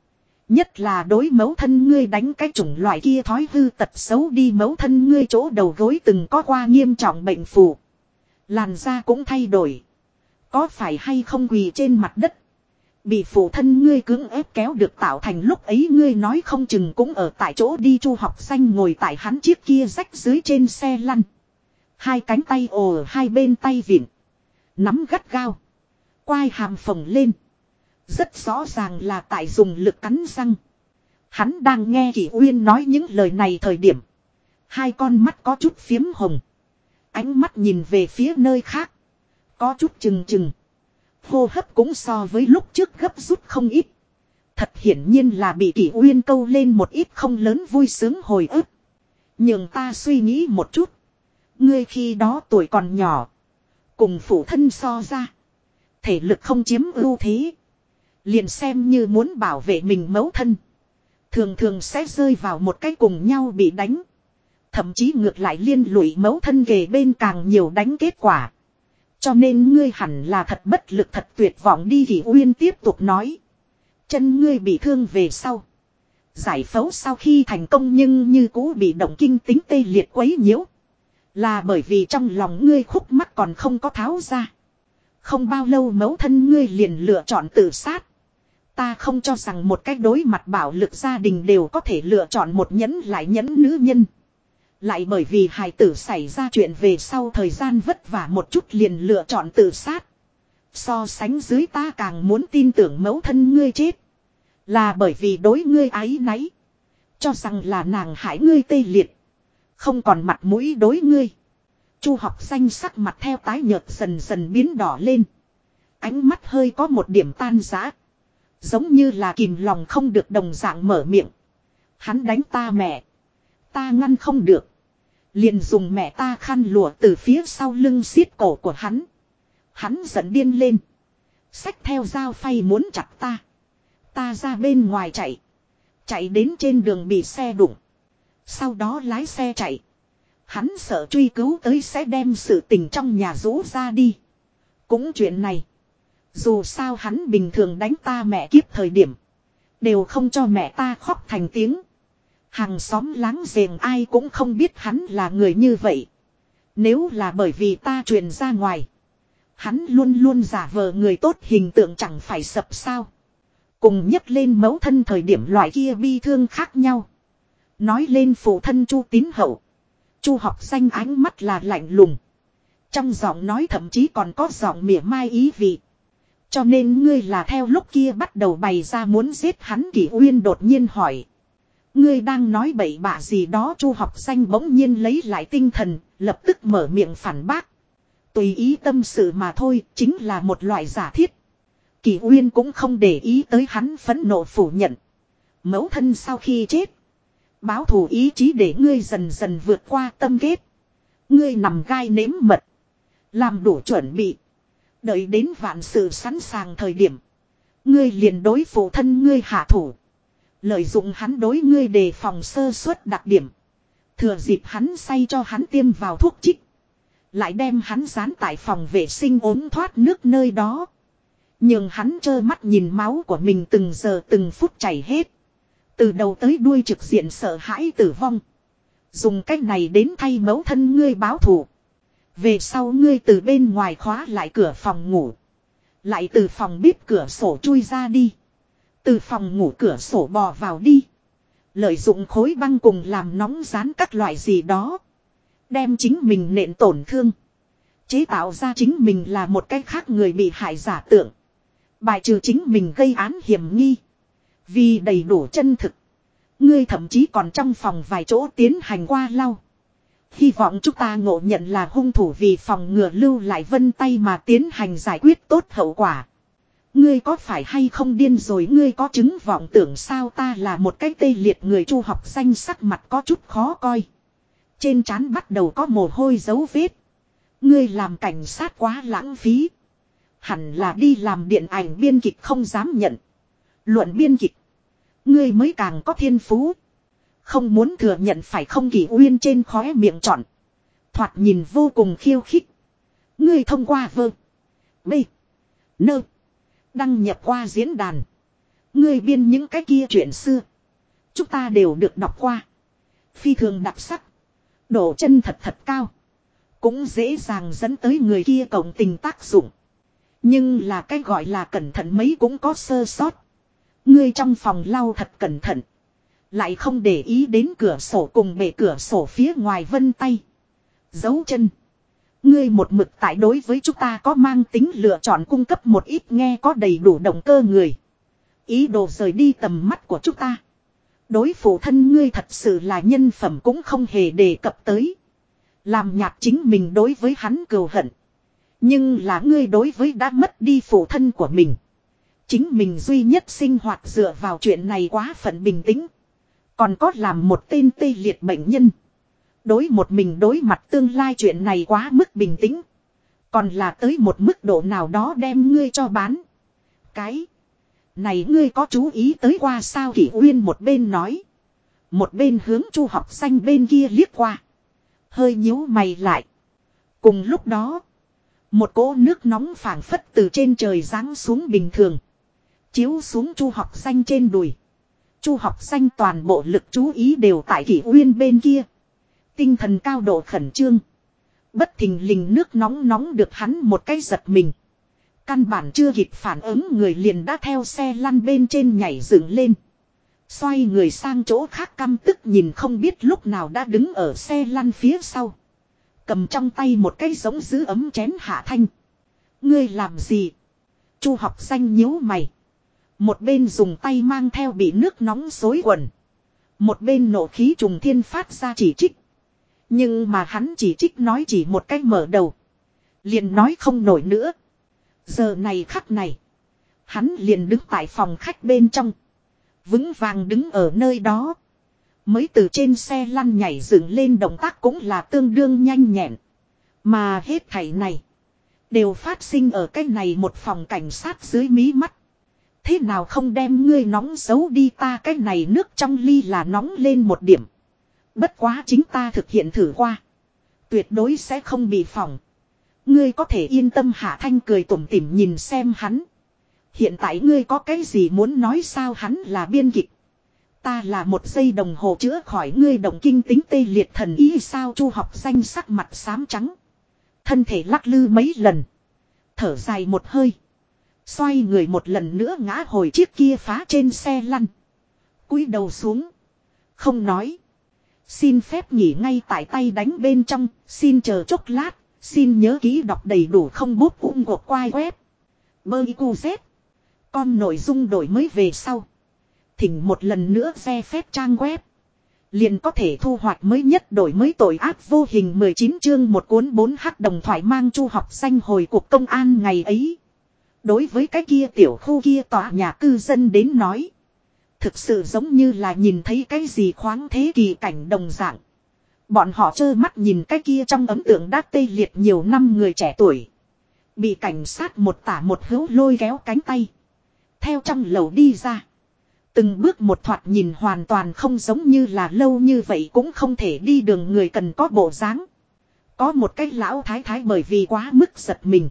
Nhất là đối mẫu thân ngươi đánh cái chủng loại kia thói hư tật xấu đi, mẫu thân ngươi chỗ đầu gối từng có qua nghiêm trọng bệnh phù. Làn da cũng thay đổi. Có phải hay không quỳ trên mặt đất. Bị phụ thân ngươi cưỡng ép kéo được tạo thành lúc ấy ngươi nói không chừng cũng ở tại chỗ đi. Chu học xanh ngồi tại hắn chiếc kia rách dưới trên xe lăn. Hai cánh tay ồ ở hai bên tay vịn. Nắm gắt gao. Quai hàm phồng lên. Rất rõ ràng là tại dùng lực cắn răng. Hắn đang nghe Kỷ Uyên nói những lời này thời điểm. Hai con mắt có chút phiếm hồng. Ánh mắt nhìn về phía nơi khác. Có chút chừng chừng. Hô hấp cũng so với lúc trước gấp rút không ít. Thật hiển nhiên là bị Kỷ Uyên câu lên một ít không lớn vui sướng hồi ức. Nhưng ta suy nghĩ một chút. Ngươi khi đó tuổi còn nhỏ. Cùng phụ thân so ra. Thể lực không chiếm ưu thế. Liền xem như muốn bảo vệ mình mẫu thân. Thường thường sẽ rơi vào một cái cùng nhau bị đánh. Thậm chí ngược lại liên lụy mẫu thân kề bên càng nhiều đánh kết quả. Cho nên ngươi hẳn là thật bất lực thật tuyệt vọng đi. Kỷ Uyên tiếp tục nói. Chân ngươi bị thương về sau. Giải phẫu sau khi thành công nhưng như cũ bị động kinh tính tê liệt quấy nhiễu. Là bởi vì trong lòng ngươi khúc mắc còn không có tháo ra. Không bao lâu mẫu thân ngươi liền lựa chọn tự sát. Ta không cho rằng một cách đối mặt bạo lực gia đình đều có thể lựa chọn một nhẫn lại nhẫn nữ nhân. Lại bởi vì hài tử xảy ra chuyện về sau thời gian vất vả một chút liền lựa chọn tự sát. So sánh dưới ta càng muốn tin tưởng mẫu thân ngươi chết. Là bởi vì đối ngươi áy náy. Cho rằng là nàng hại ngươi tê liệt. Không còn mặt mũi đối ngươi. Chu học xanh sắc mặt theo tái nhợt dần dần biến đỏ lên. Ánh mắt hơi có một điểm tan rã. Giống như là kìm lòng không được đồng dạng mở miệng. Hắn đánh ta mẹ. Ta ngăn không được. Liền dùng mẹ ta khăn lụa từ phía sau lưng xiết cổ của hắn. Hắn giận điên lên. Xách theo dao phay muốn chặt ta. Ta ra bên ngoài chạy. Chạy đến trên đường bị xe đụng. Sau đó lái xe chạy. Hắn sợ truy cứu tới sẽ đem sự tình trong nhà rũ ra đi. Cũng chuyện này. Dù sao hắn bình thường đánh ta mẹ kiếp thời điểm. Đều không cho mẹ ta khóc thành tiếng. Hàng xóm láng giềng ai cũng không biết hắn là người như vậy. Nếu là bởi vì ta truyền ra ngoài. Hắn luôn luôn giả vờ người tốt hình tượng chẳng phải sập sao. Cùng nhấc lên mẫu thân thời điểm loại kia bi thương khác nhau. Nói lên phụ thân Chu Tín Hậu. Chu học xanh ánh mắt là lạnh lùng. Trong giọng nói thậm chí còn có giọng mỉa mai ý vị. Cho nên ngươi là theo lúc kia bắt đầu bày ra muốn giết hắn. Kỷ Uyên đột nhiên hỏi. Ngươi đang nói bậy bạ gì đó. Chu học xanh bỗng nhiên lấy lại tinh thần. Lập tức mở miệng phản bác. Tùy ý tâm sự mà thôi. Chính là một loại giả thiết. Kỷ Uyên cũng không để ý tới hắn phẫn nộ phủ nhận. Mẫu thân sau khi chết. Báo thù ý chí để ngươi dần dần vượt qua tâm kết. Ngươi nằm gai nếm mật. Làm đủ chuẩn bị. Đợi đến vạn sự sẵn sàng thời điểm. Ngươi liền đối phụ thân ngươi hạ thủ. Lợi dụng hắn đối ngươi đề phòng sơ suất đặc điểm. Thừa dịp hắn say cho hắn tiêm vào thuốc trích. Lại đem hắn dán tại phòng vệ sinh ốm thoát nước nơi đó. Nhưng hắn trơ mắt nhìn máu của mình từng giờ từng phút chảy hết. Từ đầu tới đuôi trực diện sợ hãi tử vong. Dùng cách này đến thay mẫu thân ngươi báo thù. Về sau ngươi từ bên ngoài khóa lại cửa phòng ngủ. Lại từ phòng bếp cửa sổ chui ra đi. Từ phòng ngủ cửa sổ bò vào đi. Lợi dụng khối băng cùng làm nóng rán các loại gì đó. Đem chính mình nện tổn thương. Chế tạo ra chính mình là một cái khác người bị hại giả tưởng. Bài trừ chính mình gây án hiểm nghi. Vì đầy đủ chân thực. Ngươi thậm chí còn trong phòng vài chỗ tiến hành qua lau. Hy vọng chúng ta ngộ nhận là hung thủ vì phòng ngừa lưu lại vân tay mà tiến hành giải quyết tốt hậu quả. Ngươi có phải hay không điên rồi, ngươi có chứng vọng tưởng sao? Ta là một cái tê liệt người. Chu học xanh sắc mặt có chút khó coi. Trên trán bắt đầu có mồ hôi dấu vết. Ngươi làm cảnh sát quá lãng phí. Hẳn là đi làm điện ảnh biên kịch. Không dám nhận. Luận biên kịch. Ngươi mới càng có thiên phú. Không muốn thừa nhận phải không? Kỷ Uyên trên khóe miệng trọn. Thoạt nhìn vô cùng khiêu khích. Ngươi thông qua vơ. B. Nơ. Đăng nhập qua diễn đàn. Ngươi biên những cái kia chuyện xưa. Chúng ta đều được đọc qua. Phi thường đặc sắc. Độ chân thật thật cao. Cũng dễ dàng dẫn tới người kia cộng tình tác dụng. Nhưng là cái gọi là cẩn thận mấy cũng có sơ sót. Ngươi trong phòng lau thật cẩn thận. Lại không để ý đến cửa sổ cùng bề cửa sổ phía ngoài vân tay. Dấu chân. Ngươi một mực tại đối với chúng ta có mang tính lựa chọn cung cấp một ít nghe có đầy đủ động cơ người. Ý đồ rời đi tầm mắt của chúng ta. Đối phụ thân ngươi thật sự là nhân phẩm cũng không hề đề cập tới. Làm nhạt chính mình đối với hắn cừu hận. Nhưng là ngươi đối với đã mất đi phụ thân của mình. Chính mình duy nhất sinh hoạt dựa vào chuyện này quá phận bình tĩnh. Còn có làm một tên tê liệt bệnh nhân. Đối một mình đối mặt tương lai chuyện này quá mức bình tĩnh. Còn là tới một mức độ nào đó đem ngươi cho bán. Cái này ngươi có chú ý tới qua sao? Kỷ Uyên một bên nói. Một bên hướng Chu Học Xanh bên kia liếc qua. Hơi nhíu mày lại. Cùng lúc đó. Một cỗ nước nóng phảng phất từ trên trời giáng xuống bình thường. Chiếu xuống Chu Học Xanh trên đùi. Chu Học Xanh toàn bộ lực chú ý đều tại Kỷ Uyên bên kia. Tinh thần cao độ khẩn trương. Bất thình lình nước nóng nóng được hắn một cái giật mình. Căn bản chưa kịp phản ứng người liền đã theo xe lăn bên trên nhảy dựng lên. Xoay người sang chỗ khác căm tức nhìn không biết lúc nào đã đứng ở xe lăn phía sau. Cầm trong tay một cái giống giữ ấm chén Hạ Thanh. Ngươi làm gì? Chu Học Xanh nhíu mày. Một bên dùng tay mang theo bị nước nóng xối quần. Một bên nộ khí trùng thiên phát ra chỉ trích. Nhưng mà hắn chỉ trích nói chỉ một cách mở đầu. Liền nói không nổi nữa. Giờ này khắc này. Hắn liền đứng tại phòng khách bên trong. Vững vàng đứng ở nơi đó. Mới từ trên xe lăn nhảy dựng lên động tác cũng là tương đương nhanh nhẹn. Mà hết thảy này. Đều phát sinh ở cái này một phòng cảnh sát dưới mí mắt. Thế nào không đem ngươi nóng xấu đi ta cái này nước trong ly là nóng lên một điểm. Bất quá chính ta thực hiện thử qua. Tuyệt đối sẽ không bị phỏng. Ngươi có thể yên tâm. Hạ Thanh cười tủm tỉm nhìn xem hắn. Hiện tại ngươi có cái gì muốn nói sao? Hắn là biên kịch. Ta là một giây đồng hồ chữa khỏi ngươi động kinh tính tê liệt thần ý sao? Chu Học Xanh sắc mặt xám trắng. Thân thể lắc lư mấy lần. Thở dài một hơi. Xoay người một lần nữa ngã hồi chiếc kia phá trên xe lăn. Cúi đầu xuống. Không nói. Xin phép nghỉ ngay tại tay đánh bên trong. Xin chờ chốc lát. Xin nhớ ký đọc đầy đủ không bút gột quai web. Bơi cu z. Con nội dung đổi mới về sau. Thỉnh một lần nữa re phép trang web. Liền có thể thu hoạch mới nhất đổi mới tội ác vô hình 19 chương một cuốn 4 hắc đồng thoại mang Chu Học Xanh hồi cuộc công an ngày ấy. Đối với cái kia tiểu khu kia tòa nhà cư dân đến nói. Thực sự giống như là nhìn thấy cái gì khoáng thế kỳ cảnh đồng dạng. Bọn họ trơ mắt nhìn cái kia trong ấn tượng đã tê liệt nhiều năm người trẻ tuổi. Bị cảnh sát một tả một hữu lôi kéo cánh tay. Theo trong lầu đi ra. Từng bước một thoạt nhìn hoàn toàn không giống như là lâu như vậy cũng không thể đi đường người cần có bộ dáng. Có một cái lão thái thái bởi vì quá mức giật mình.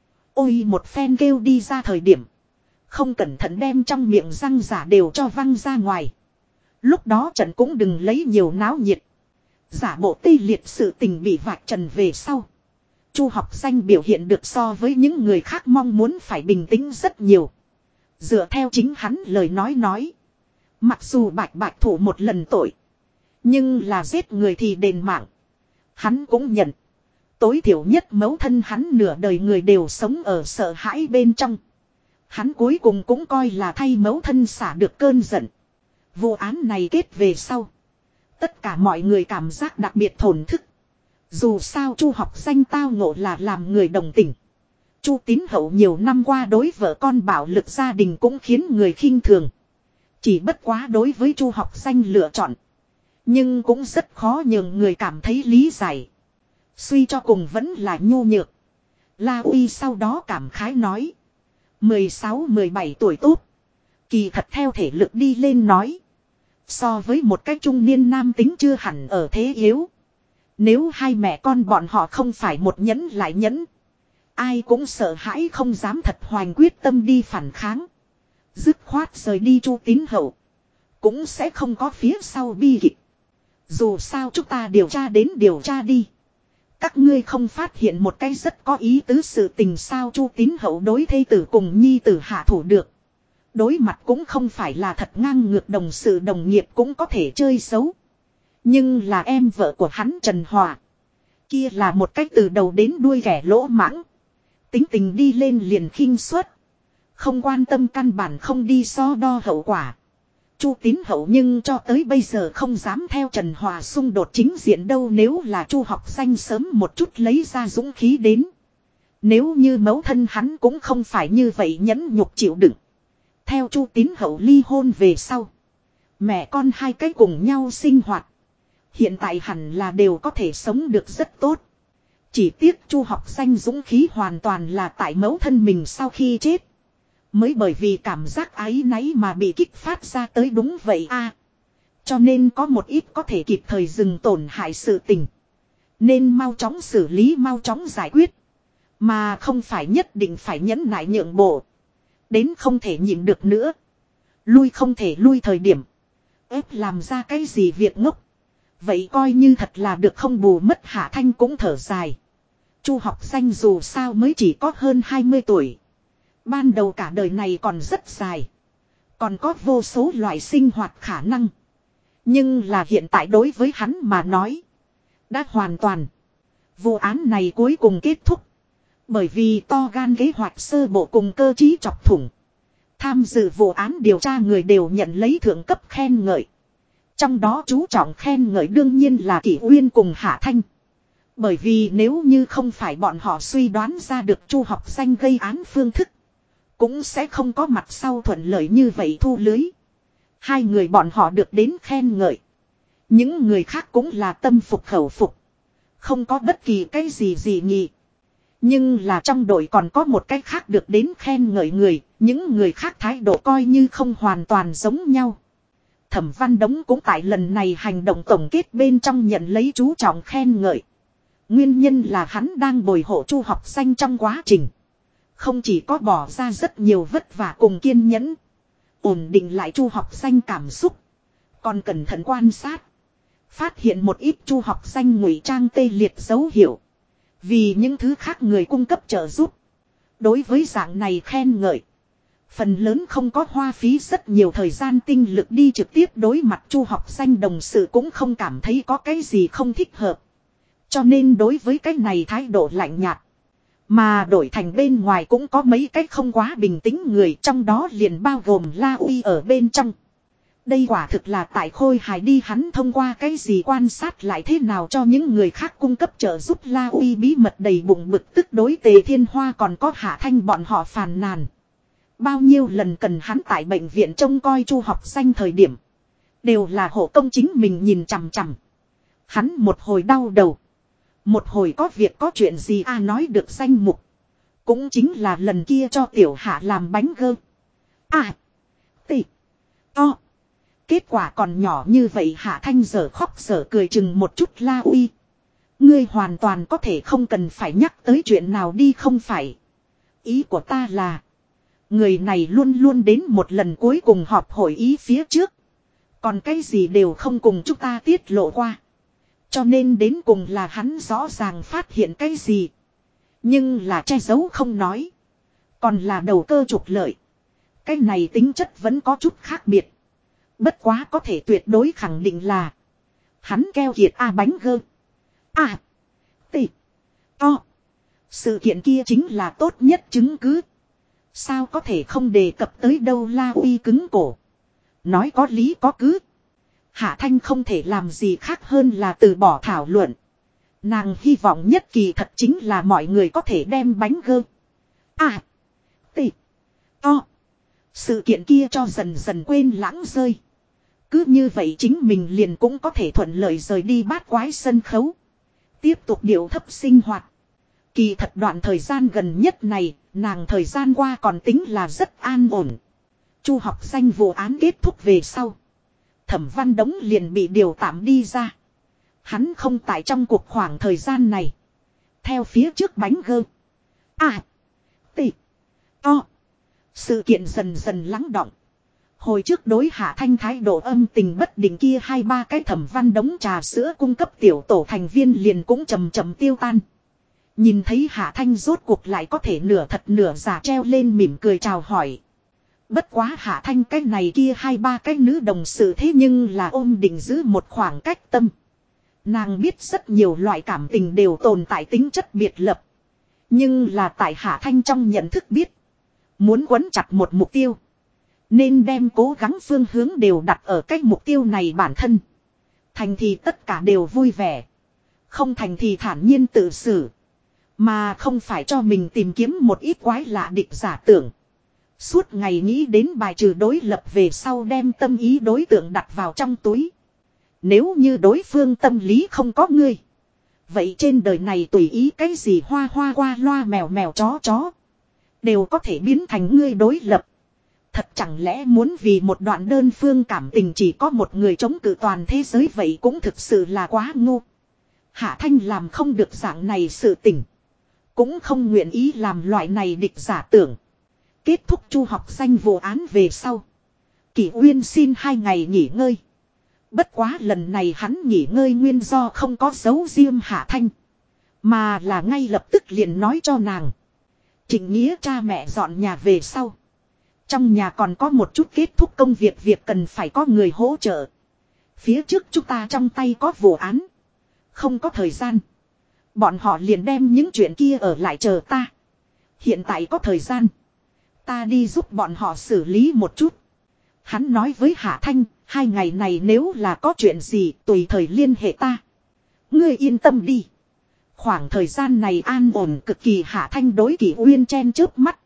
Ôi một phen kêu đi ra thời điểm. Không cẩn thận đem trong miệng răng giả đều cho văng ra ngoài. Lúc đó trận cũng đừng lấy nhiều náo nhiệt. Giả bộ tê liệt sự tình bị vạch trần về sau. Chu Học Xanh biểu hiện được so với những người khác mong muốn phải bình tĩnh rất nhiều. Dựa theo chính hắn lời nói. Mặc dù bạch thủ một lần tội. Nhưng là giết người thì đền mạng. Hắn cũng nhận. Tối thiểu nhất mẫu thân hắn nửa đời người đều sống ở sợ hãi bên trong. Hắn cuối cùng cũng coi là thay mẫu thân xả được cơn giận. Vụ án này kết về sau. Tất cả mọi người cảm giác đặc biệt thổn thức. Dù sao Chu Học Xanh tao ngộ là làm người đồng tình. Chu Tín Hậu nhiều năm qua đối vợ con bạo lực gia đình cũng khiến người khinh thường. Chỉ bất quá đối với Chu Học Xanh lựa chọn. Nhưng cũng rất khó nhường người cảm thấy lý giải. Suy cho cùng vẫn là nhu nhược. La Uy sau đó cảm khái nói. 16-17 tuổi tốt. Kỳ thật theo thể lực đi lên nói. So với một cái trung niên nam tính chưa hẳn ở thế yếu. Nếu hai mẹ con bọn họ không phải một nhẫn lại nhẫn. Ai cũng sợ hãi không dám thật hoành quyết tâm đi phản kháng. Dứt khoát rời đi Chu Tín Hậu. Cũng sẽ không có phía sau bi kịch. Dù sao chúng ta điều tra đến điều tra đi. Các ngươi không phát hiện một cái rất có ý tứ sự tình sao Chu Tín Hậu đối thê tử cùng nhi tử hạ thủ được. Đối mặt cũng không phải là thật ngang ngược đồng sự đồng nghiệp cũng có thể chơi xấu. Nhưng là em vợ của hắn Trần Hòa. Kia là một cách từ đầu đến đuôi kẻ lỗ mãng. Tính tình đi lên liền khinh suất. Không quan tâm căn bản không đi so đo hậu quả. Chu Tín Hậu nhưng cho tới bây giờ không dám theo Trần Hòa xung đột chính diện đâu nếu là Chu Học Danh sớm một chút lấy ra dũng khí đến. Nếu như mẫu thân hắn cũng không phải như vậy nhẫn nhục chịu đựng. Theo Chu Tín Hậu ly hôn về sau. Mẹ con hai cái cùng nhau sinh hoạt. Hiện tại hẳn là đều có thể sống được rất tốt. Chỉ tiếc Chu Học Danh dũng khí hoàn toàn là tại mẫu thân mình sau khi chết. Mới bởi vì cảm giác áy náy mà bị kích phát ra tới đúng vậy a. Cho nên có một ít có thể kịp thời dừng tổn hại sự tình. Nên mau chóng xử lý mau chóng giải quyết. Mà không phải nhất định phải nhẫn nại nhượng bộ. Đến không thể nhịn được nữa. Lui không thể lui thời điểm. Ép làm ra cái gì việc ngốc. Vậy coi như thật là được không bù mất Hạ Thanh cũng thở dài. Chu Học Danh dù sao mới chỉ có hơn 20 tuổi. Ban đầu cả đời này còn rất dài. Còn có vô số loại sinh hoạt khả năng. Nhưng là hiện tại đối với hắn mà nói. Đã hoàn toàn. Vụ án này cuối cùng kết thúc. Bởi vì to gan kế hoạch sơ bộ cùng cơ trí chọc thủng. Tham dự vụ án điều tra người đều nhận lấy thượng cấp khen ngợi. Trong đó chú trọng khen ngợi đương nhiên là Kỷ Uyên cùng Hạ Thanh. Bởi vì nếu như không phải bọn họ suy đoán ra được Chu Học Danh gây án phương thức. Cũng sẽ không có mặt sau thuận lợi như vậy thu lưới. Hai người bọn họ được đến khen ngợi. Những người khác cũng là tâm phục khẩu phục. Không có bất kỳ cái gì dị nghị. Nhưng là trong đội còn có một cái khác được đến khen ngợi người. Những người khác thái độ coi như không hoàn toàn giống nhau. Thẩm Văn Đống cũng tại lần này hành động tổng kết bên trong nhận lấy chú trọng khen ngợi. Nguyên nhân là hắn đang bồi hộ Chu Học Danh trong quá trình. Không chỉ có bỏ ra rất nhiều vất vả cùng kiên nhẫn. Ổn định lại Chu Học Danh cảm xúc. Còn cẩn thận quan sát. Phát hiện một ít Chu Học Danh ngụy trang tê liệt dấu hiệu. Vì những thứ khác người cung cấp trợ giúp. Đối với dạng này khen ngợi. Phần lớn không có hoa phí rất nhiều thời gian tinh lực đi trực tiếp đối mặt Chu Học Danh đồng sự cũng không cảm thấy có cái gì không thích hợp. Cho nên đối với cái này thái độ lạnh nhạt. Mà đổi thành bên ngoài cũng có mấy cái không quá bình tĩnh người trong đó liền bao gồm La Uy ở bên trong. Đây quả thực là tại Khôi Hài đi hắn thông qua cái gì quan sát lại thế nào cho những người khác cung cấp trợ giúp La Uy bí mật đầy bụng bực tức đối Tề Thiên Hoa còn có Hạ Thanh bọn họ phàn nàn. Bao nhiêu lần cần hắn tại bệnh viện trông coi Chu Học Danh thời điểm. Đều là hộ công chính mình nhìn chằm chằm. Hắn một hồi đau đầu. Một hồi có việc có chuyện gì nói được danh mục. Cũng chính là lần kia cho Tiểu Hạ làm bánh gơ. Tì. To. Kết quả còn nhỏ như vậy Hạ Thanh dở khóc dở cười chừng một chút La Uy. Ngươi hoàn toàn có thể không cần phải nhắc tới chuyện nào đi không phải. Ý của ta là. Người này luôn luôn đến một lần cuối cùng họp hội ý phía trước. Còn cái gì đều không cùng chúng ta tiết lộ qua. Cho nên đến cùng là hắn rõ ràng phát hiện cái gì. Nhưng là che giấu không nói. Còn là đầu cơ trục lợi. Cái này tính chất vẫn có chút khác biệt. Bất quá có thể tuyệt đối khẳng định là. Hắn keo kiệt bánh gơ. Tì. To. Sự kiện kia chính là tốt nhất chứng cứ. Sao có thể không đề cập tới đâu La Uy cứng cổ. Nói có lý có cứ. Hạ Thanh không thể làm gì khác hơn là từ bỏ thảo luận. Nàng hy vọng nhất kỳ thật chính là mọi người có thể đem bánh gơ. Tì. To. Sự kiện kia cho dần dần quên lãng rơi. Cứ như vậy chính mình liền cũng có thể thuận lợi rời đi bát quái sân khấu. Tiếp tục điệu thấp sinh hoạt. Kỳ thật đoạn thời gian gần nhất này, nàng thời gian qua còn tính là rất an ổn. Chu Học Danh vụ án kết thúc về sau. Thẩm Văn Đống liền bị điều tạm đi ra. Hắn không tại trong cuộc khoảng thời gian này. Theo phía trước bánh gơ. Tì. To. Sự kiện dần dần lắng đọng. Hồi trước đối Hạ Thanh thái độ âm tình bất định kia 2-3 cái Thẩm Văn đống trà sữa cung cấp tiểu tổ thành viên liền cũng chậm chậm tiêu tan. Nhìn thấy Hạ Thanh rốt cuộc lại có thể nửa thật nửa giả treo lên mỉm cười chào hỏi. Bất quá Hạ Thanh cái này kia 2-3 cái nữ đồng sự thế nhưng là ôm định giữ một khoảng cách tâm. Nàng biết rất nhiều loại cảm tình đều tồn tại tính chất biệt lập. Nhưng là tại Hạ Thanh trong nhận thức biết. Muốn quấn chặt một mục tiêu. Nên đem cố gắng phương hướng đều đặt ở cái mục tiêu này bản thân. Thành thì tất cả đều vui vẻ. Không thành thì thản nhiên tự xử. Mà không phải cho mình tìm kiếm một ít quái lạ địch giả tưởng. Suốt ngày nghĩ đến bài trừ đối lập về sau đem tâm ý đối tượng đặt vào trong túi. Nếu như đối phương tâm lý không có ngươi. Vậy trên đời này tùy ý cái gì hoa hoa qua loa mèo mèo chó chó. Đều có thể biến thành ngươi đối lập. Thật chẳng lẽ muốn vì một đoạn đơn phương cảm tình chỉ có một người chống cự toàn thế giới vậy cũng thực sự là quá ngu. Hạ Thanh làm không được dạng này sự tình. Cũng không nguyện ý làm loại này địch giả tưởng. Kết thúc chu học danh vụ án về sau. Kỷ Uyên xin 2 ngày nghỉ ngơi. Bất quá lần này hắn nghỉ ngơi nguyên do không có dấu riêng Hạ Thanh. Mà là ngay lập tức liền nói cho nàng. Trịnh Nghĩa cha mẹ dọn nhà về sau. Trong nhà còn có một chút kết thúc công việc cần phải có người hỗ trợ. Phía trước chúng ta trong tay có vụ án. Không có thời gian. Bọn họ liền đem những chuyện kia ở lại chờ ta. Hiện tại có thời gian. Ta đi giúp bọn họ xử lý một chút. Hắn nói với Hạ Thanh, 2 ngày này nếu là có chuyện gì tùy thời liên hệ ta. Ngươi yên tâm đi. Khoảng thời gian này an ổn cực kỳ. Hạ Thanh đối Kỷ Uyên chen chớp mắt.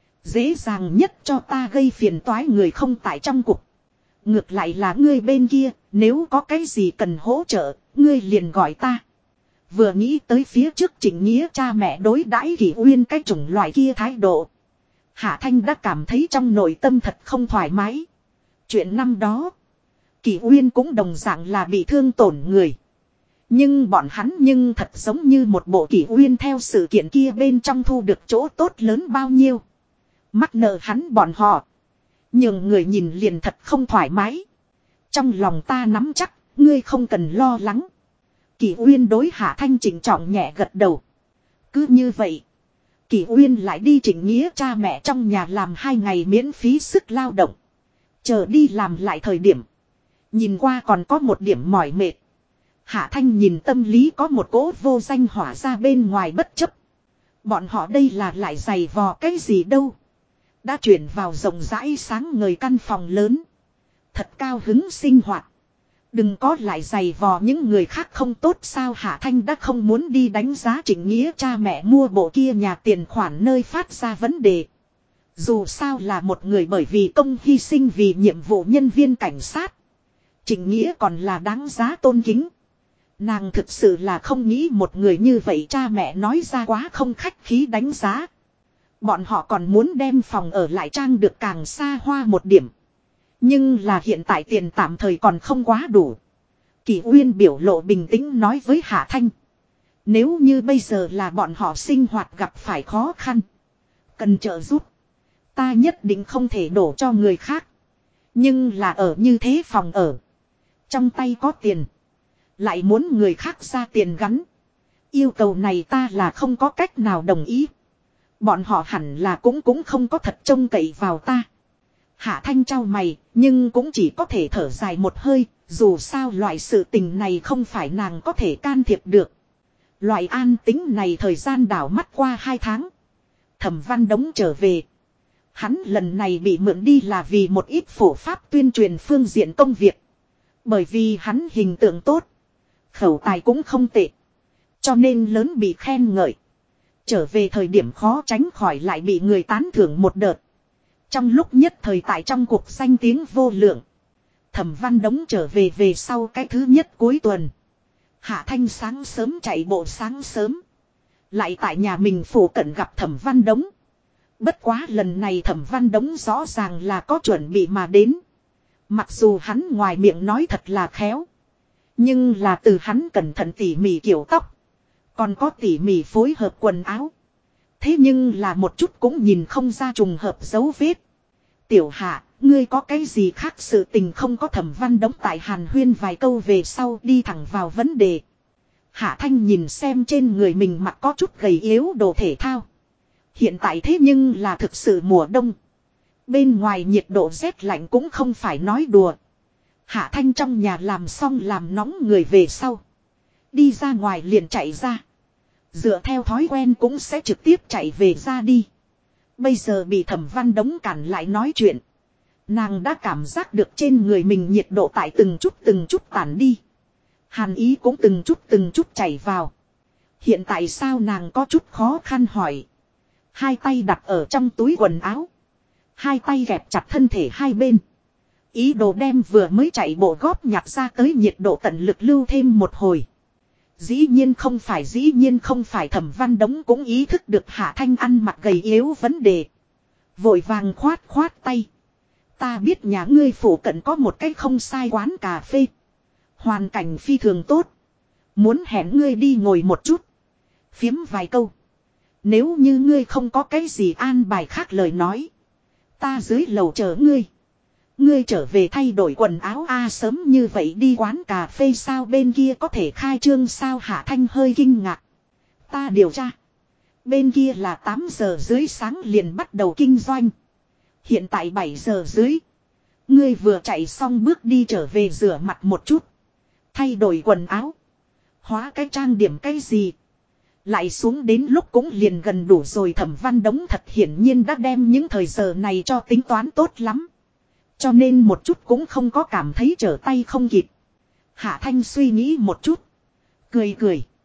Dễ dàng nhất cho ta gây phiền toái người không tại trong cục. Ngược lại là ngươi bên kia, nếu có cái gì cần hỗ trợ, ngươi liền gọi ta. Vừa nghĩ tới phía trước Trịnh Nghĩa cha mẹ đối đãi Kỷ Uyên cái chủng loại kia thái độ. Hạ Thanh đã cảm thấy trong nội tâm thật không thoải mái. Chuyện năm đó, Kỷ Uyên cũng đồng dạng là bị thương tổn người. Nhưng bọn hắn nhưng thật giống như một bộ Kỷ Uyên theo sự kiện kia bên trong thu được chỗ tốt lớn bao nhiêu. Mắc nợ hắn bọn họ. Nhưng người nhìn liền thật không thoải mái. Trong lòng ta nắm chắc, ngươi không cần lo lắng. Kỷ Uyên đối Hạ Thanh chỉnh trọng nhẹ gật đầu. Cứ như vậy, Kỷ Uyên lại đi Trịnh Nghĩa cha mẹ trong nhà làm 2 ngày miễn phí sức lao động. Chờ đi làm lại thời điểm. Nhìn qua còn có một điểm mỏi mệt. Hạ Thanh nhìn tâm lý có một cỗ vô danh hỏa ra bên ngoài bất chấp. Bọn họ đây là lại giày vò cái gì đâu. Đã chuyển vào rộng rãi sáng ngời căn phòng lớn. Thật cao hứng sinh hoạt. Đừng có lại giày vò những người khác không tốt sao. Hạ Thanh đã không muốn đi đánh giá Trịnh Nghĩa cha mẹ mua bộ kia nhà tiền khoản nơi phát ra vấn đề. Dù sao là một người bởi vì công hy sinh vì nhiệm vụ nhân viên cảnh sát. Trịnh Nghĩa còn là đáng giá tôn kính. Nàng thực sự là không nghĩ một người như vậy cha mẹ nói ra quá không khách khí đánh giá. Bọn họ còn muốn đem phòng ở lại trang được càng xa hoa một điểm. Nhưng là hiện tại tiền tạm thời còn không quá đủ. Kỷ Uyên biểu lộ bình tĩnh nói với Hạ Thanh. Nếu như bây giờ là bọn họ sinh hoạt gặp phải khó khăn. Cần trợ giúp. Ta nhất định không thể đổ cho người khác. Nhưng là ở như thế phòng ở. Trong tay có tiền. Lại muốn người khác ra tiền gắn. Yêu cầu này ta là không có cách nào đồng ý. Bọn họ hẳn là cũng không có thật trông cậy vào ta. Hạ Thanh trao mày, nhưng cũng chỉ có thể thở dài một hơi, dù sao loại sự tình này không phải nàng có thể can thiệp được. Loại an tính này thời gian đảo mắt qua 2 tháng. Thẩm Văn Đống trở về. Hắn lần này bị mượn đi là vì một ít phổ pháp tuyên truyền phương diện công việc. Bởi vì hắn hình tượng tốt. Khẩu tài cũng không tệ. Cho nên lớn bị khen ngợi. Trở về thời điểm khó tránh khỏi lại bị người tán thưởng một đợt. Trong lúc nhất thời tại trong cuộc danh tiếng vô lượng. Thẩm Văn Đống trở về sau cái thứ nhất cuối tuần. Hạ Thanh sáng sớm chạy bộ sáng sớm. Lại tại nhà mình phủ cận gặp Thẩm Văn Đống. Bất quá lần này Thẩm Văn Đống rõ ràng là có chuẩn bị mà đến. Mặc dù hắn ngoài miệng nói thật là khéo. Nhưng là từ hắn cẩn thận tỉ mỉ kiểu tóc. Còn có tỉ mỉ phối hợp quần áo. Thế nhưng là một chút cũng nhìn không ra trùng hợp dấu vết. Tiểu Hạ, ngươi có cái gì khác sự tình không có Thẩm Văn Đống tại hàn huyên vài câu về sau đi thẳng vào vấn đề. Hạ Thanh nhìn xem trên người mình mặc có chút gầy yếu đồ thể thao. Hiện tại thế nhưng là thực sự mùa đông. Bên ngoài nhiệt độ rét lạnh cũng không phải nói đùa. Hạ Thanh trong nhà làm xong làm nóng người về sau. Đi ra ngoài liền chạy ra. Dựa theo thói quen cũng sẽ trực tiếp chạy về ra đi. Bây giờ bị Thẩm Văn Đống cản lại nói chuyện. Nàng đã cảm giác được trên người mình nhiệt độ tại từng chút tản đi. Hàn ý cũng từng chút chảy vào. Hiện tại sao nàng có chút khó khăn hỏi. Hai tay đặt ở trong túi quần áo. Hai tay gẹp chặt thân thể hai bên. Ý đồ đem vừa mới chạy bộ góp nhặt ra tới nhiệt độ tận lực lưu thêm một hồi. Dĩ nhiên không phải Thẩm Văn Đống cũng ý thức được Hạ Thanh ăn mặc gầy yếu vấn đề. Vội vàng khoát tay. Ta biết nhà ngươi phủ cận có một cái không sai quán cà phê. Hoàn cảnh phi thường tốt. Muốn hẹn ngươi đi ngồi một chút. Phiếm vài câu. Nếu như ngươi không có cái gì an bài khác lời nói. Ta dưới lầu chờ ngươi. Ngươi trở về thay đổi quần áo sớm như vậy đi quán cà phê sao bên kia có thể khai trương sao Hạ Thanh hơi kinh ngạc. Ta điều tra. Bên kia là 8 giờ dưới sáng liền bắt đầu kinh doanh. Hiện tại 7 giờ dưới. Ngươi vừa chạy xong bước đi trở về rửa mặt một chút. Thay đổi quần áo. Hóa cái trang điểm cái gì. Lại xuống đến lúc cũng liền gần đủ rồi. Thẩm Văn Đống thật hiển nhiên đã đem những thời giờ này cho tính toán tốt lắm. Cho nên một chút cũng không có cảm thấy trở tay không kịp. Hạ Thanh suy nghĩ một chút. Cười.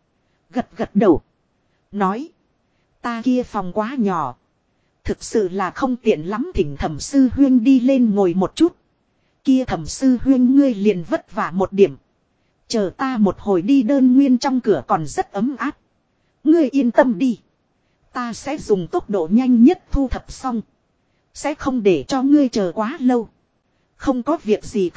Gật đầu. Nói. Ta kia phòng quá nhỏ. Thực sự là không tiện lắm thỉnh Thẩm sư huyên đi lên ngồi một chút. Kia Thẩm sư huyên ngươi liền vất vả một điểm. Chờ ta một hồi đi đơn nguyên trong cửa còn rất ấm áp. Ngươi yên tâm đi. Ta sẽ dùng tốc độ nhanh nhất thu thập xong. Sẽ không để cho ngươi chờ quá lâu. Không có việc gì.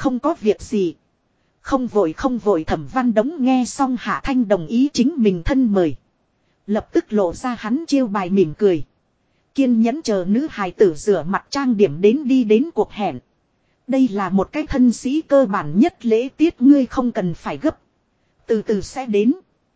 Không vội Thẩm Văn Đống nghe xong Hạ Thanh đồng ý chính mình thân mời. Lập tức lộ ra hắn chiêu bài mỉm cười. Kiên nhẫn chờ nữ hài tử rửa mặt trang điểm đi đến cuộc hẹn. Đây là một cái thân sĩ cơ bản nhất lễ tiết ngươi không cần phải gấp. Từ từ sẽ đến.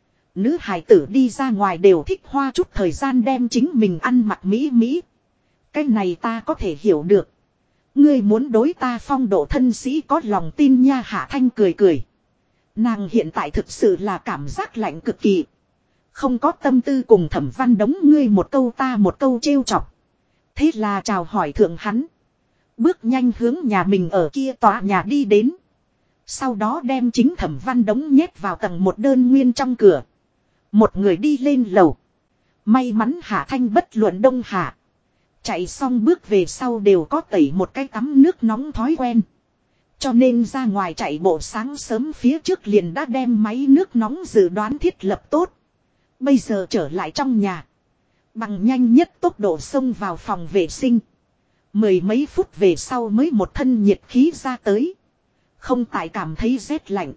Nữ hài tử đi ra ngoài đều thích hoa chút thời gian đem chính mình ăn mặc mỹ. Cái này ta có thể hiểu được. Ngươi muốn đối ta phong độ thân sĩ có lòng tin nha Hạ Thanh cười. Nàng hiện tại thực sự là cảm giác lạnh cực kỳ. Không có tâm tư cùng Thẩm Văn Đống ngươi một câu ta một câu trêu chọc. Thế là chào hỏi thượng hắn. Bước nhanh hướng nhà mình ở kia tòa nhà đi đến. Sau đó đem chính Thẩm Văn Đống nhét vào tầng một đơn nguyên trong cửa. Một người đi lên lầu. May mắn Hạ Thanh bất luận đông hạ. Chạy xong bước về sau đều có tẩy một cái tắm nước nóng thói quen. Cho nên ra ngoài chạy bộ sáng sớm phía trước liền đã đem máy nước nóng dự đoán thiết lập tốt. Bây giờ trở lại trong nhà. Bằng nhanh nhất tốc độ xông vào phòng vệ sinh. Mười mấy phút về sau mới một thân nhiệt khí ra tới. Không tại cảm thấy rét lạnh.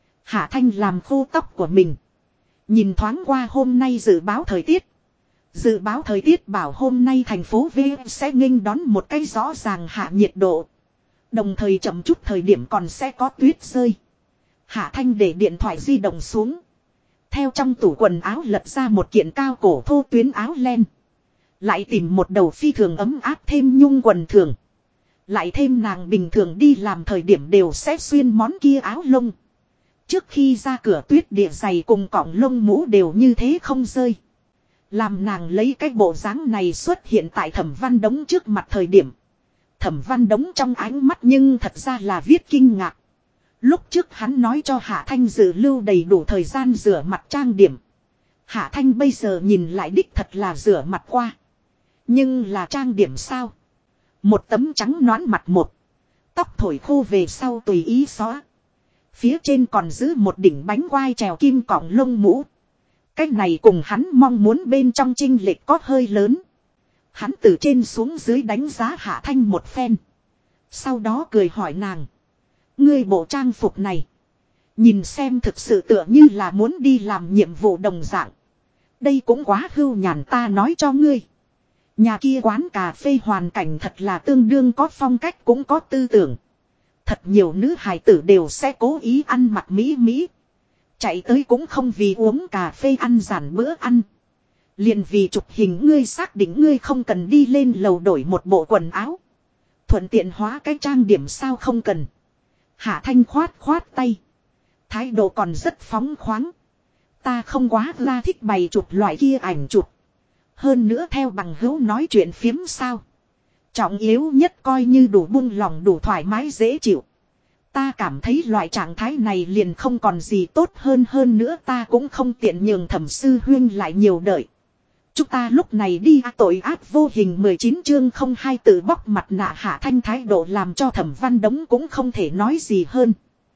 Hạ Thanh làm khô tóc của mình. Nhìn thoáng qua hôm nay dự báo thời tiết. Dự báo thời tiết bảo hôm nay thành phố V sẽ nghênh đón một cái rõ ràng hạ nhiệt độ. Đồng thời chậm chút thời điểm còn sẽ có tuyết rơi. Hạ Thanh để điện thoại di động xuống. Theo trong tủ quần áo lật ra một kiện cao cổ thô tuyến áo len. Lại tìm một đầu phi thường ấm áp thêm nhung quần thường. Lại thêm nàng bình thường đi làm thời điểm đều sẽ xuyên món kia áo lông. Trước khi ra cửa tuyết địa dày cùng cọng lông mũ đều như thế không rơi. Làm nàng lấy cái bộ dáng này xuất hiện tại Thẩm Văn Đống trước mặt thời điểm. Thẩm Văn Đống trong ánh mắt nhưng thật ra là viết kinh ngạc. Lúc trước hắn nói cho Hạ Thanh dự lưu đầy đủ thời gian rửa mặt trang điểm. Hạ Thanh bây giờ nhìn lại đích thật là rửa mặt qua. Nhưng là trang điểm sao? Một tấm trắng nõn mặt một. Tóc thổi khô về sau tùy ý xóa. Phía trên còn giữ một đỉnh bánh quai trèo kim cọng lông mũ. Cái này cùng hắn mong muốn bên trong chênh lệch có hơi lớn. Hắn từ trên xuống dưới đánh giá Hạ Thanh một phen. Sau đó cười hỏi nàng. Ngươi bộ trang phục này. Nhìn xem thực sự tựa như là muốn đi làm nhiệm vụ đồng dạng. Đây cũng quá hưu nhàn ta nói cho ngươi. Nhà kia quán cà phê hoàn cảnh thật là tương đương có phong cách cũng có tư tưởng. Thật nhiều nữ hài tử đều sẽ cố ý ăn mặc mỹ mỹ. Chạy tới cũng không vì uống cà phê ăn giản bữa ăn. Liền vì chụp hình ngươi xác định ngươi không cần đi lên lầu đổi một bộ quần áo. Thuận tiện hóa cái trang điểm sao không cần. Hạ Thanh khoát tay. Thái độ còn rất phóng khoáng. Ta không quá ra thích bày chụp loại kia ảnh chụp. Hơn nữa theo bằng hữu nói chuyện phiếm sao. Trọng yếu nhất coi như đủ buông lòng đủ thoải mái dễ chịu. Ta cảm thấy loại trạng thái này liền không còn gì tốt hơn nữa ta cũng không tiện nhường Thẩm sư huyên lại nhiều đợi. Chúng ta lúc này đi tội ác vô hình 19 chương 02 tự bóc mặt nạ. Hạ Thanh thái độ làm cho Thẩm Văn Đống cũng không thể nói gì hơn.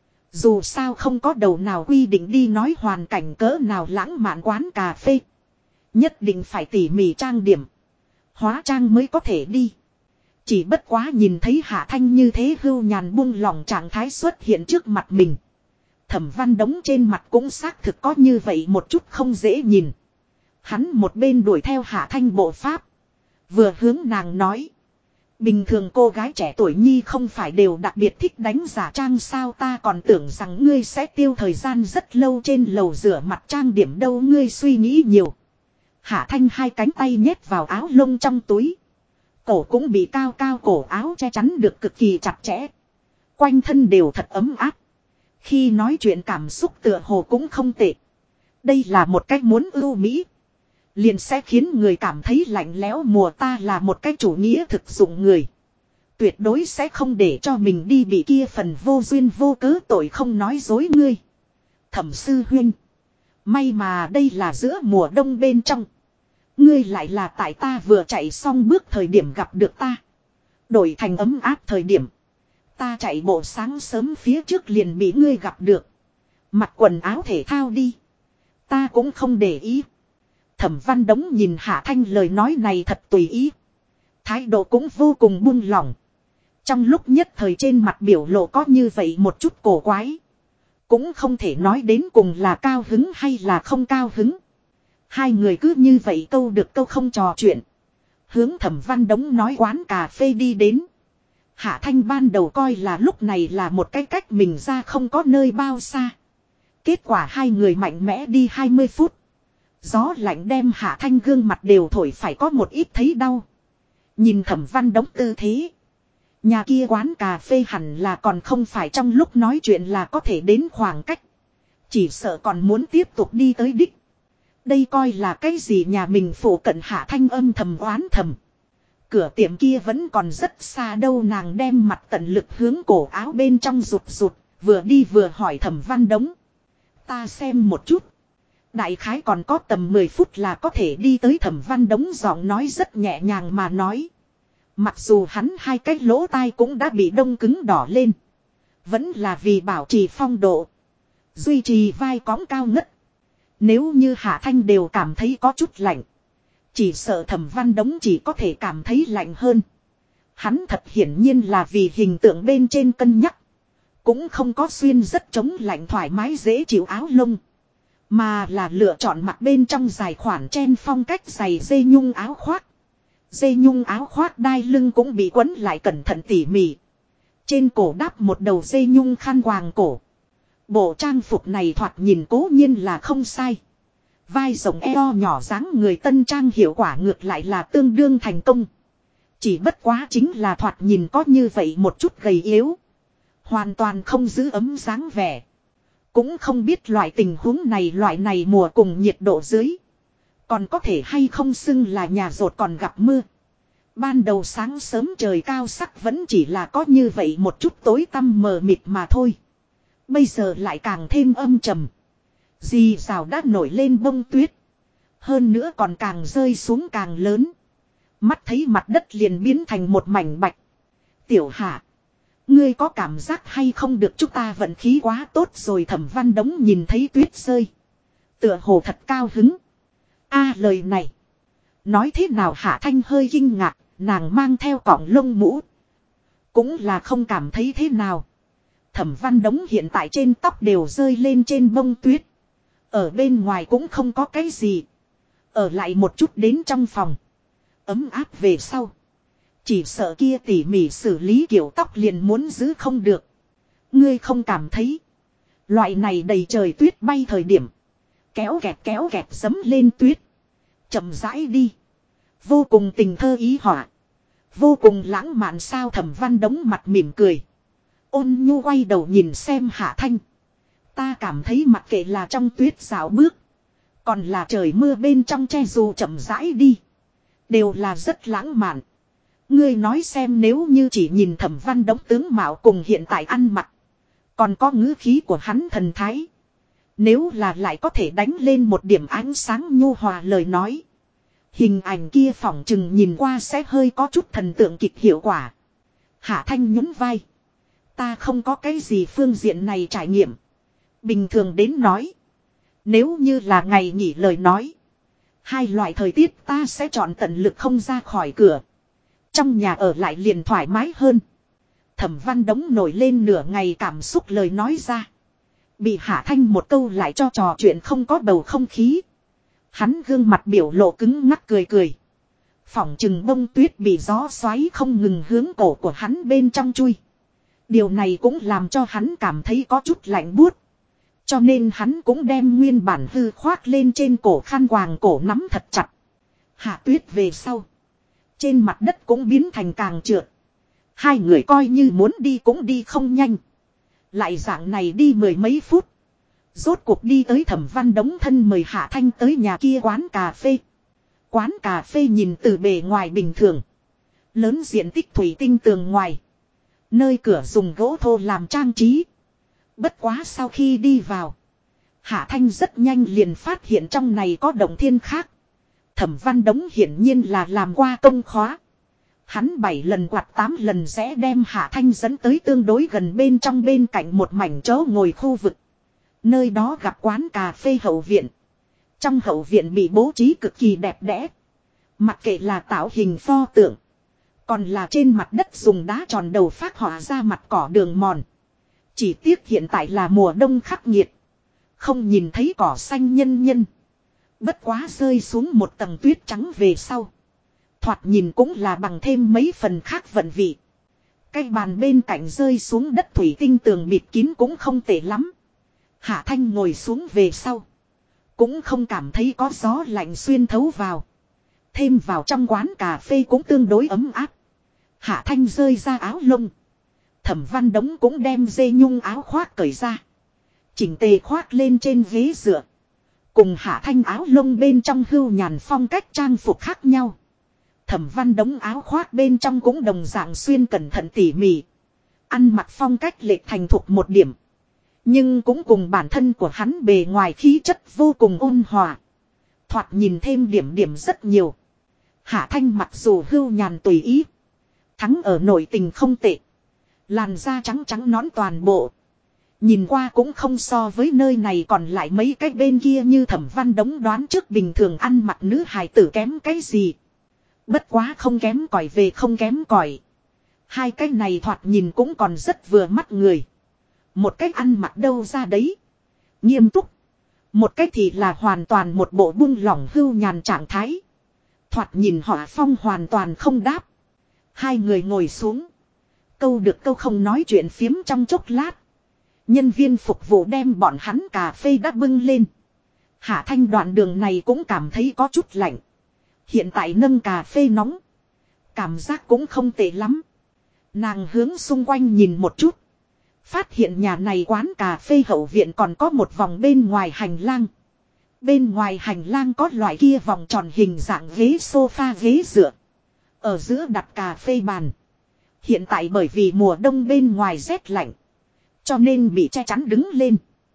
Dù sao không có đầu nào quy định đi nói hoàn cảnh cỡ nào lãng mạn quán cà phê. Nhất định phải tỉ mỉ trang điểm. Hóa trang mới có thể đi. Chỉ bất quá nhìn thấy Hạ Thanh như thế hưu nhàn buông lỏng trạng thái xuất hiện trước mặt mình. Thẩm Văn Đống trên mặt cũng xác thực có như vậy một chút không dễ nhìn. Hắn một bên đuổi theo Hạ Thanh bộ pháp. Vừa hướng nàng nói. Bình thường cô gái trẻ tuổi nhi không phải đều đặc biệt thích đánh giả trang sao, ta còn tưởng rằng ngươi sẽ tiêu thời gian rất lâu trên lầu rửa mặt trang điểm đâu, ngươi suy nghĩ nhiều. Hạ Thanh hai cánh tay nhét vào áo lông trong túi. Cổ cũng bị cao cao cổ áo che chắn được cực kỳ chặt chẽ. Quanh thân đều thật ấm áp. Khi nói chuyện cảm xúc tựa hồ cũng không tệ. Đây là một cách muốn ưu mỹ. Liền sẽ khiến người cảm thấy lạnh lẽo mùa, ta là một cái chủ nghĩa thực dụng người. Tuyệt đối sẽ không để cho mình đi bị kia phần vô duyên vô cớ tội không nói dối ngươi. Thẩm sư huynh. May mà đây là giữa mùa đông bên trong. Ngươi lại là tại ta vừa chạy xong bước thời điểm gặp được ta. Đổi thành ấm áp thời điểm. Ta chạy bộ sáng sớm phía trước liền bị ngươi gặp được. Mặc quần áo thể thao đi. Ta cũng không để ý. Thẩm Văn Đống nhìn Hạ Thanh lời nói này thật tùy ý. Thái độ cũng vô cùng buông lỏng. Trong lúc nhất thời trên mặt biểu lộ có như vậy một chút cổ quái. Cũng không thể nói đến cùng là cao hứng hay là không cao hứng. Hai người cứ như vậy câu được câu không trò chuyện. Hướng Thẩm Văn Đống nói quán cà phê đi đến. Hạ Thanh ban đầu coi là lúc này là một cái cách mình ra không có nơi bao xa. Kết quả hai người mạnh mẽ đi 20 phút. Gió lạnh đem Hạ Thanh gương mặt đều thổi phải có một ít thấy đau. Nhìn Thẩm Văn Đống tư thế. Nhà kia quán cà phê hẳn là còn không phải trong lúc nói chuyện là có thể đến khoảng cách. Chỉ sợ còn muốn tiếp tục đi tới đích. Đây coi là cái gì nhà mình phủ cận Hạ Thanh âm thầm oán thầm. Cửa tiệm kia vẫn còn rất xa đâu, nàng đem mặt tận lực hướng cổ áo bên trong rụt rụt, vừa đi vừa hỏi Thẩm Văn Đống. Ta xem một chút. Đại khái còn có tầm 10 phút là có thể đi tới. Thẩm Văn Đống giọng nói rất nhẹ nhàng mà nói. Mặc dù hắn hai cái lỗ tai cũng đã bị đông cứng đỏ lên. Vẫn là vì bảo trì phong độ. Duy trì vai cõng cao ngất. Nếu như Hạ Thanh đều cảm thấy có chút lạnh. Chỉ sợ Thẩm Văn Đống chỉ có thể cảm thấy lạnh hơn. Hắn thật hiển nhiên là vì hình tượng bên trên cân nhắc. Cũng không có xuyên rất chống lạnh thoải mái dễ chịu áo lông. Mà là lựa chọn mặc bên trong dài khoản chen phong cách giày dây nhung áo khoác. Dây nhung áo khoác đai lưng cũng bị quấn lại cẩn thận tỉ mỉ. Trên cổ đắp một đầu dây nhung khăn quàng cổ. Bộ trang phục này thoạt nhìn cố nhiên là không sai. Vai rộng eo nhỏ dáng người tân trang hiệu quả ngược lại là tương đương thành công. Chỉ bất quá chính là thoạt nhìn có như vậy một chút gầy yếu. Hoàn toàn không giữ ấm dáng vẻ. Cũng không biết loại tình huống này loại này mùa cùng nhiệt độ dưới. Còn có thể hay không xưng là nhà rột còn gặp mưa. Ban đầu sáng sớm trời cao sắc vẫn chỉ là có như vậy một chút tối tăm mờ mịt mà thôi. Bây giờ lại càng thêm âm trầm. Dì rào đã nổi lên bông tuyết. Hơn nữa còn càng rơi xuống càng lớn. Mắt thấy mặt đất liền biến thành một mảnh bạch. Tiểu Hạ. Ngươi có cảm giác hay không được chúng ta vận khí quá tốt rồi. Thẩm Văn Đống nhìn thấy tuyết rơi. Tựa hồ thật cao hứng. Lời này. Nói thế nào Hạ Thanh hơi kinh ngạc. Nàng mang theo cọng lông mũ. Cũng là không cảm thấy thế nào. Thẩm Văn Đống hiện tại trên tóc đều rơi lên trên bông tuyết. Ở bên ngoài cũng không có cái gì. Ở lại một chút đến trong phòng. Ấm áp về sau. Chỉ sợ kia tỉ mỉ xử lý kiểu tóc liền muốn giữ không được. Ngươi không cảm thấy. Loại này đầy trời tuyết bay thời điểm. Kéo kẹt sấm lên tuyết. Chậm rãi đi. Vô cùng tình thơ ý họa. Vô cùng lãng mạn sao Thẩm Văn Đống mặt mỉm cười. Ôn nhu quay đầu nhìn xem Hạ Thanh. Ta cảm thấy mặc kệ là trong tuyết dạo bước. Còn là trời mưa bên trong che dù chậm rãi đi. Đều là rất lãng mạn. Ngươi nói xem nếu như chỉ nhìn Thẩm Văn Đống tướng mạo cùng hiện tại ăn mặc. Còn có ngữ khí của hắn thần thái. Nếu là lại có thể đánh lên một điểm ánh sáng nhu hòa lời nói. Hình ảnh kia phỏng chừng nhìn qua sẽ hơi có chút thần tượng kịch hiệu quả. Hạ Thanh nhún vai. Ta không có cái gì phương diện này trải nghiệm. Bình thường đến nói. Nếu như là ngày nghỉ lời nói. Hai loại thời tiết ta sẽ chọn tận lực không ra khỏi cửa. Trong nhà ở lại liền thoải mái hơn. Thẩm Văn Đống nổi lên nửa ngày cảm xúc lời nói ra. Bị Hạ Thanh một câu lại cho trò chuyện không có bầu không khí. Hắn gương mặt biểu lộ cứng ngắc cười cười. Phỏng chừng bông tuyết bị gió xoáy không ngừng hướng cổ của hắn bên trong chui. Điều này cũng làm cho hắn cảm thấy có chút lạnh buốt. Cho nên hắn cũng đem nguyên bản hư khoác lên trên cổ khăn quàng cổ nắm thật chặt. Hạ tuyết về sau. Trên mặt đất cũng biến thành càng trượt. Hai người coi như muốn đi cũng đi không nhanh. Lại dạng này đi mười mấy phút. Rốt cuộc đi tới Thẩm Văn Đống thân mời Hạ Thanh tới nhà kia quán cà phê. Quán cà phê nhìn từ bề ngoài bình thường. Lớn diện tích thủy tinh tường ngoài. Nơi cửa dùng gỗ thô làm trang trí. Bất quá sau khi đi vào. Hạ Thanh rất nhanh liền phát hiện trong này có động thiên khác. Thẩm Văn Đống hiển nhiên là làm qua công khóa. Hắn 7 lần quạt 8 lần sẽ đem Hạ Thanh dẫn tới tương đối gần bên trong bên cạnh một mảnh chỗ ngồi khu vực. Nơi đó gặp quán cà phê hậu viện. Trong hậu viện bị bố trí cực kỳ đẹp đẽ. Mặc kệ là tạo hình pho tượng. Còn là trên mặt đất dùng đá tròn đầu phác họa ra mặt cỏ đường mòn. Chỉ tiếc hiện tại là mùa đông khắc nghiệt. Không nhìn thấy cỏ xanh nhân nhân. Bất quá rơi xuống một tầng tuyết trắng về sau. Thoạt nhìn cũng là bằng thêm mấy phần khác vận vị. Cái bàn bên cạnh rơi xuống đất thủy tinh tường bịt kín cũng không tệ lắm. Hạ Thanh ngồi xuống về sau. Cũng không cảm thấy có gió lạnh xuyên thấu vào. Thêm vào trong quán cà phê cũng tương đối ấm áp. Hạ Thanh rơi ra áo lông. Thẩm Văn Đống cũng đem dây nhung áo khoác cởi ra. Chỉnh tề khoác lên trên ghế dựa. Cùng Hạ Thanh áo lông bên trong hưu nhàn phong cách trang phục khác nhau. Thẩm Văn Đống áo khoác bên trong cũng đồng dạng xuyên cẩn thận tỉ mỉ. Ăn mặc phong cách lệch thành thục một điểm. Nhưng cũng cùng bản thân của hắn bề ngoài khí chất vô cùng ôn hòa. Thoạt nhìn thêm điểm điểm rất nhiều. Hạ Thanh mặc dù hưu nhàn tùy ý. Thắng ở nội tình không tệ. Làn da trắng trắng nõn toàn bộ. Nhìn qua cũng không so với nơi này còn lại mấy cái bên kia như Thẩm Văn Đống đoán trước bình thường ăn mặc nữ hài tử kém cái gì. Bất quá không kém cỏi về không kém cỏi. Hai cái này thoạt nhìn cũng còn rất vừa mắt người. Một cách ăn mặc đâu ra đấy. Nghiêm túc. Một cách thì là hoàn toàn một bộ buông lỏng hưu nhàn trạng thái. Thoạt nhìn họ phong hoàn toàn không đáp. Hai người ngồi xuống. Câu được câu không nói chuyện phiếm trong chốc lát. Nhân viên phục vụ đem bọn hắn cà phê đã bưng lên. Hạ Thanh đoạn đường này cũng cảm thấy có chút lạnh. Hiện tại nâng cà phê nóng. Cảm giác cũng không tệ lắm. Nàng hướng xung quanh nhìn một chút. Phát hiện nhà này quán cà phê hậu viện còn có một vòng bên ngoài hành lang. Bên ngoài hành lang có loại kia vòng tròn hình dạng ghế sofa ghế dựa. Ở giữa đặt cà phê bàn. Hiện tại bởi vì mùa đông bên ngoài rét lạnh. Cho nên bị che chắn đứng lên.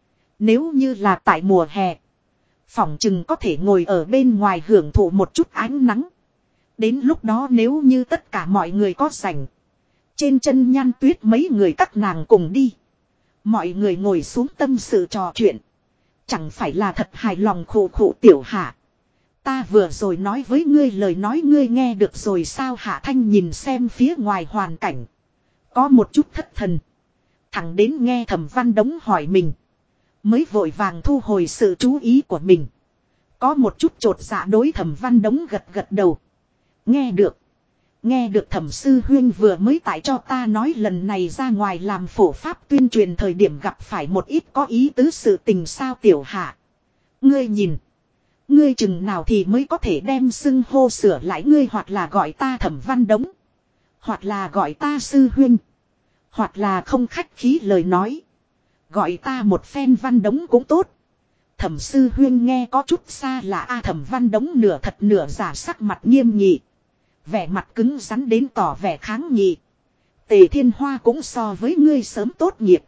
Nếu như là tại mùa hè. Phỏng chừng có thể ngồi ở bên ngoài hưởng thụ một chút ánh nắng. Đến lúc đó nếu như tất cả mọi người có rảnh. Trên chân Nhan Tuyết mấy người các nàng cùng đi. Mọi người ngồi xuống tâm sự trò chuyện. Chẳng phải là thật hài lòng khổ khổ tiểu Hạ. Ta vừa rồi nói với ngươi lời nói ngươi nghe được rồi sao Hạ Thanh nhìn xem phía ngoài hoàn cảnh. Có một chút thất thần. Thẳng đến nghe Thẩm Văn Đống hỏi mình. Mới vội vàng thu hồi sự chú ý của mình. Có một chút chột dạ đối Thẩm Văn Đống gật gật đầu. Nghe được. Nghe được Thẩm sư huynh vừa mới tại cho ta nói lần này ra ngoài làm phổ pháp tuyên truyền thời điểm gặp phải một ít có ý tứ sự tình sao Tiểu Hạ. Ngươi nhìn. Ngươi chừng nào thì mới có thể đem xưng hô sửa lại ngươi hoặc là gọi ta Thẩm Văn Đống. Hoặc là gọi ta sư huynh. Hoặc là không khách khí lời nói. Gọi ta một phen Văn Đống cũng tốt. Thẩm sư huyên nghe có chút xa lạ Thẩm Văn Đống nửa thật nửa giả sắc mặt nghiêm nghị. Vẻ mặt cứng rắn đến tỏ vẻ kháng nghị. Tề Thiên Hoa cũng so với ngươi sớm tốt nghiệp.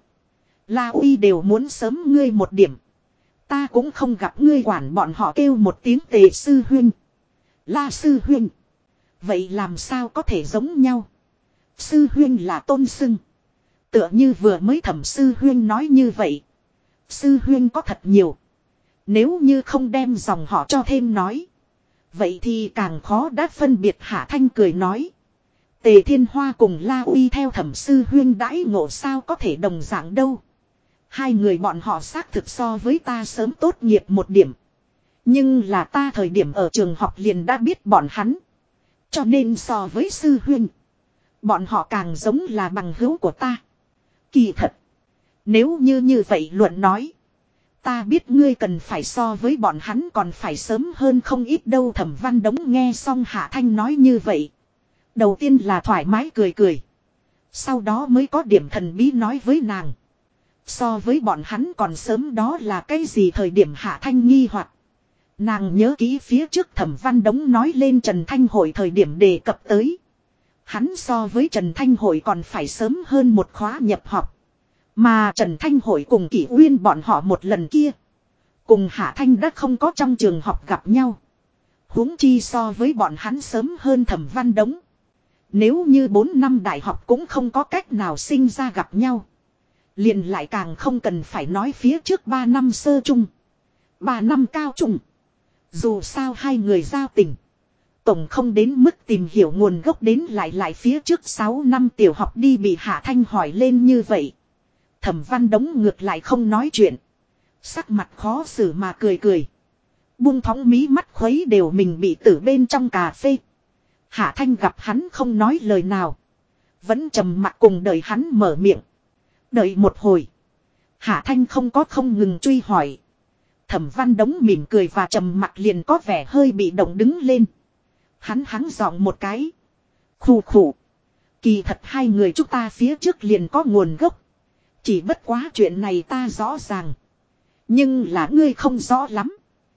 La Uy đều muốn sớm ngươi một điểm. Ta cũng không gặp ngươi quản bọn họ kêu một tiếng Tề sư huynh. La sư huynh. Vậy làm sao có thể giống nhau? Sư huynh là tôn xưng. Tựa như vừa mới Thẩm sư huynh nói như vậy. Sư huynh có thật nhiều. Nếu như không đem dòng họ cho thêm nói. Vậy thì càng khó đã phân biệt Hạ Thanh cười nói. Tề Thiên Hoa cùng La Uy theo Thẩm sư huyên đãi ngộ sao có thể đồng dạng đâu. Hai người bọn họ xác thực so với ta sớm tốt nghiệp một điểm. Nhưng là ta thời điểm ở trường học liền đã biết bọn hắn. Cho nên so với sư huyên. Bọn họ càng giống là bằng hữu của ta. Kỳ thật. Nếu như vậy luận nói. Ta biết ngươi cần phải so với bọn hắn còn phải sớm hơn không ít đâu. Thẩm Văn Đống nghe xong Hạ Thanh nói như vậy. Đầu tiên là thoải mái cười cười. Sau đó mới có điểm thần bí nói với nàng. So với bọn hắn còn sớm đó là cái gì thời điểm Hạ Thanh nghi hoặc. Nàng nhớ kỹ phía trước Thẩm Văn Đống nói lên Trần Thanh Hội thời điểm đề cập tới. Hắn so với Trần Thanh Hội còn phải sớm hơn một khóa nhập học. Mà Trần Thanh Hội cùng Kỷ Uyên bọn họ một lần kia. Cùng Hạ Thanh đã không có trong trường học gặp nhau. Huống chi so với bọn hắn sớm hơn Thẩm Văn Đống. Nếu như 4 năm đại học cũng không có cách nào sinh ra gặp nhau. Liền lại càng không cần phải nói phía trước 3 năm sơ trung. 3 năm cao trung. Dù sao hai người giao tình. Tổng không đến mức tìm hiểu nguồn gốc đến lại phía trước 6 năm tiểu học đi bị Hạ Thanh hỏi lên như vậy. Thẩm Văn Đống ngược lại không nói chuyện. Sắc mặt khó xử mà cười. Buông thõng mí mắt khuấy đều mình bị tử bên trong cà phê. Hạ Thanh gặp hắn không nói lời nào. Vẫn trầm mặc cùng đợi hắn mở miệng. Đợi một hồi. Hạ Thanh không ngừng truy hỏi. Thẩm Văn Đống mỉm cười và trầm mặc liền có vẻ hơi bị động đứng lên. Hắn giọng một cái. Khủ khủ. Kỳ thật hai người chúng ta phía trước liền có nguồn gốc. Chỉ bất quá chuyện này ta rõ ràng. Nhưng là ngươi không rõ lắm.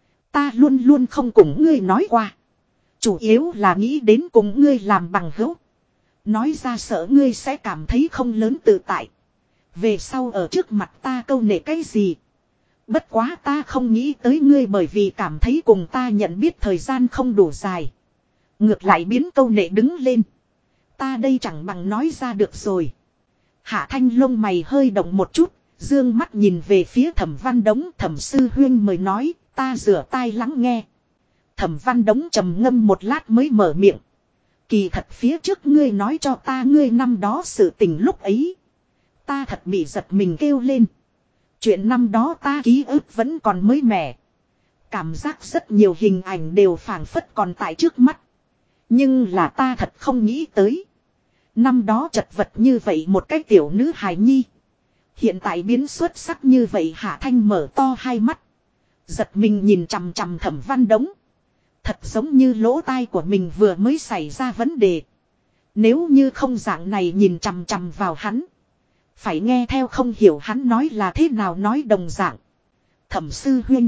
Ta luôn luôn không cùng ngươi nói qua. Chủ yếu là nghĩ đến cùng ngươi làm bằng hữu. Nói ra sợ ngươi sẽ cảm thấy không lớn tự tại. Về sau ở trước mặt ta câu nệ cái gì. Bất quá ta không nghĩ tới ngươi bởi vì cảm thấy cùng ta nhận biết thời gian không đủ dài. Ngược lại biến câu nệ đứng lên. Ta đây chẳng bằng nói ra được rồi. Hạ Thanh lông mày hơi động một chút. Dương mắt nhìn về phía Thẩm Văn Đống. Thẩm sư huyên mới nói. Ta rửa tai lắng nghe. Thẩm Văn Đống trầm ngâm một lát mới mở miệng. Kỳ thật phía trước ngươi nói cho ta ngươi năm đó sự tình lúc ấy. Ta thật bị giật mình kêu lên. Chuyện năm đó ta ký ức vẫn còn mới mẻ. Cảm giác rất nhiều hình ảnh đều phảng phất còn tại trước mắt. Nhưng là ta thật không nghĩ tới. Năm đó chật vật như vậy một cái tiểu nữ hài nhi. Hiện tại biến xuất sắc như vậy. Hạ Thanh mở to hai mắt. Giật mình nhìn chằm chằm Thẩm Văn Đống. Thật giống như lỗ tai của mình vừa mới xảy ra vấn đề. Nếu như không dạng này nhìn chằm chằm vào hắn. Phải nghe theo không hiểu hắn nói là thế nào nói đồng dạng. Thẩm sư huynh.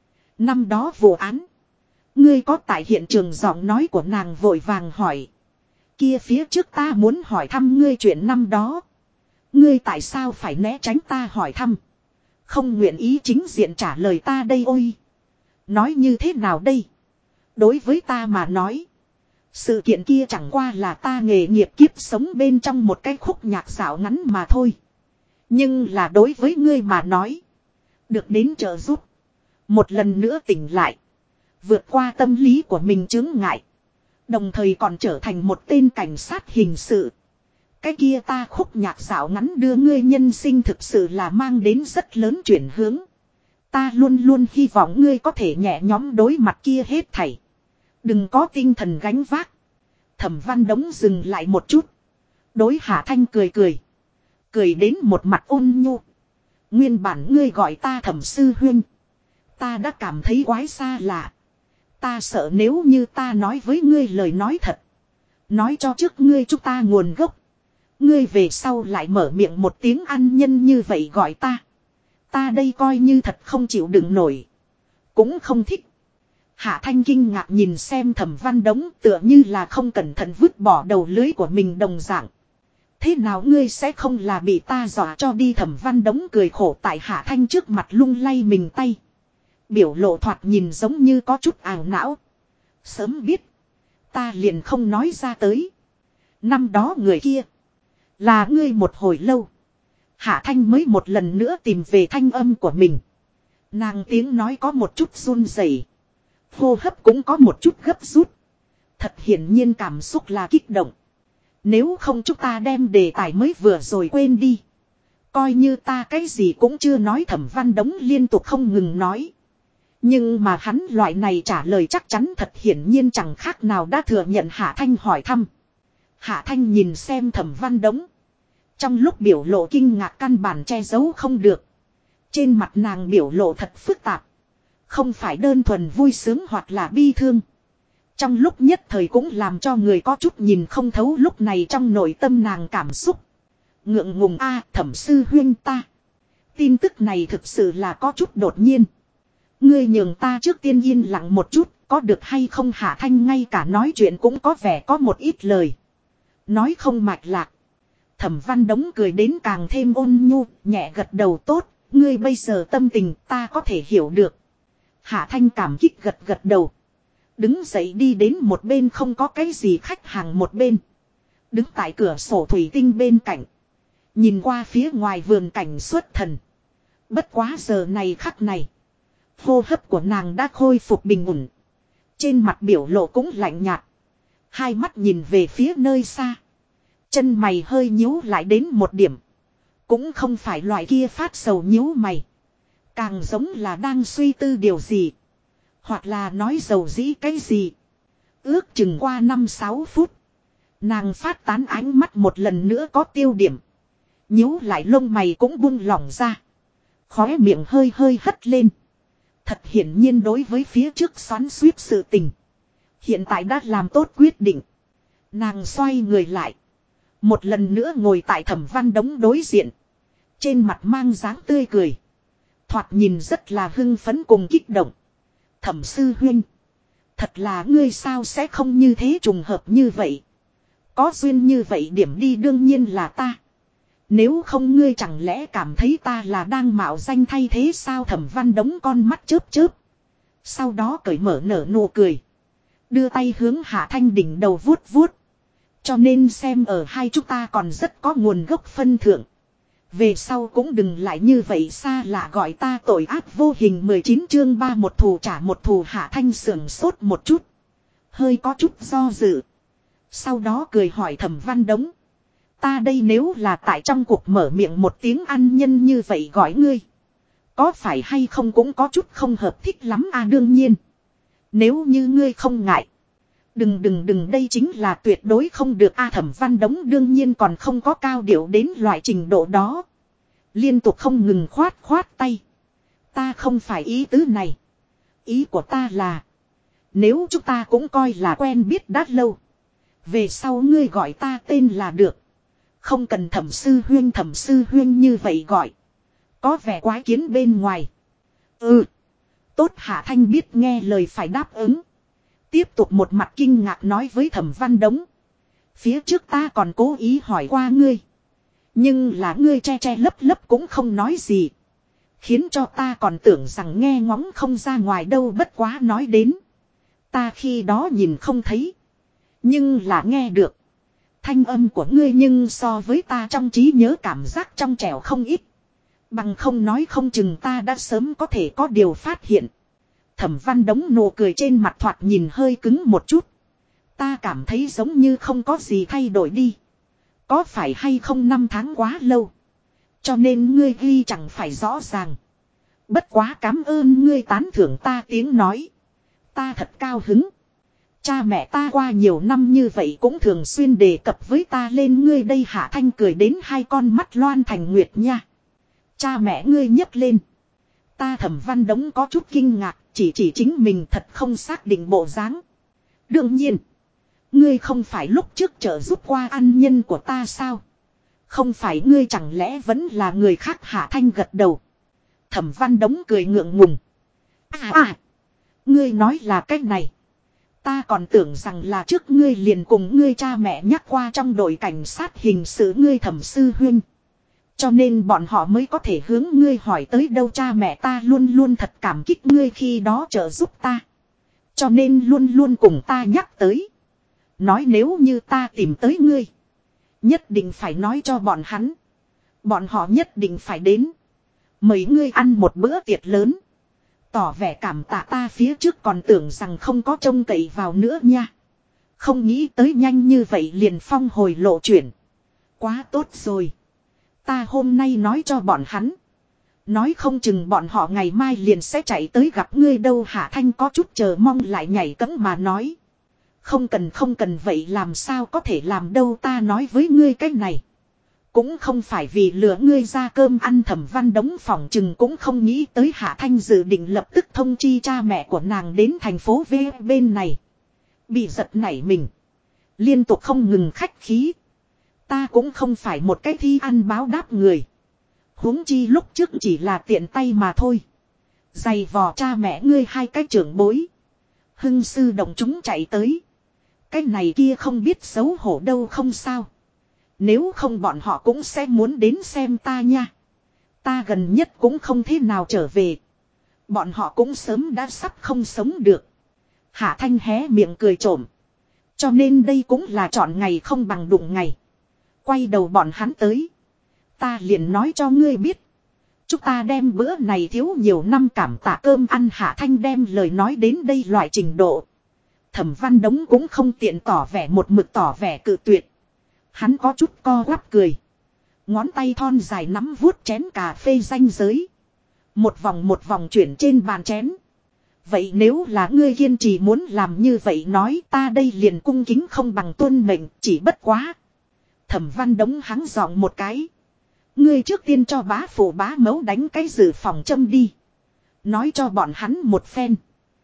Năm đó vụ án. Ngươi có tại hiện trường giọng nói của nàng vội vàng hỏi. Kia phía trước ta muốn hỏi thăm ngươi chuyện năm đó. Ngươi tại sao phải né tránh ta hỏi thăm. Không nguyện ý chính diện trả lời ta đây ôi. Nói như thế nào đây? Đối với ta mà nói. Sự kiện kia chẳng qua là ta nghề nghiệp kiếp sống bên trong một cái khúc nhạc dạo ngắn mà thôi. Nhưng là đối với ngươi mà nói. Được đến trợ giúp. Một lần nữa tỉnh lại. Vượt qua tâm lý của mình chướng ngại. Đồng thời còn trở thành một tên cảnh sát hình sự. Cái kia ta khúc nhạc dạo ngắn đưa ngươi nhân sinh thực sự là mang đến rất lớn chuyển hướng. Ta luôn luôn hy vọng ngươi có thể nhẹ nhõm đối mặt kia hết thảy. Đừng có tinh thần gánh vác. Thẩm Văn Đống dừng lại một chút. Đối Hạ Thanh cười cười. Cười đến một mặt ôn nhu. Nguyên bản ngươi gọi ta Thẩm sư huynh. Ta đã cảm thấy quái xa lạ. Ta sợ nếu như ta nói với ngươi lời nói thật. Nói cho trước ngươi chúng ta nguồn gốc. Ngươi về sau lại mở miệng một tiếng ăn nhân như vậy gọi ta. Ta đây coi như thật không chịu đựng nổi. Cũng không thích. Hạ Thanh kinh ngạc nhìn xem Thẩm Văn Đống tựa như là không cẩn thận vứt bỏ đầu lưới của mình đồng dạng. Thế nào ngươi sẽ không là bị ta dọa cho đi? Thẩm Văn Đống cười khổ tại Hạ Thanh trước mặt lung lay mình tay. Biểu lộ thoạt nhìn giống như có chút ảo não. Sớm biết. Ta liền không nói ra tới. Năm đó người kia. Là ngươi một hồi lâu. Hạ Thanh mới một lần nữa tìm về thanh âm của mình. Nàng tiếng nói có một chút run rẩy, hô hấp cũng có một chút gấp rút. Thật hiển nhiên cảm xúc là kích động. Nếu không chúng ta đem đề tài mới vừa rồi quên đi. Coi như ta cái gì cũng chưa nói. Thẩm Văn Đống liên tục không ngừng nói. Nhưng mà hắn loại này trả lời chắc chắn thật hiển nhiên chẳng khác nào đã thừa nhận Hạ Thanh hỏi thăm. Hạ Thanh nhìn xem Thẩm Văn Đống. Trong lúc biểu lộ kinh ngạc căn bản che giấu không được. Trên mặt nàng biểu lộ thật phức tạp. Không phải đơn thuần vui sướng hoặc là bi thương. Trong lúc nhất thời cũng làm cho người có chút nhìn không thấu lúc này trong nội tâm nàng cảm xúc. Ngượng ngùng a Thẩm sư huynh ta. Tin tức này thực sự là có chút đột nhiên. Ngươi nhường ta trước tiên yên lặng một chút, có được hay không? Hạ Thanh ngay cả nói chuyện cũng có vẻ có một ít lời. Nói không mạch lạc. Thẩm Văn Đống cười đến càng thêm ôn nhu, nhẹ gật đầu tốt, ngươi bây giờ tâm tình ta có thể hiểu được. Hạ Thanh cảm kích gật gật đầu. Đứng dậy đi đến một bên không có cái gì khách hàng một bên. Đứng tại cửa sổ thủy tinh bên cạnh. Nhìn qua phía ngoài vườn cảnh xuất thần. Bất quá giờ này khắc này. Hô hấp của nàng đã khôi phục bình ổn. Trên mặt biểu lộ cũng lạnh nhạt. Hai mắt nhìn về phía nơi xa. Chân mày hơi nhíu lại đến một điểm. Cũng không phải loại kia phát sầu nhíu mày. Càng giống là đang suy tư điều gì. Hoặc là nói dầu dĩ cái gì. Ước chừng qua 5-6 phút. Nàng phát tán ánh mắt một lần nữa có tiêu điểm. Nhíu lại lông mày cũng buông lỏng ra. Khóe miệng hơi hơi hất lên. Thật hiển nhiên đối với phía trước xoắn xuýt sự tình. Hiện tại đã làm tốt quyết định. Nàng xoay người lại. Một lần nữa ngồi tại Thẩm Văn Đống đối diện. Trên mặt mang dáng tươi cười. Thoạt nhìn rất là hưng phấn cùng kích động. Thẩm sư huynh. Thật là ngươi sao sẽ không như thế trùng hợp như vậy. Có duyên như vậy điểm đi đương nhiên là ta. Nếu không ngươi chẳng lẽ cảm thấy ta là đang mạo danh thay thế sao? Thẩm Văn Đống con mắt chớp chớp. Sau đó cởi mở nở nụ cười. Đưa tay hướng Hạ Thanh đỉnh đầu vuốt vuốt. Cho nên xem ở hai chúng ta còn rất có nguồn gốc phân thượng. Về sau cũng đừng lại như vậy xa lạ gọi ta tội ác vô hình. 19 chương 3 một thù trả một thù. Hạ Thanh sưởng sốt một chút. Hơi có chút do dự. Sau đó cười hỏi Thẩm Văn Đống. Ta đây nếu là tại trong cuộc mở miệng một tiếng ăn nhân như vậy gọi ngươi. Có phải hay không cũng có chút không hợp thích lắm à? Đương nhiên. Nếu như ngươi không ngại. Đừng đây chính là tuyệt đối không được a. Thẩm Văn Đống đương nhiên còn không có cao điệu đến loại trình độ đó. Liên tục không ngừng khoát tay. Ta không phải ý tứ này. Ý của ta là. Nếu chúng ta cũng coi là quen biết đã lâu. Về sau ngươi gọi ta tên là được. Không cần Thẩm sư huynh như vậy gọi. Có vẻ quái kiến bên ngoài. Ừ. Tốt. Hạ Thanh biết nghe lời phải đáp ứng. Tiếp tục một mặt kinh ngạc nói với Thẩm Văn Đống. Phía trước ta còn cố ý hỏi qua ngươi. Nhưng là ngươi che lấp cũng không nói gì. Khiến cho ta còn tưởng rằng nghe ngóng không ra ngoài đâu. Bất quá nói đến. Ta khi đó nhìn không thấy. Nhưng là nghe được. Thanh âm của ngươi nhưng so với ta trong trí nhớ cảm giác trong trẻo không ít. Bằng không nói không chừng ta đã sớm có thể có điều phát hiện. Thẩm Văn Đống nụ cười trên mặt thoạt nhìn hơi cứng một chút. Ta cảm thấy giống như không có gì thay đổi đi. Có phải hay không 5 tháng quá lâu. Cho nên ngươi ghi chẳng phải rõ ràng. Bất quá cảm ơn ngươi tán thưởng ta tiếng nói. Ta thật cao hứng. Cha mẹ ta qua nhiều năm như vậy cũng thường xuyên đề cập với ta lên ngươi đây. Hạ Thanh cười đến hai con mắt loan thành nguyệt nha. Cha mẹ ngươi nhấc lên. Ta Thẩm Văn Đống có chút kinh ngạc, chỉ chính mình thật không xác định bộ dáng. Đương nhiên, ngươi không phải lúc trước trợ giúp qua ăn nhân của ta sao? Không phải ngươi chẳng lẽ vẫn là người khác? Hạ Thanh gật đầu. Thẩm Văn Đống cười ngượng ngùng. Ngươi nói là cách này. Ta còn tưởng rằng là trước ngươi liền cùng ngươi cha mẹ nhắc qua trong đội cảnh sát hình sự ngươi Thẩm sư huynh. Cho nên bọn họ mới có thể hướng ngươi hỏi tới đâu. Cha mẹ ta luôn luôn thật cảm kích ngươi khi đó trợ giúp ta. Cho nên luôn luôn cùng ta nhắc tới. Nói nếu như ta tìm tới ngươi, nhất định phải nói cho bọn hắn. Bọn họ nhất định phải đến. Mời ngươi ăn một bữa tiệc lớn. Tỏ vẻ cảm tạ ta. Phía trước còn tưởng rằng không có trông cậy vào nữa nha. Không nghĩ tới nhanh như vậy liền phong hồi lộ chuyển. Quá tốt rồi. Ta hôm nay nói cho bọn hắn. Nói không chừng bọn họ ngày mai liền sẽ chạy tới gặp ngươi đâu. Hạ Thanh có chút chờ mong lại nhảy cẫng mà nói. Không cần vậy làm sao có thể làm đâu. Ta nói với ngươi cái này. Cũng không phải vì lừa ngươi ra cơm ăn. Thẩm Văn Đống phỏng chừng cũng không nghĩ tới Hạ Thanh dự định lập tức thông chi cha mẹ của nàng đến thành phố V bên này. Bị giật nảy mình. Liên tục không ngừng khách khí. Ta cũng không phải một cái thi ăn báo đáp người. Huống chi lúc trước chỉ là tiện tay mà thôi. Giày vò cha mẹ ngươi hai cái trưởng bối. Hưng sư động chúng chạy tới. Cái này kia không biết xấu hổ đâu không sao. Nếu không bọn họ cũng sẽ muốn đến xem ta nha. Ta gần nhất cũng không thế nào trở về. Bọn họ cũng sớm đã sắp không sống được. Hạ Thanh hé miệng cười trộm. Cho nên đây cũng là chọn ngày không bằng đụng ngày. Quay đầu bọn hắn tới. Ta liền nói cho ngươi biết. Chúng ta đem bữa này thiếu nhiều năm cảm tạ cơm ăn. Hạ Thanh đem lời nói đến đây loại trình độ. Thẩm Văn Đống cũng không tiện tỏ vẻ một mực tỏ vẻ cự tuyệt. Hắn có chút co quắp cười. Ngón tay thon dài nắm vuốt chén cà phê ranh giới. Một vòng chuyển trên bàn chén. Vậy nếu là ngươi kiên trì muốn làm như vậy nói ta đây liền cung kính không bằng tuân mệnh chỉ bất quá. Thẩm Văn Đống hắng giọng một cái. Ngươi trước tiên cho bá phụ bá mẫu đánh cái dự phòng châm đi. Nói cho bọn hắn một phen.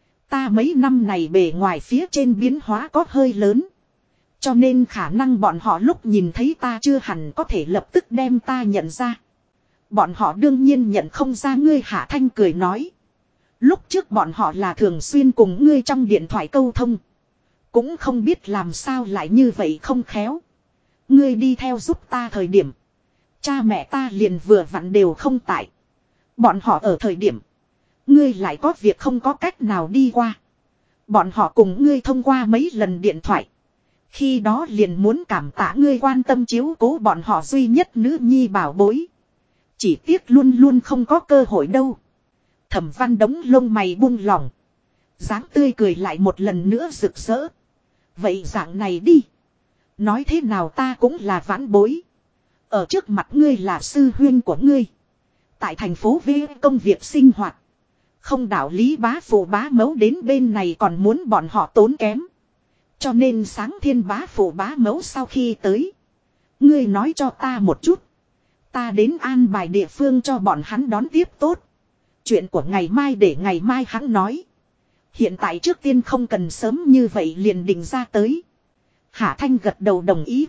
Ta mấy năm này bề ngoài phía trên biến hóa có hơi lớn. Cho nên khả năng bọn họ lúc nhìn thấy ta chưa hẳn có thể lập tức đem ta nhận ra. Bọn họ đương nhiên nhận không ra ngươi. Hạ Thanh cười nói. Lúc trước bọn họ là thường xuyên cùng ngươi trong điện thoại câu thông. Cũng không biết làm sao lại như vậy không khéo. Ngươi đi theo giúp ta thời điểm. Cha mẹ ta liền vừa vặn đều không tại. Bọn họ ở thời điểm. Ngươi lại có việc không có cách nào đi qua. Bọn họ cùng ngươi thông qua mấy lần điện thoại. Khi đó liền muốn cảm tạ ngươi quan tâm chiếu cố bọn họ duy nhất nữ nhi bảo bối. Chỉ tiếc luôn luôn không có cơ hội đâu. Thẩm Văn Đống lông mày buông lỏng. Dáng tươi cười lại một lần nữa rực rỡ. Vậy dạng này đi. Nói thế nào ta cũng là vãn bối. Ở trước mặt ngươi là sư huynh của ngươi. Tại thành phố V công việc sinh hoạt. Không đạo lý bá phụ bá mẫu đến bên này còn muốn bọn họ tốn kém. Cho nên sáng thiên bá phụ bá mẫu sau khi tới. Ngươi nói cho ta một chút. Ta đến an bài địa phương cho bọn hắn đón tiếp tốt. Chuyện của ngày mai để ngày mai hắn nói. Hiện tại trước tiên không cần sớm như vậy liền định ra tới. Hạ Thanh gật đầu đồng ý.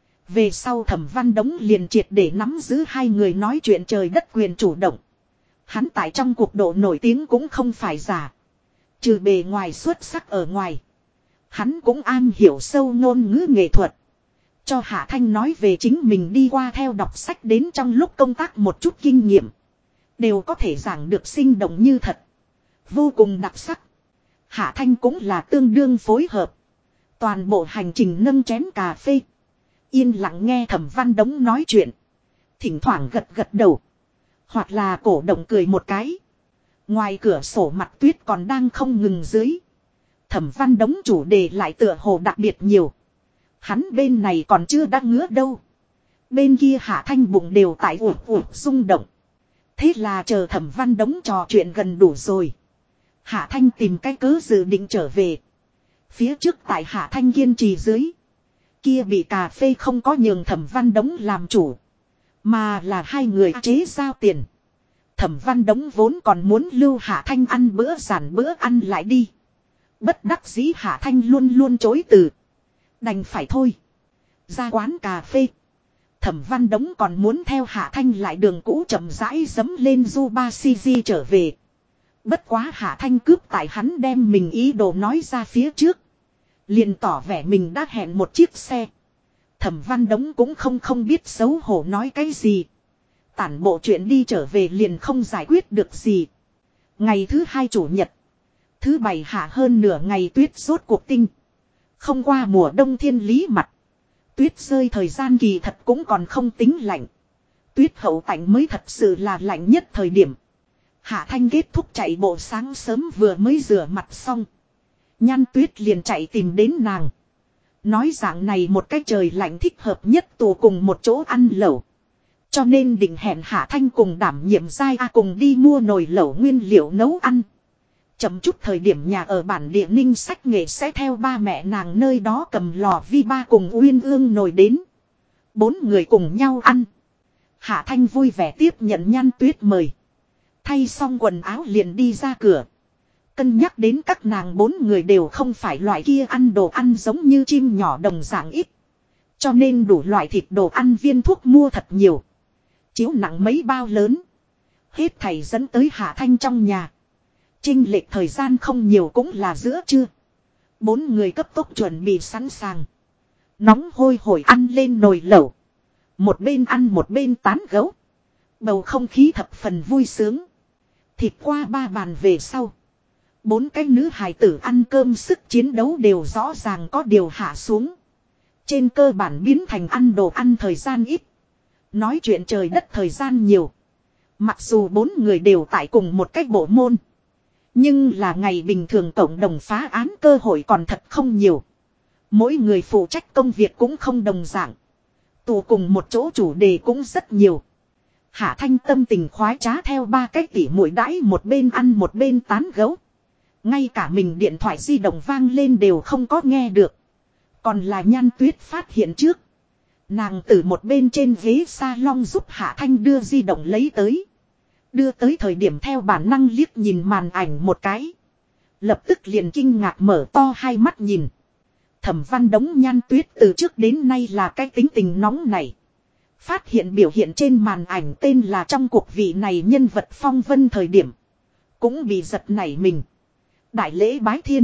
Về sau Thẩm Văn Đống liền triệt để nắm giữ hai người nói chuyện trời đất quyền chủ động. Hắn tại trong cuộc độ nổi tiếng cũng không phải giả. Trừ bề ngoài xuất sắc ở ngoài. Hắn cũng am hiểu sâu ngôn ngữ nghệ thuật. Cho Hạ Thanh nói về chính mình đi qua theo đọc sách đến trong lúc công tác một chút kinh nghiệm. Đều có thể giảng được sinh động như thật. Vô cùng đặc sắc. Hạ Thanh cũng là tương đương phối hợp. Toàn bộ hành trình nâng chén cà phê. Yên lặng nghe Thẩm Văn Đống nói chuyện. Thỉnh thoảng gật gật đầu. Hoặc là cổ động cười một cái. Ngoài cửa sổ mặt tuyết còn đang không ngừng dưới. Thẩm Văn Đống chủ đề lại tựa hồ đặc biệt nhiều. Hắn bên này còn chưa đã ngứa đâu. Bên kia Hạ Thanh bụng đều tại ủ rung động. Thế là chờ Thẩm Văn Đống trò chuyện gần đủ rồi. Hạ Thanh tìm cái cớ dự định trở về. Phía trước tại Hạ Thanh kiên trì dưới. Kia bị cà phê không có nhường Thẩm Văn Đống làm chủ. Mà là hai người chế giao tiền. Thẩm Văn Đống vốn còn muốn lưu Hạ Thanh ăn bữa giản bữa ăn lại đi. Bất đắc dĩ Hạ Thanh luôn luôn chối từ. Đành phải thôi. Ra quán cà phê. Thẩm Văn Đống còn muốn theo Hạ Thanh lại đường cũ chậm rãi dấm lên Juba CG trở về. Bất quá Hạ Thanh cướp tại hắn đem mình ý đồ nói ra phía trước. Liền tỏ vẻ mình đã hẹn một chiếc xe. Thẩm Văn Đống cũng không biết xấu hổ nói cái gì. Tản bộ chuyện đi trở về liền không giải quyết được gì. Ngày thứ hai chủ nhật. Thứ bảy hạ hơn nửa ngày tuyết rốt cuộc tinh. Không qua mùa đông thiên lý mặt. Tuyết rơi thời gian kỳ thật cũng còn không tính lạnh. Tuyết hậu tạnh mới thật sự là lạnh nhất thời điểm. Hạ Thanh kết thúc chạy bộ sáng sớm vừa mới rửa mặt xong. Nhan Tuyết liền chạy tìm đến nàng. Nói dạng này một cái trời lạnh thích hợp nhất tù cùng một chỗ ăn lẩu. Cho nên định hẹn Hạ Thanh cùng đảm nhiệm giai A cùng đi mua nồi lẩu nguyên liệu nấu ăn. Chậm chút thời điểm nhà ở bản địa Ninh Sách Nghệ sẽ theo ba mẹ nàng nơi đó cầm lò vi ba cùng Uyên Ương nồi đến. 4 người cùng nhau ăn. Hạ Thanh vui vẻ tiếp nhận Nhan Tuyết mời. Thay xong quần áo liền đi ra cửa. Cân nhắc đến các nàng 4 người đều không phải loại kia ăn đồ ăn giống như chim nhỏ đồng dạng ít. Cho nên đủ loại thịt đồ ăn viên thuốc mua thật nhiều. Chiếu nặng mấy bao lớn. Hết thầy dẫn tới Hạ Thanh trong nhà. Chênh lệch thời gian không nhiều cũng là giữa trưa. 4 người cấp tốc chuẩn bị sẵn sàng. Nóng hôi hổi ăn lên nồi lẩu. Một bên ăn một bên tán gẫu. Bầu không khí thập phần vui sướng. Thịt qua 3 bàn về sau. 4 cái nữ hài tử ăn cơm sức chiến đấu đều rõ ràng có điều hạ xuống. Trên cơ bản biến thành ăn đồ ăn thời gian ít. Nói chuyện trời đất thời gian nhiều. Mặc dù 4 người đều tại cùng một cách bộ môn. Nhưng là ngày bình thường cộng đồng phá án cơ hội còn thật không nhiều. Mỗi người phụ trách công việc cũng không đồng dạng. Tụ cùng một chỗ chủ đề cũng rất nhiều. Hạ Thanh tâm tình khoái trá theo 3 cái tỉ muội đãi một bên ăn một bên tán gẫu. Ngay cả mình điện thoại di động vang lên đều không có nghe được. Còn là Nhan Tuyết phát hiện trước. Nàng từ một bên trên ghế salon giúp Hạ Thanh đưa di động lấy tới. Đưa tới thời điểm theo bản năng liếc nhìn màn ảnh một cái. Lập tức liền kinh ngạc mở to hai mắt nhìn. Thẩm Văn Đống Nhan Tuyết từ trước đến nay là cái tính tình nóng này. Phát hiện biểu hiện trên màn ảnh tên là trong cuộc vị này nhân vật phong vân thời điểm. Cũng bị giật nảy mình. Đại lễ bái thiên.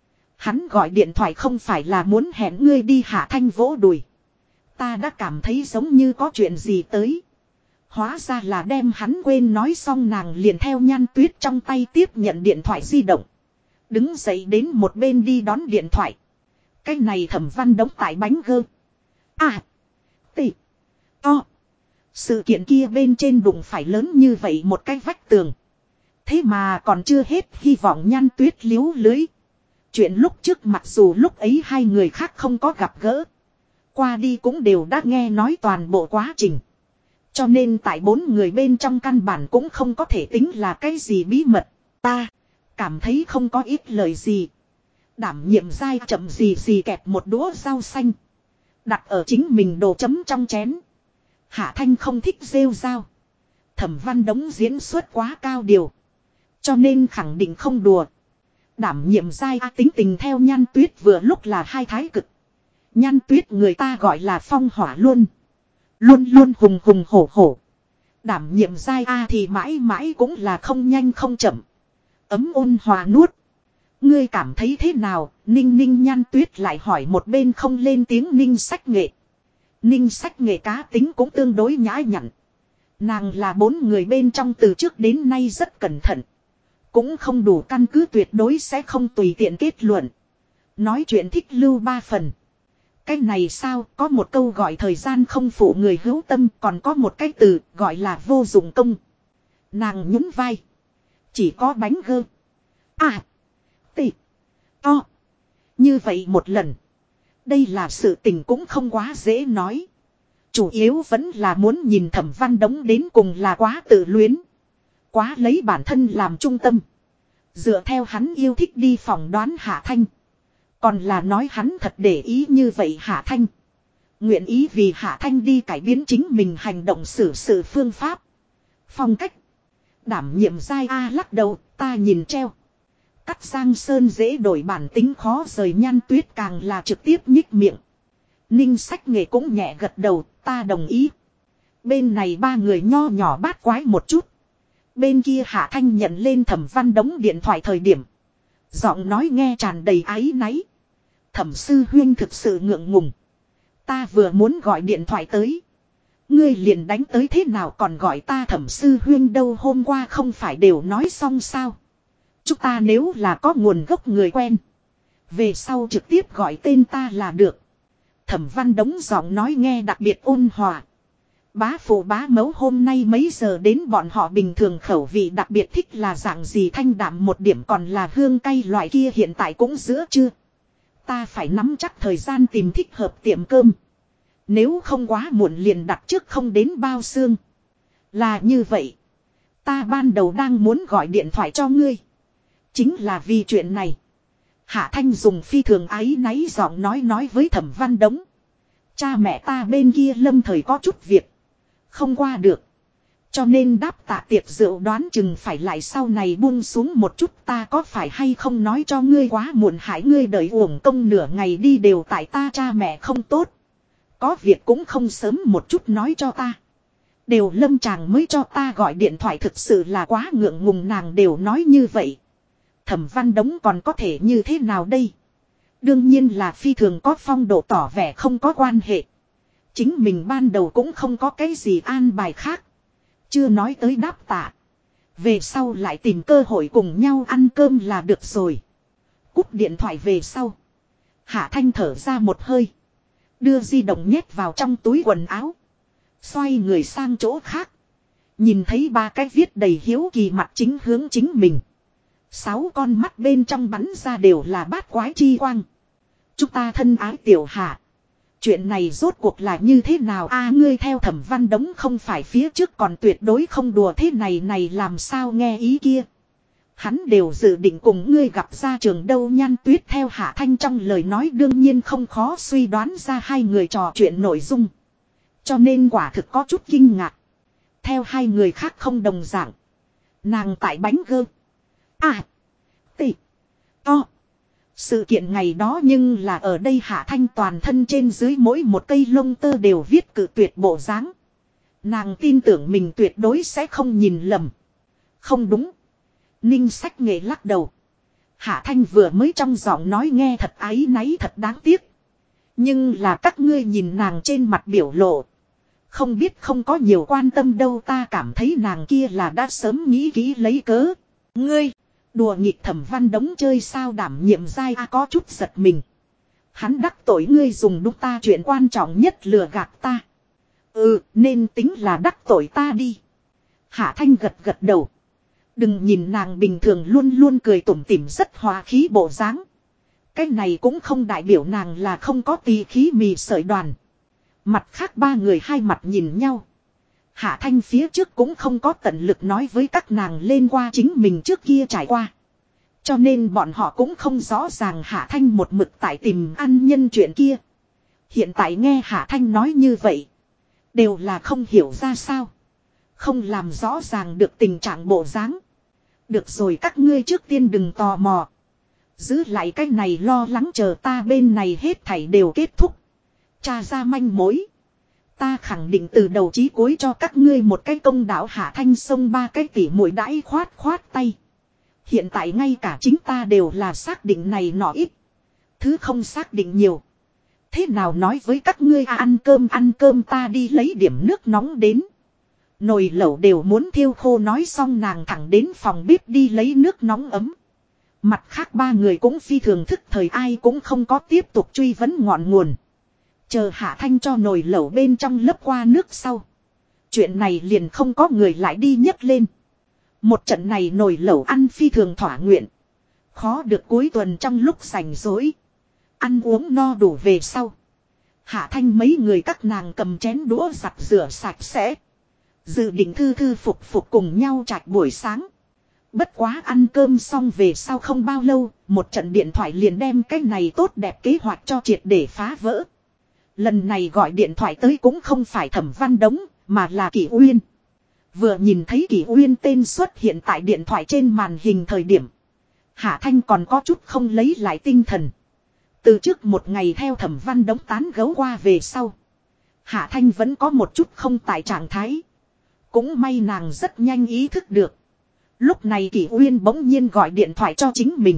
Hắn gọi điện thoại không phải là muốn hẹn ngươi đi Hạ Thanh vỗ đùi. Ta đã cảm thấy giống như có chuyện gì tới. Hóa ra là đem hắn quên nói xong nàng liền theo Nhan Tuyết trong tay tiếp nhận điện thoại di động. Đứng dậy đến một bên đi đón điện thoại. Cái này Thẩm Văn Đống tại bánh gơ. À. Tị. To. Sự kiện kia bên trên đụng phải lớn như vậy một cái vách tường. Thế mà còn chưa hết hy vọng Nhan Tuyết liếu lưới. Chuyện lúc trước mặc dù lúc ấy hai người khác không có gặp gỡ. Qua đi cũng đều đã nghe nói toàn bộ quá trình. Cho nên tại 4 người bên trong căn bản cũng không có thể tính là cái gì bí mật. Ta cảm thấy không có ít lời gì. Đảm nhiệm dai chậm gì kẹp một đũa rau xanh. Đặt ở chính mình đồ chấm trong chén. Hạ Thanh không thích rêu rao. Thẩm Văn Đống diễn xuất quá cao điều. Cho nên khẳng định không đùa. Đảm nhiệm giai tính tình theo Nhan Tuyết vừa lúc là hai thái cực. Nhan Tuyết người ta gọi là phong hỏa luôn. Luôn luôn hùng hùng hổ hổ. Đảm nhiệm giai A thì mãi mãi cũng là không nhanh không chậm. Ấm ôn hòa nuốt. Ngươi cảm thấy thế nào? Ninh Ninh Nhan Tuyết lại hỏi một bên không lên tiếng Ninh Sách Nghệ. Ninh Sách Nghệ cá tính cũng tương đối nhã nhặn. Nàng là 4 người bên trong từ trước đến nay rất cẩn thận. Cũng không đủ căn cứ tuyệt đối sẽ không tùy tiện kết luận. Nói chuyện thích lưu 3 phần. Cái này sao, có một câu gọi thời gian không phụ người hữu tâm, còn có một cái từ gọi là vô dụng công. Nàng nhún vai. Chỉ có bánh gơ. À. Tị. To. Như vậy một lần. Đây là sự tình cũng không quá dễ nói. Chủ yếu vẫn là muốn nhìn Thẩm Văn Đống đến cùng là quá tự luyến. Quá lấy bản thân làm trung tâm. Dựa theo hắn yêu thích đi phỏng đoán Hạ Thanh. Còn là nói hắn thật để ý như vậy Hạ Thanh. Nguyện ý vì Hạ Thanh đi cải biến chính mình hành động xử sự phương pháp. Phong cách. Đảm nhiệm giai A lắc đầu, ta nhìn treo. Cắt Giang Sơn dễ đổi bản tính khó rời Nhan Tuyết càng là trực tiếp nhích miệng. Ninh Sách Nghệ cũng nhẹ gật đầu, ta đồng ý. Bên này ba người nho nhỏ bát quái một chút. Bên kia Hạ Thanh nhận lên Thẩm Văn Đống điện thoại thời điểm. Giọng nói nghe tràn đầy áy náy. Thẩm sư huynh thực sự ngượng ngùng. Ta vừa muốn gọi điện thoại tới. Ngươi liền đánh tới thế nào còn gọi ta Thẩm sư huynh đâu, hôm qua không phải đều nói xong sao. Chúng ta nếu là có nguồn gốc người quen. Về sau trực tiếp gọi tên ta là được. Thẩm Văn Đống giọng nói nghe đặc biệt ôn hòa. Bá phụ bá mẫu hôm nay mấy giờ đến, bọn họ bình thường khẩu vị đặc biệt thích là dạng gì, thanh đạm một điểm còn là hương cay loại kia, hiện tại cũng giữa trưa. Ta phải nắm chắc thời gian tìm thích hợp tiệm cơm. Nếu không quá muộn liền đặt trước không đến bao xương. Là như vậy. Ta ban đầu đang muốn gọi điện thoại cho ngươi. Chính là vì chuyện này. Hạ Thanh dùng phi thường áy náy giọng nói với Thẩm Văn Đống. Cha mẹ ta bên kia lâm thời có chút việc. Không qua được. Cho nên đáp tạ tiệc rượu đoán chừng phải lại sau này buông xuống một chút, ta có phải hay không nói cho ngươi quá muộn hại ngươi đợi uổng công nửa ngày đi đều tại ta cha mẹ không tốt. Có việc cũng không sớm một chút nói cho ta. Đều lâm chàng mới cho ta gọi điện thoại, thực sự là quá ngượng ngùng, nàng đều nói như vậy. Thẩm Văn Đống còn có thể như thế nào đây? Đương nhiên là phi thường có phong độ tỏ vẻ không có quan hệ. Chính mình ban đầu cũng không có cái gì an bài khác. Chưa nói tới đáp tạ. Về sau lại tìm cơ hội cùng nhau ăn cơm là được rồi. Cúp điện thoại về sau. Hạ Thanh thở ra một hơi. Đưa di động nhét vào trong túi quần áo. Xoay người sang chỗ khác. Nhìn thấy ba cái viết đầy hiếu kỳ mặt chính hướng chính mình. 6 con mắt bên trong bắn ra đều là bát quái chi quang. Chúng ta thân ái tiểu Hạ. Chuyện này rốt cuộc là như thế nào a, ngươi theo Thẩm Văn Đống không phải phía trước còn tuyệt đối không đùa thế này làm sao nghe ý kia. Hắn đều dự định cùng ngươi gặp ra trường đâu. Nhan Tuyết theo Hạ Thanh trong lời nói đương nhiên không khó suy đoán ra hai người trò chuyện nội dung. Cho nên quả thực có chút kinh ngạc. Theo hai người khác không đồng dạng. Nàng tại bánh gơ. Tị. To. Sự kiện ngày đó nhưng là ở đây Hạ Thanh toàn thân trên dưới mỗi một cây lông tơ đều viết cự tuyệt bộ dáng. Nàng tin tưởng mình tuyệt đối sẽ không nhìn lầm. Không đúng. Ninh Sách Nghệ lắc đầu. Hạ Thanh vừa mới trong giọng nói nghe thật áy náy, thật đáng tiếc. Nhưng là các ngươi nhìn nàng trên mặt biểu lộ. Không biết không có nhiều quan tâm đâu, ta cảm thấy nàng kia là đã sớm nghĩ kỹ lấy cớ. Ngươi. Đùa nghịch Thẩm Văn Đống chơi sao, đảm nhiệm giai A có chút giật mình. Hắn đắc tội ngươi dùng đúng ta chuyện quan trọng nhất lừa gạt ta. Nên tính là đắc tội ta đi. Hạ Thanh gật gật đầu. Đừng nhìn nàng bình thường luôn luôn cười tủm tỉm rất hòa khí bộ dáng. Cái này cũng không đại biểu nàng là không có tỳ khí mì sợi đoàn. Mặt khác ba người hai mặt nhìn nhau. Hạ Thanh phía trước cũng không có tận lực nói với các nàng lên qua chính mình trước kia trải qua. Cho nên bọn họ cũng không rõ ràng Hạ Thanh một mực tại tìm ăn nhân chuyện kia. Hiện tại nghe Hạ Thanh nói như vậy. Đều là không hiểu ra sao. Không làm rõ ràng được tình trạng bộ dáng. Được rồi, các ngươi trước tiên đừng tò mò. Giữ lại cái này lo lắng, chờ ta bên này hết thảy đều kết thúc. Tra ra manh mối. Ta khẳng định từ đầu chí cuối cho các ngươi một cái công đạo. Hạ Thanh xông ba cái tỉ muội đãi khoát tay. Hiện tại ngay cả chính ta đều là xác định này nọ ít. Thứ không xác định nhiều. Thế nào nói với các ngươi ăn cơm ta đi lấy điểm nước nóng đến. Nồi lẩu đều muốn thiêu khô, nói xong nàng thẳng đến phòng bếp đi lấy nước nóng ấm. Mặt khác ba người cũng phi thường thức thời, ai cũng không có tiếp tục truy vấn ngọn nguồn. Chờ Hạ Thanh cho nồi lẩu bên trong lấp qua nước sau. Chuyện này liền không có người lại đi nhấc lên. Một trận này nồi lẩu ăn phi thường thỏa nguyện. Khó được cuối tuần trong lúc rảnh rỗi. Ăn uống no đủ về sau. Hạ Thanh mấy người các nàng cầm chén đũa giặt rửa sạch sẽ. Dự định thư thư phục phục cùng nhau trạch buổi sáng. Bất quá ăn cơm xong về sau không bao lâu, một trận điện thoại liền đem cái này tốt đẹp kế hoạch cho triệt để phá vỡ. Lần này gọi điện thoại tới cũng không phải Thẩm Văn Đống, mà là Kỷ Uyên. Vừa nhìn thấy Kỷ Uyên tên xuất hiện tại điện thoại trên màn hình thời điểm, Hạ Thanh còn có chút không lấy lại tinh thần. Từ trước một ngày theo Thẩm Văn Đống tán gẫu qua về sau, Hạ Thanh vẫn có một chút không tại trạng thái. Cũng may nàng rất nhanh ý thức được. Lúc này Kỷ Uyên bỗng nhiên gọi điện thoại cho chính mình.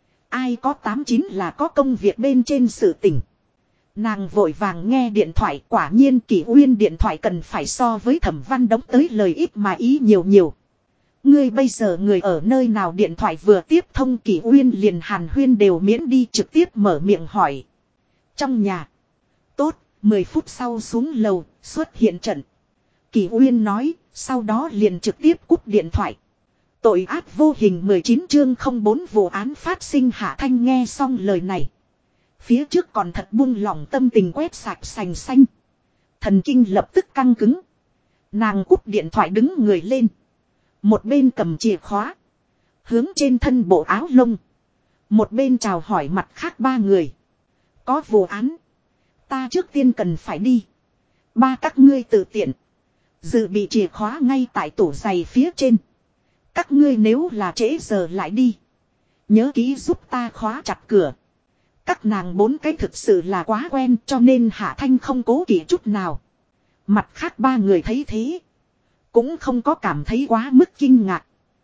Ai có 89 là có công việc bên trên sự tình. Nàng vội vàng nghe điện thoại, quả nhiên Kỷ Uyên điện thoại cần phải so với Thẩm Văn Đống tới lời ít mà ý nhiều nhiều. Ngươi bây giờ người ở nơi nào, điện thoại vừa tiếp thông Kỷ Uyên liền hàn huyên đều miễn đi, trực tiếp mở miệng hỏi. Trong nhà. Tốt, 10 phút sau xuống lầu, xuất hiện trận. Kỷ Uyên nói, sau đó liền trực tiếp cúp điện thoại. Tội ác vô hình 19 chương 04 vụ án phát sinh. Hạ Thanh nghe xong lời này. Phía trước còn thật buông lỏng tâm tình quét sạch sành xanh. Thần kinh lập tức căng cứng. Nàng cúp điện thoại đứng người lên. Một bên cầm chìa khóa. Hướng trên thân bộ áo lông. Một bên chào hỏi mặt khác ba người. Có vụ án. Ta trước tiên cần phải đi. Ba các ngươi tự tiện. Dự bị chìa khóa ngay tại tủ giày phía trên. Các ngươi nếu là trễ giờ lại đi. Nhớ kỹ giúp ta khóa chặt cửa. Các nàng bốn cái thực sự là quá quen, cho nên Hạ Thanh không cố kỵ chút nào. Mặt khác ba người thấy thế. Cũng không có cảm thấy quá mức kinh ngạc.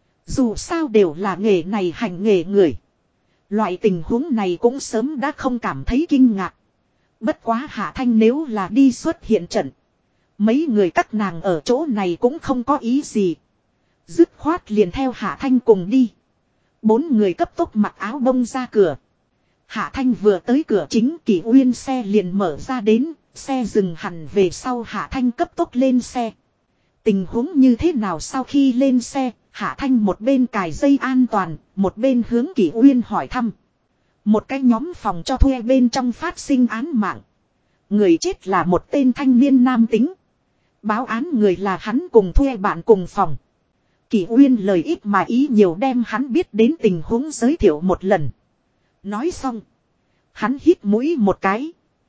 Dù sao đều là nghề này hành nghề người. Loại tình huống này cũng sớm đã không cảm thấy kinh ngạc. Bất quá Hạ Thanh nếu là đi xuất hiện trận. Mấy người các nàng ở chỗ này cũng không có ý gì. Dứt khoát liền theo Hạ Thanh cùng đi. Bốn người cấp tốc mặc áo bông ra cửa. Hạ Thanh vừa tới cửa chính, Kỷ Uyên xe liền mở ra đến. Xe dừng hẳn về sau, Hạ Thanh cấp tốc lên xe. Tình huống như thế nào? Sau khi lên xe, Hạ Thanh một bên cài dây an toàn, một bên hướng Kỷ Uyên hỏi thăm. Một cái nhóm phòng cho thuê bên trong phát sinh án mạng. Người chết là một tên thanh niên nam tính. Báo án người là hắn cùng thuê bạn cùng phòng. Kỷ Uyên lời ít mà ý nhiều đem hắn biết đến tình huống giới thiệu một lần. Nói xong, hắn hít mũi một cái.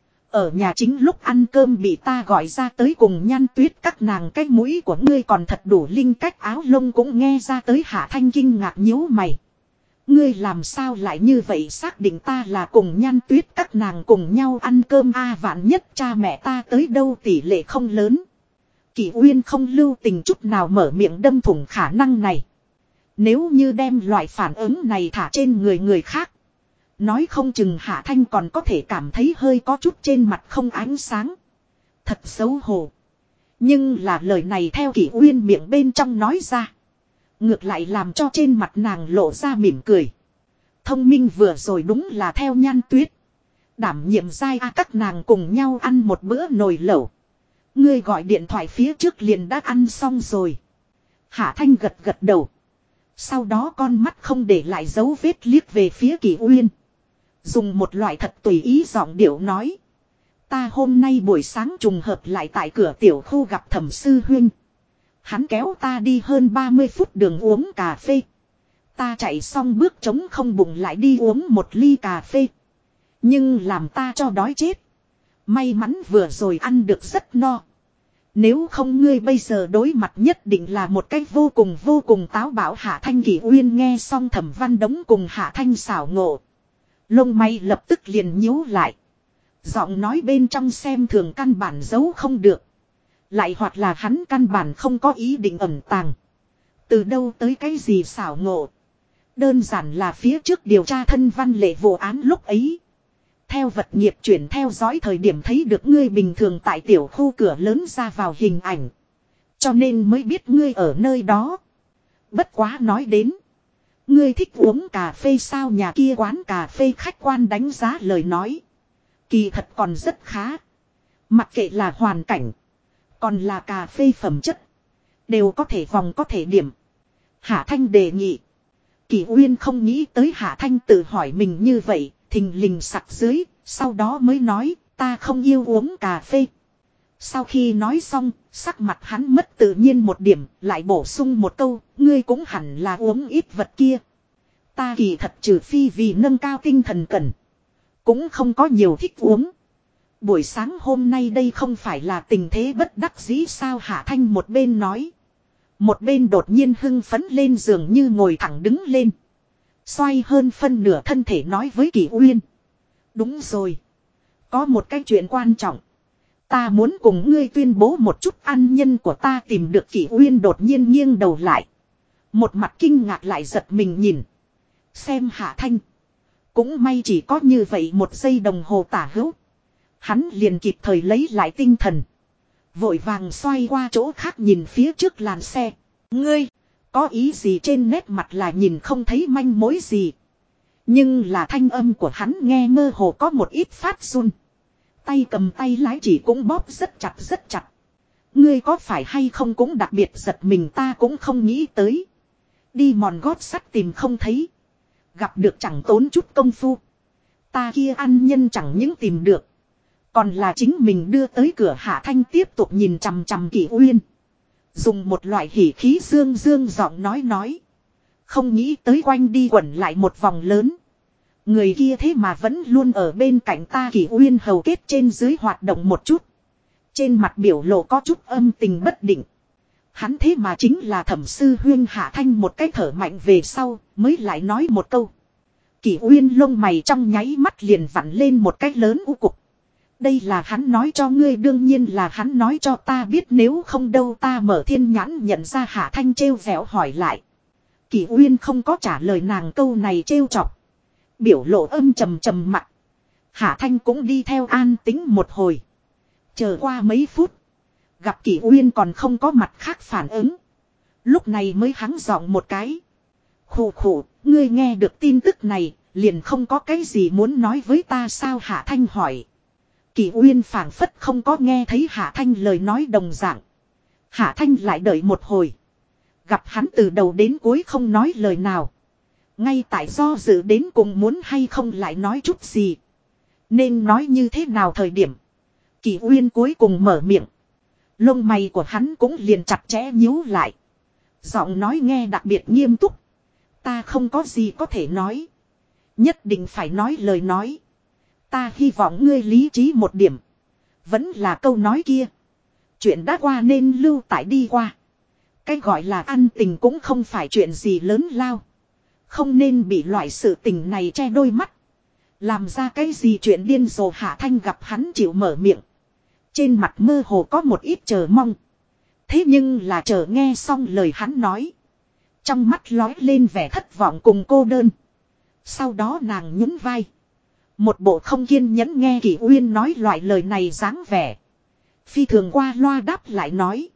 Ở nhà chính lúc ăn cơm bị ta gọi ra tới cùng Nhan Tuyết các nàng, cái mũi của ngươi còn thật đủ linh cách. Áo lông cũng nghe ra tới. Hạ Thanh kinh ngạc nhíu mày. Ngươi làm sao lại như vậy? Xác định ta là cùng Nhan Tuyết các nàng cùng nhau ăn cơm a? Vạn nhất cha mẹ ta tới đâu tỷ lệ không lớn. Kỷ Uyên không lưu tình chút nào mở miệng đâm thủng khả năng này. Nếu như đem loại phản ứng này thả trên người khác, nói không chừng Hạ Thanh còn có thể cảm thấy hơi có chút trên mặt không ánh sáng. Thật xấu hổ. Nhưng là lời này theo Kỷ Uyên miệng bên trong nói ra, ngược lại làm cho trên mặt nàng lộ ra mỉm cười. Thông minh vừa rồi đúng là theo Nhan Tuyết. Đảm nhiệm giai a các nàng cùng nhau ăn một bữa nồi lẩu. Ngươi gọi điện thoại phía trước liền đã ăn xong rồi. Hạ Thanh gật gật đầu. Sau đó con mắt không để lại dấu vết liếc về phía Kỷ Uyên. Dùng một loại thật tùy ý giọng điệu nói. Ta hôm nay buổi sáng trùng hợp lại tại cửa tiểu khu gặp Thẩm sư huynh. Hắn kéo ta đi hơn 30 phút đường uống cà phê. Ta chạy xong bước trống không bụng lại đi uống một ly cà phê. Nhưng làm ta cho đói chết. May mắn vừa rồi ăn được rất no. Nếu không ngươi bây giờ đối mặt nhất định là một cái vô cùng táo bạo. Hạ Thanh. Kỷ Uyên nghe xong Thẩm Văn Đống cùng Hạ Thanh xảo ngộ. Lông mày lập tức liền nhíu lại. Giọng nói bên trong xem thường căn bản giấu không được. Lại hoặc là hắn căn bản không có ý định ẩn tàng. Từ đâu tới cái gì xảo ngộ. Đơn giản là phía trước điều tra thân Văn Lệ vụ án lúc ấy. Theo vật nghiệp chuyển theo dõi thời điểm thấy được ngươi bình thường tại tiểu khu cửa lớn ra vào hình ảnh. Cho nên mới biết ngươi ở nơi đó. Bất quá nói đến. Ngươi thích uống cà phê sao? Nhà kia quán cà phê khách quan đánh giá lời nói. Kỳ thật còn rất khá. Mặc kệ là hoàn cảnh. Còn là cà phê phẩm chất. Đều có thể vòng có thể điểm. Hạ Thanh đề nghị. Kỷ Uyên không nghĩ tới Hạ Thanh tự hỏi mình như vậy. Thình lình sặc dưới. Sau đó mới nói ta không yêu uống cà phê. Sau khi nói xong, sắc mặt hắn mất tự nhiên một điểm, lại bổ sung một câu, ngươi cũng hẳn là uống ít vật kia. Ta kỳ thật trừ phi vì nâng cao tinh thần cần. Cũng không có nhiều thích uống. Buổi sáng hôm nay đây không phải là tình thế bất đắc dĩ sao Hạ Thanh một bên nói. Một bên đột nhiên hưng phấn lên giường như ngồi thẳng đứng lên. Xoay hơn phân nửa thân thể nói với Kỷ Uyên. Đúng rồi. Có một cái chuyện quan trọng. Ta muốn cùng ngươi tuyên bố một chút ăn nhân của ta tìm được Kỷ Uyên đột nhiên nghiêng đầu lại. Một mặt kinh ngạc lại giật mình nhìn. Xem Hạ Thanh. Cũng may chỉ có như vậy một giây đồng hồ tả hữu. Hắn liền kịp thời lấy lại tinh thần. Vội vàng xoay qua chỗ khác nhìn phía trước làn xe. Ngươi, có ý gì trên nét mặt là nhìn không thấy manh mối gì. Nhưng là thanh âm của hắn nghe mơ hồ có một ít phát run. Tay cầm tay lái chỉ cũng bóp rất chặt rất chặt. Ngươi có phải hay không cũng đặc biệt giật mình ta cũng không nghĩ tới. Đi mòn gót sắt tìm không thấy. Gặp được chẳng tốn chút công phu. Ta kia ăn nhân chẳng những tìm được. Còn là chính mình đưa tới cửa Hạ Thanh tiếp tục nhìn chằm chằm Kỷ Uyên. Dùng một loại hỉ khí dương dương giọng nói. Không nghĩ tới quanh đi quẩn lại một vòng lớn. Người kia thế mà vẫn luôn ở bên cạnh ta Kỷ Uyên hầu kết trên dưới hoạt động một chút. Trên mặt biểu lộ có chút âm tình bất định. Hắn thế mà chính là Thẩm Sư Huyên Hạ Thanh một cái thở mạnh về sau mới lại nói một câu. Kỷ Uyên lông mày trong nháy mắt liền vặn lên một cái lớn u cục. Đây là hắn nói cho ngươi đương nhiên là hắn nói cho ta biết nếu không đâu ta mở thiên nhãn nhận ra Hạ Thanh trêu vẻo hỏi lại. Kỷ Uyên không có trả lời nàng câu này trêu chọc. Biểu lộ âm trầm trầm mặt. Hạ Thanh cũng đi theo an tính một hồi. Chờ qua mấy phút. Gặp Kỷ Uyên còn không có mặt khác phản ứng. Lúc này mới hắng giọng một cái. Khủ khủ, ngươi nghe được tin tức này, liền không có cái gì muốn nói với ta sao Hạ Thanh hỏi. Kỷ Uyên phảng phất không có nghe thấy Hạ Thanh lời nói đồng dạng. Hạ Thanh lại đợi một hồi. Gặp hắn từ đầu đến cuối không nói lời nào. Ngay tại do dự đến cùng muốn hay không lại nói chút gì. Nên nói như thế nào thời điểm. Kỷ Uyên cuối cùng mở miệng. Lông mày của hắn cũng liền chặt chẽ nhíu lại. Giọng nói nghe đặc biệt nghiêm túc. Ta không có gì có thể nói. Nhất định phải nói lời nói. Ta hy vọng ngươi lý trí một điểm. Vẫn là câu nói kia. Chuyện đã qua nên lưu tại đi qua. Cái gọi là ăn tình cũng không phải chuyện gì lớn lao. Không nên bị loại sự tình này che đôi mắt. Làm ra cái gì chuyện điên rồ Hạ Thanh gặp hắn chịu mở miệng. Trên mặt mơ hồ có một ít chờ mong. Thế nhưng là chờ nghe xong lời hắn nói. Trong mắt lói lên vẻ thất vọng cùng cô đơn. Sau đó nàng nhún vai. Một bộ không kiên nhẫn nghe Kỷ Uyên nói loại lời này dáng vẻ. Phi thường qua loa đáp lại nói.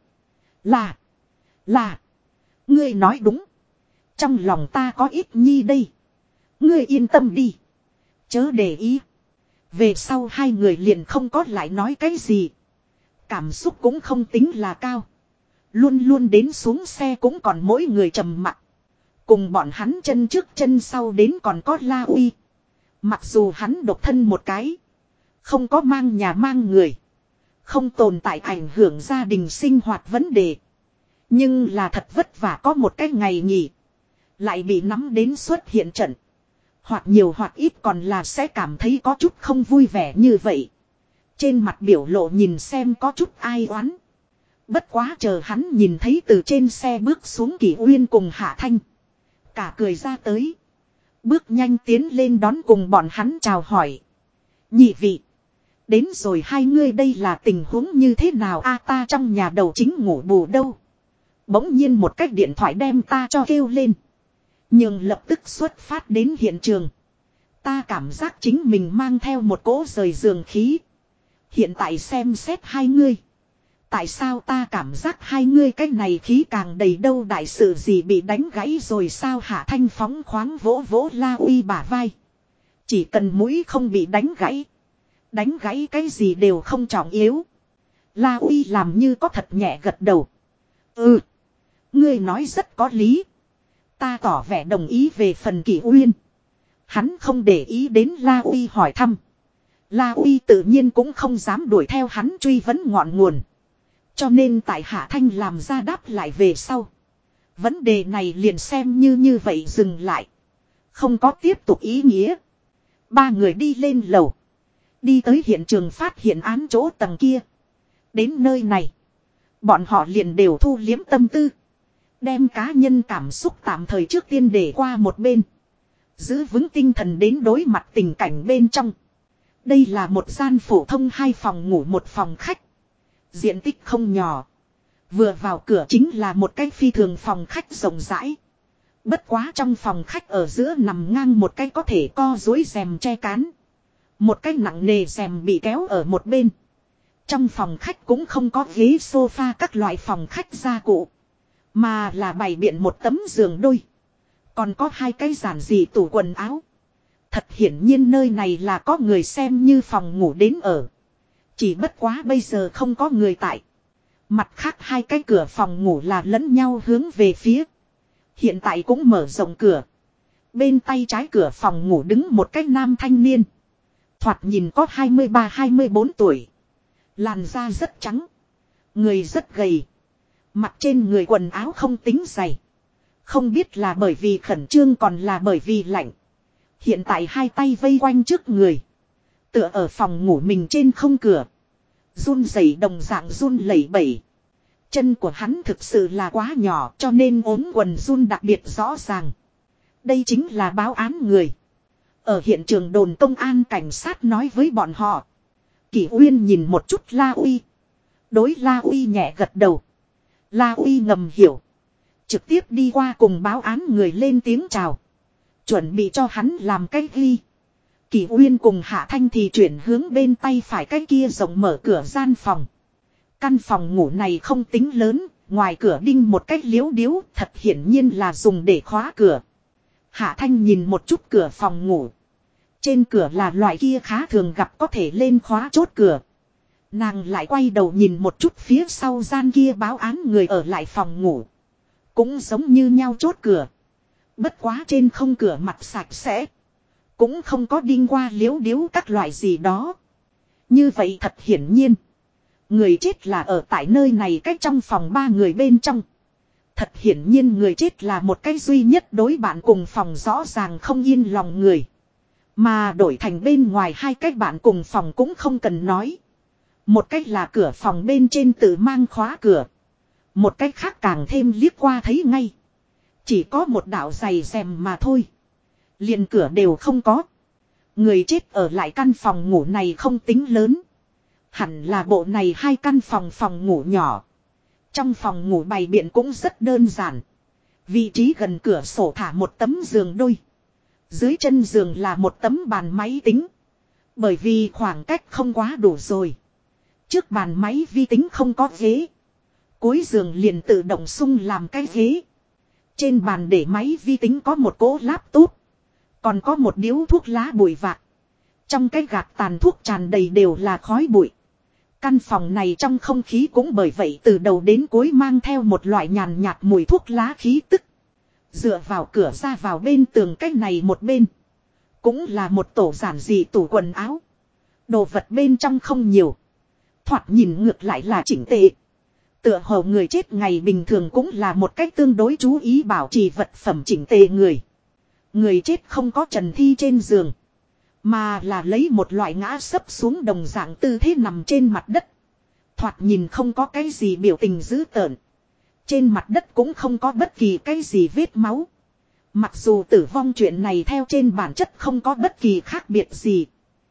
Là. Ngươi nói đúng. Trong lòng ta có ít nhi đây. Ngươi yên tâm đi. Chớ để ý. Về sau hai người liền không có lại nói cái gì. Cảm xúc cũng không tính là cao. Luôn luôn đến xuống xe cũng còn mỗi người trầm mặc. Cùng bọn hắn chân trước chân sau đến còn có La Uy. Mặc dù hắn độc thân một cái. Không có mang nhà mang người. Không tồn tại ảnh hưởng gia đình sinh hoạt vấn đề. Nhưng là thật vất vả có một cái ngày nghỉ. Lại bị nắm đến xuất hiện trận. Hoặc nhiều hoặc ít còn là sẽ cảm thấy có chút không vui vẻ như vậy. Trên mặt biểu lộ nhìn xem có chút ai oán. Bất quá chờ hắn nhìn thấy từ trên xe bước xuống Kỷ Uyên cùng Hạ Thanh. Cả cười ra tới. Bước nhanh tiến lên đón cùng bọn hắn chào hỏi. Nhị vị. Đến rồi hai ngươi đây là tình huống như thế nào a ta trong nhà đầu chính ngủ bù đâu. Bỗng nhiên một cách điện thoại đem ta cho kêu lên. Nhưng lập tức xuất phát đến hiện trường. Ta cảm giác chính mình mang theo một cỗ rời giường khí. Hiện tại xem xét hai ngươi. Tại sao ta cảm giác hai ngươi cái này khí càng đầy đâu đại sự gì bị đánh gãy rồi sao Hạ Thanh phóng khoáng vỗ vỗ La Uy bả vai. Chỉ cần mũi không bị đánh gãy. Đánh gãy cái gì đều không trọng yếu. La Uy làm như có thật nhẹ gật đầu. Ừ. Ngươi nói rất có lý. Ta tỏ vẻ đồng ý về phần Kỷ Uyên. Hắn không để ý đến La Uy hỏi thăm. La Uy tự nhiên cũng không dám đuổi theo hắn truy vấn ngọn nguồn. Cho nên tại Hạ Thanh làm ra đáp lại về sau. Vấn đề này liền xem như vậy dừng lại. Không có tiếp tục ý nghĩa. Ba người đi lên lầu. Đi tới hiện trường phát hiện án chỗ tầng kia. Đến nơi này. Bọn họ liền đều thu liếm tâm tư. Đem cá nhân cảm xúc tạm thời trước tiên để qua một bên. Giữ vững tinh thần đến đối mặt tình cảnh bên trong. Đây là một gian phổ thông 2 phòng ngủ 1 phòng khách. Diện tích không nhỏ. Vừa vào cửa chính là một cái phi thường phòng khách rộng rãi. Bất quá trong phòng khách ở giữa nằm ngang một cái có thể co duỗi rèm che cán. Một cái nặng nề rèm bị kéo ở một bên. Trong phòng khách cũng không có ghế sofa các loại phòng khách gia cụ. Mà là bày biện một tấm giường đôi. Còn có 2 cái giản dị tủ quần áo. Thật hiển nhiên nơi này là có người xem như phòng ngủ đến ở. Chỉ bất quá bây giờ không có người tại. Mặt khác 2 cái cửa phòng ngủ là lẫn nhau hướng về phía. Hiện tại cũng mở rộng cửa. Bên tay trái cửa phòng ngủ đứng một cái nam thanh niên. Thoạt nhìn có 23-24 tuổi. Làn da rất trắng. Người rất gầy. Mặc trên người quần áo không tính dày. Không biết là bởi vì khẩn trương còn là bởi vì lạnh. Hiện tại 2 tay vây quanh trước người. Tựa ở phòng ngủ mình trên không cửa. Run rẩy đồng dạng run lẩy bẩy. Chân của hắn thực sự là quá nhỏ cho nên ốm quần run đặc biệt rõ ràng. Đây chính là báo án người. Ở hiện trường đồn công an cảnh sát nói với bọn họ. Kỷ Uyên nhìn một chút La Uy. Đối La Uy nhẹ gật đầu. La Uy ngầm hiểu. Trực tiếp đi qua cùng báo án người lên tiếng chào. Chuẩn bị cho hắn làm cái ghi. Kỷ Uyên cùng Hạ Thanh thì chuyển hướng bên tay phải cái kia rộng mở cửa gian phòng. Căn phòng ngủ này không tính lớn, ngoài cửa đinh một cái liếu điếu, thật hiển nhiên là dùng để khóa cửa. Hạ Thanh nhìn một chút cửa phòng ngủ. Trên cửa là loại kia khá thường gặp có thể lên khóa chốt cửa. Nàng lại quay đầu nhìn một chút phía sau gian kia báo án người ở lại phòng ngủ. Cũng giống như nhau chốt cửa. Bất quá trên không cửa mặt sạch sẽ. Cũng không có đinh qua liếu điếu các loại gì đó. Như vậy thật hiển nhiên. Người chết là ở tại nơi này cách trong phòng 3 người bên trong. Thật hiển nhiên người chết là một cái duy nhất đối bạn cùng phòng rõ ràng không yên lòng người. Mà đổi thành bên ngoài 2 cái bạn cùng phòng cũng không cần nói. Một cách là cửa phòng bên trên tự mang khóa cửa. Một cách khác càng thêm liếc qua thấy ngay. Chỉ có một đạo giày rèm mà thôi. Liền cửa đều không có. Người chết ở lại căn phòng ngủ này không tính lớn. Hẳn là bộ này 2 căn phòng ngủ nhỏ. Trong phòng ngủ bày biện cũng rất đơn giản. Vị trí gần cửa sổ thả một tấm giường đôi. Dưới chân giường là một tấm bàn máy tính. Bởi vì khoảng cách không quá đủ rồi. Trước bàn máy vi tính không có ghế. Cuối giường liền tự động xung làm cái ghế. Trên bàn để máy vi tính có một cỗ laptop. Còn có một điếu thuốc lá bụi vạc. Trong cái gạt tàn thuốc tràn đầy đều là khói bụi. Căn phòng này trong không khí cũng bởi vậy từ đầu đến cuối mang theo một loại nhàn nhạt mùi thuốc lá khí tức. Dựa vào cửa ra vào bên tường cách này một bên. Cũng là một tổ giản dị tủ quần áo. Đồ vật bên trong không nhiều. Thoạt nhìn ngược lại là chỉnh tề. Tựa hồ người chết ngày bình thường cũng là một cách tương đối chú ý bảo trì vật phẩm chỉnh tề người. Người chết không có trần thi trên giường. Mà là lấy một loại ngã sấp xuống đồng dạng tư thế nằm trên mặt đất. Thoạt nhìn không có cái gì biểu tình dữ tợn. Trên mặt đất cũng không có bất kỳ cái gì vết máu. Mặc dù tử vong chuyện này theo trên bản chất không có bất kỳ khác biệt gì.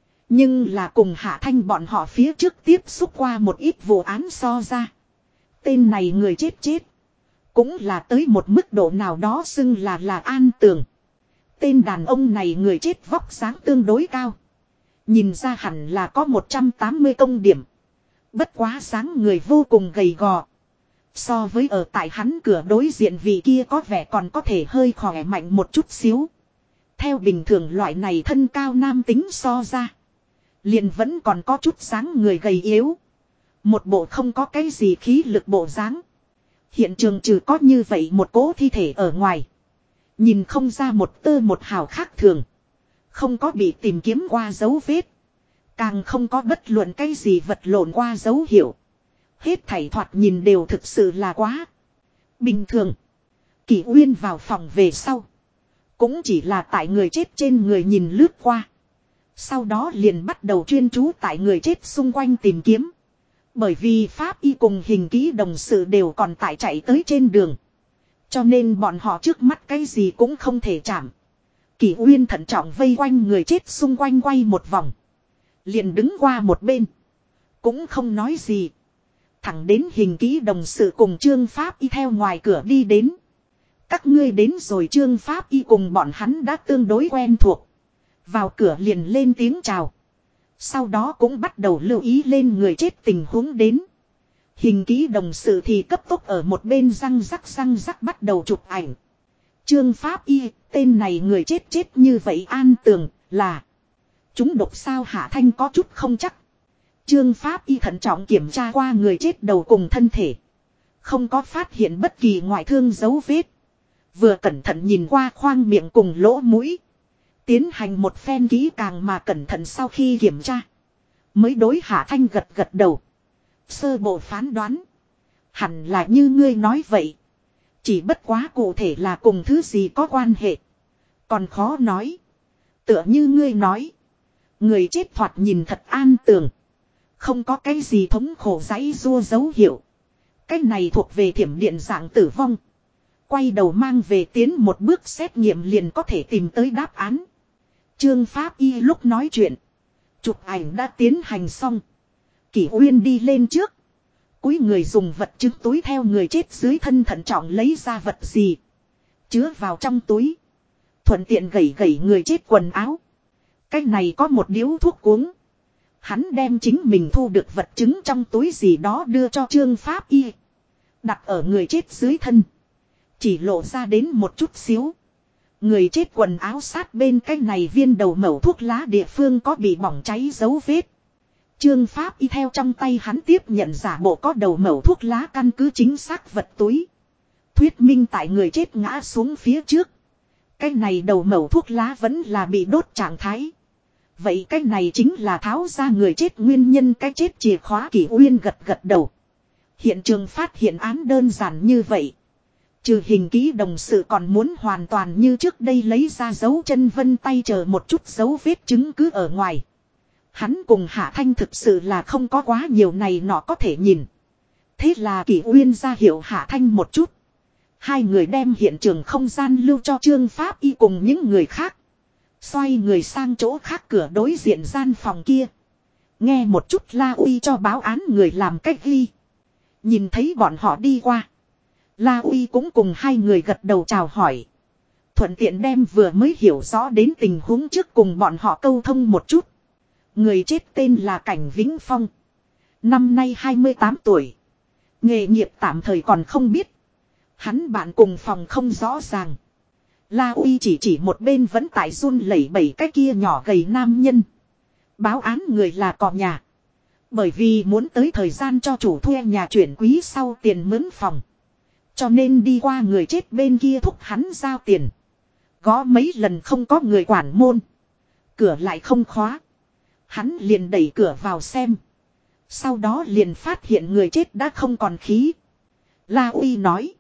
Nhưng là cùng Hạ Thanh bọn họ phía trước tiếp xúc qua một ít vụ án so ra. Tên này người chết. Cũng là tới một mức độ nào đó xưng là an tường. Tên đàn ông này người chết vóc dáng tương đối cao. Nhìn ra hẳn là có 180 công điểm. Bất quá dáng người vô cùng gầy gò. So với ở tại hắn cửa đối diện vị kia có vẻ còn có thể hơi khỏe mạnh một chút xíu. Theo bình thường loại này thân cao nam tính so ra. Liền vẫn còn có chút dáng người gầy yếu. Một bộ không có cái gì khí lực bộ dáng. Hiện trường trừ có như vậy một cỗ thi thể ở ngoài. Nhìn không ra một tơ một hào khác thường. Không có bị tìm kiếm qua dấu vết. Càng không có bất luận cái gì vật lộn qua dấu hiệu. Hết thảy thoạt nhìn đều thực sự là quá bình thường. Kỷ Uyên vào phòng về sau. Cũng chỉ là tại người chết trên người nhìn lướt qua. Sau đó liền bắt đầu chuyên chú tại người chết xung quanh tìm kiếm. Bởi vì pháp y cùng hình ký đồng sự đều còn tại chạy tới trên đường. Cho nên bọn họ trước mắt cái gì cũng không thể chạm. Kỷ Uyên thận trọng vây quanh người chết xung quanh quay một vòng. Liền đứng qua một bên. Cũng không nói gì. Thẳng đến hình ký đồng sự cùng Trương Pháp y theo ngoài cửa đi đến. Các ngươi đến rồi. Trương Pháp y cùng bọn hắn đã tương đối quen thuộc. Vào cửa liền lên tiếng chào. Sau đó cũng bắt đầu lưu ý lên người chết tình huống đến. Hình ký đồng sự thì cấp tốc ở một bên răng rắc bắt đầu chụp ảnh. Trương Pháp y, tên này người chết như vậy an tường, là chúng độc sao? Hạ Thanh có chút không chắc. Trương Pháp y thận trọng kiểm tra qua người chết đầu cùng thân thể. Không có phát hiện bất kỳ ngoại thương dấu vết. Vừa cẩn thận nhìn qua khoang miệng cùng lỗ mũi. Tiến hành một phen kỹ càng mà cẩn thận sau khi kiểm tra. Mới đối Hạ Thanh gật đầu. Sơ bộ phán đoán. Hẳn là như ngươi nói vậy. Chỉ bất quá cụ thể là cùng thứ gì có quan hệ. Còn khó nói. Tựa như ngươi nói. Người chết thoạt nhìn thật an tường. Không có cái gì thống khổ giãy giụa dấu hiệu. Cái này thuộc về thiểm điện dạng tử vong. Quay đầu mang về tiến một bước xét nghiệm liền có thể tìm tới đáp án. Trương Pháp y lúc nói chuyện. Chụp ảnh đã tiến hành xong. Kỷ Uyên đi lên trước. Cúi người dùng vật chứng túi theo người chết dưới thân thận trọng lấy ra vật gì. Chứa vào trong túi. Thuận tiện gẩy người chết quần áo. Cái này có một điếu thuốc uống. Hắn đem chính mình thu được vật chứng trong túi gì đó đưa cho Trương Pháp y. Đặt ở người chết dưới thân. Chỉ lộ ra đến một chút xíu. Người chết quần áo sát bên cái này viên đầu mẩu thuốc lá địa phương có bị bỏng cháy dấu vết. Trương Pháp y theo trong tay hắn tiếp nhận giả bộ có đầu mẩu thuốc lá căn cứ chính xác vật túi. Thuyết minh tại người chết ngã xuống phía trước. Cái này đầu mẩu thuốc lá vẫn là bị đốt trạng thái. Vậy cái này chính là tháo ra người chết nguyên nhân cái chết chìa khóa. Kỷ Uyên gật đầu. Hiện trường phát hiện án đơn giản như vậy. Trừ hình ký đồng sự còn muốn hoàn toàn như trước đây lấy ra dấu chân vân tay chờ một chút dấu vết chứng cứ ở ngoài. Hắn cùng Hạ Thanh thực sự là không có quá nhiều này nọ có thể nhìn. Thế là Kỷ Uyên ra hiệu Hạ Thanh một chút. Hai người đem hiện trường không gian lưu cho Trương Pháp y cùng những người khác. Xoay người sang chỗ khác cửa đối diện gian phòng kia. Nghe một chút La Uy cho báo án người làm cách ghi. Nhìn thấy bọn họ đi qua. La Uy cũng cùng hai người gật đầu chào hỏi. Thuận tiện đem vừa mới hiểu rõ đến tình huống trước cùng bọn họ câu thông một chút. Người chết tên là Cảnh Vĩnh Phong. Năm nay 28 tuổi. Nghề nghiệp tạm thời còn không biết. Hắn bạn cùng phòng không rõ ràng. La Uy chỉ một bên vẫn tại run lẩy bẩy cái kia nhỏ gầy nam nhân. Báo án người là cò nhà. Bởi vì muốn tới thời gian cho chủ thuê nhà chuyển quý sau tiền mướn phòng. Cho nên đi qua người chết bên kia thúc hắn giao tiền. Gõ mấy lần không có người quản môn. Cửa lại không khóa. Hắn liền đẩy cửa vào xem. Sau đó liền phát hiện người chết đã không còn khí. La Uy nói.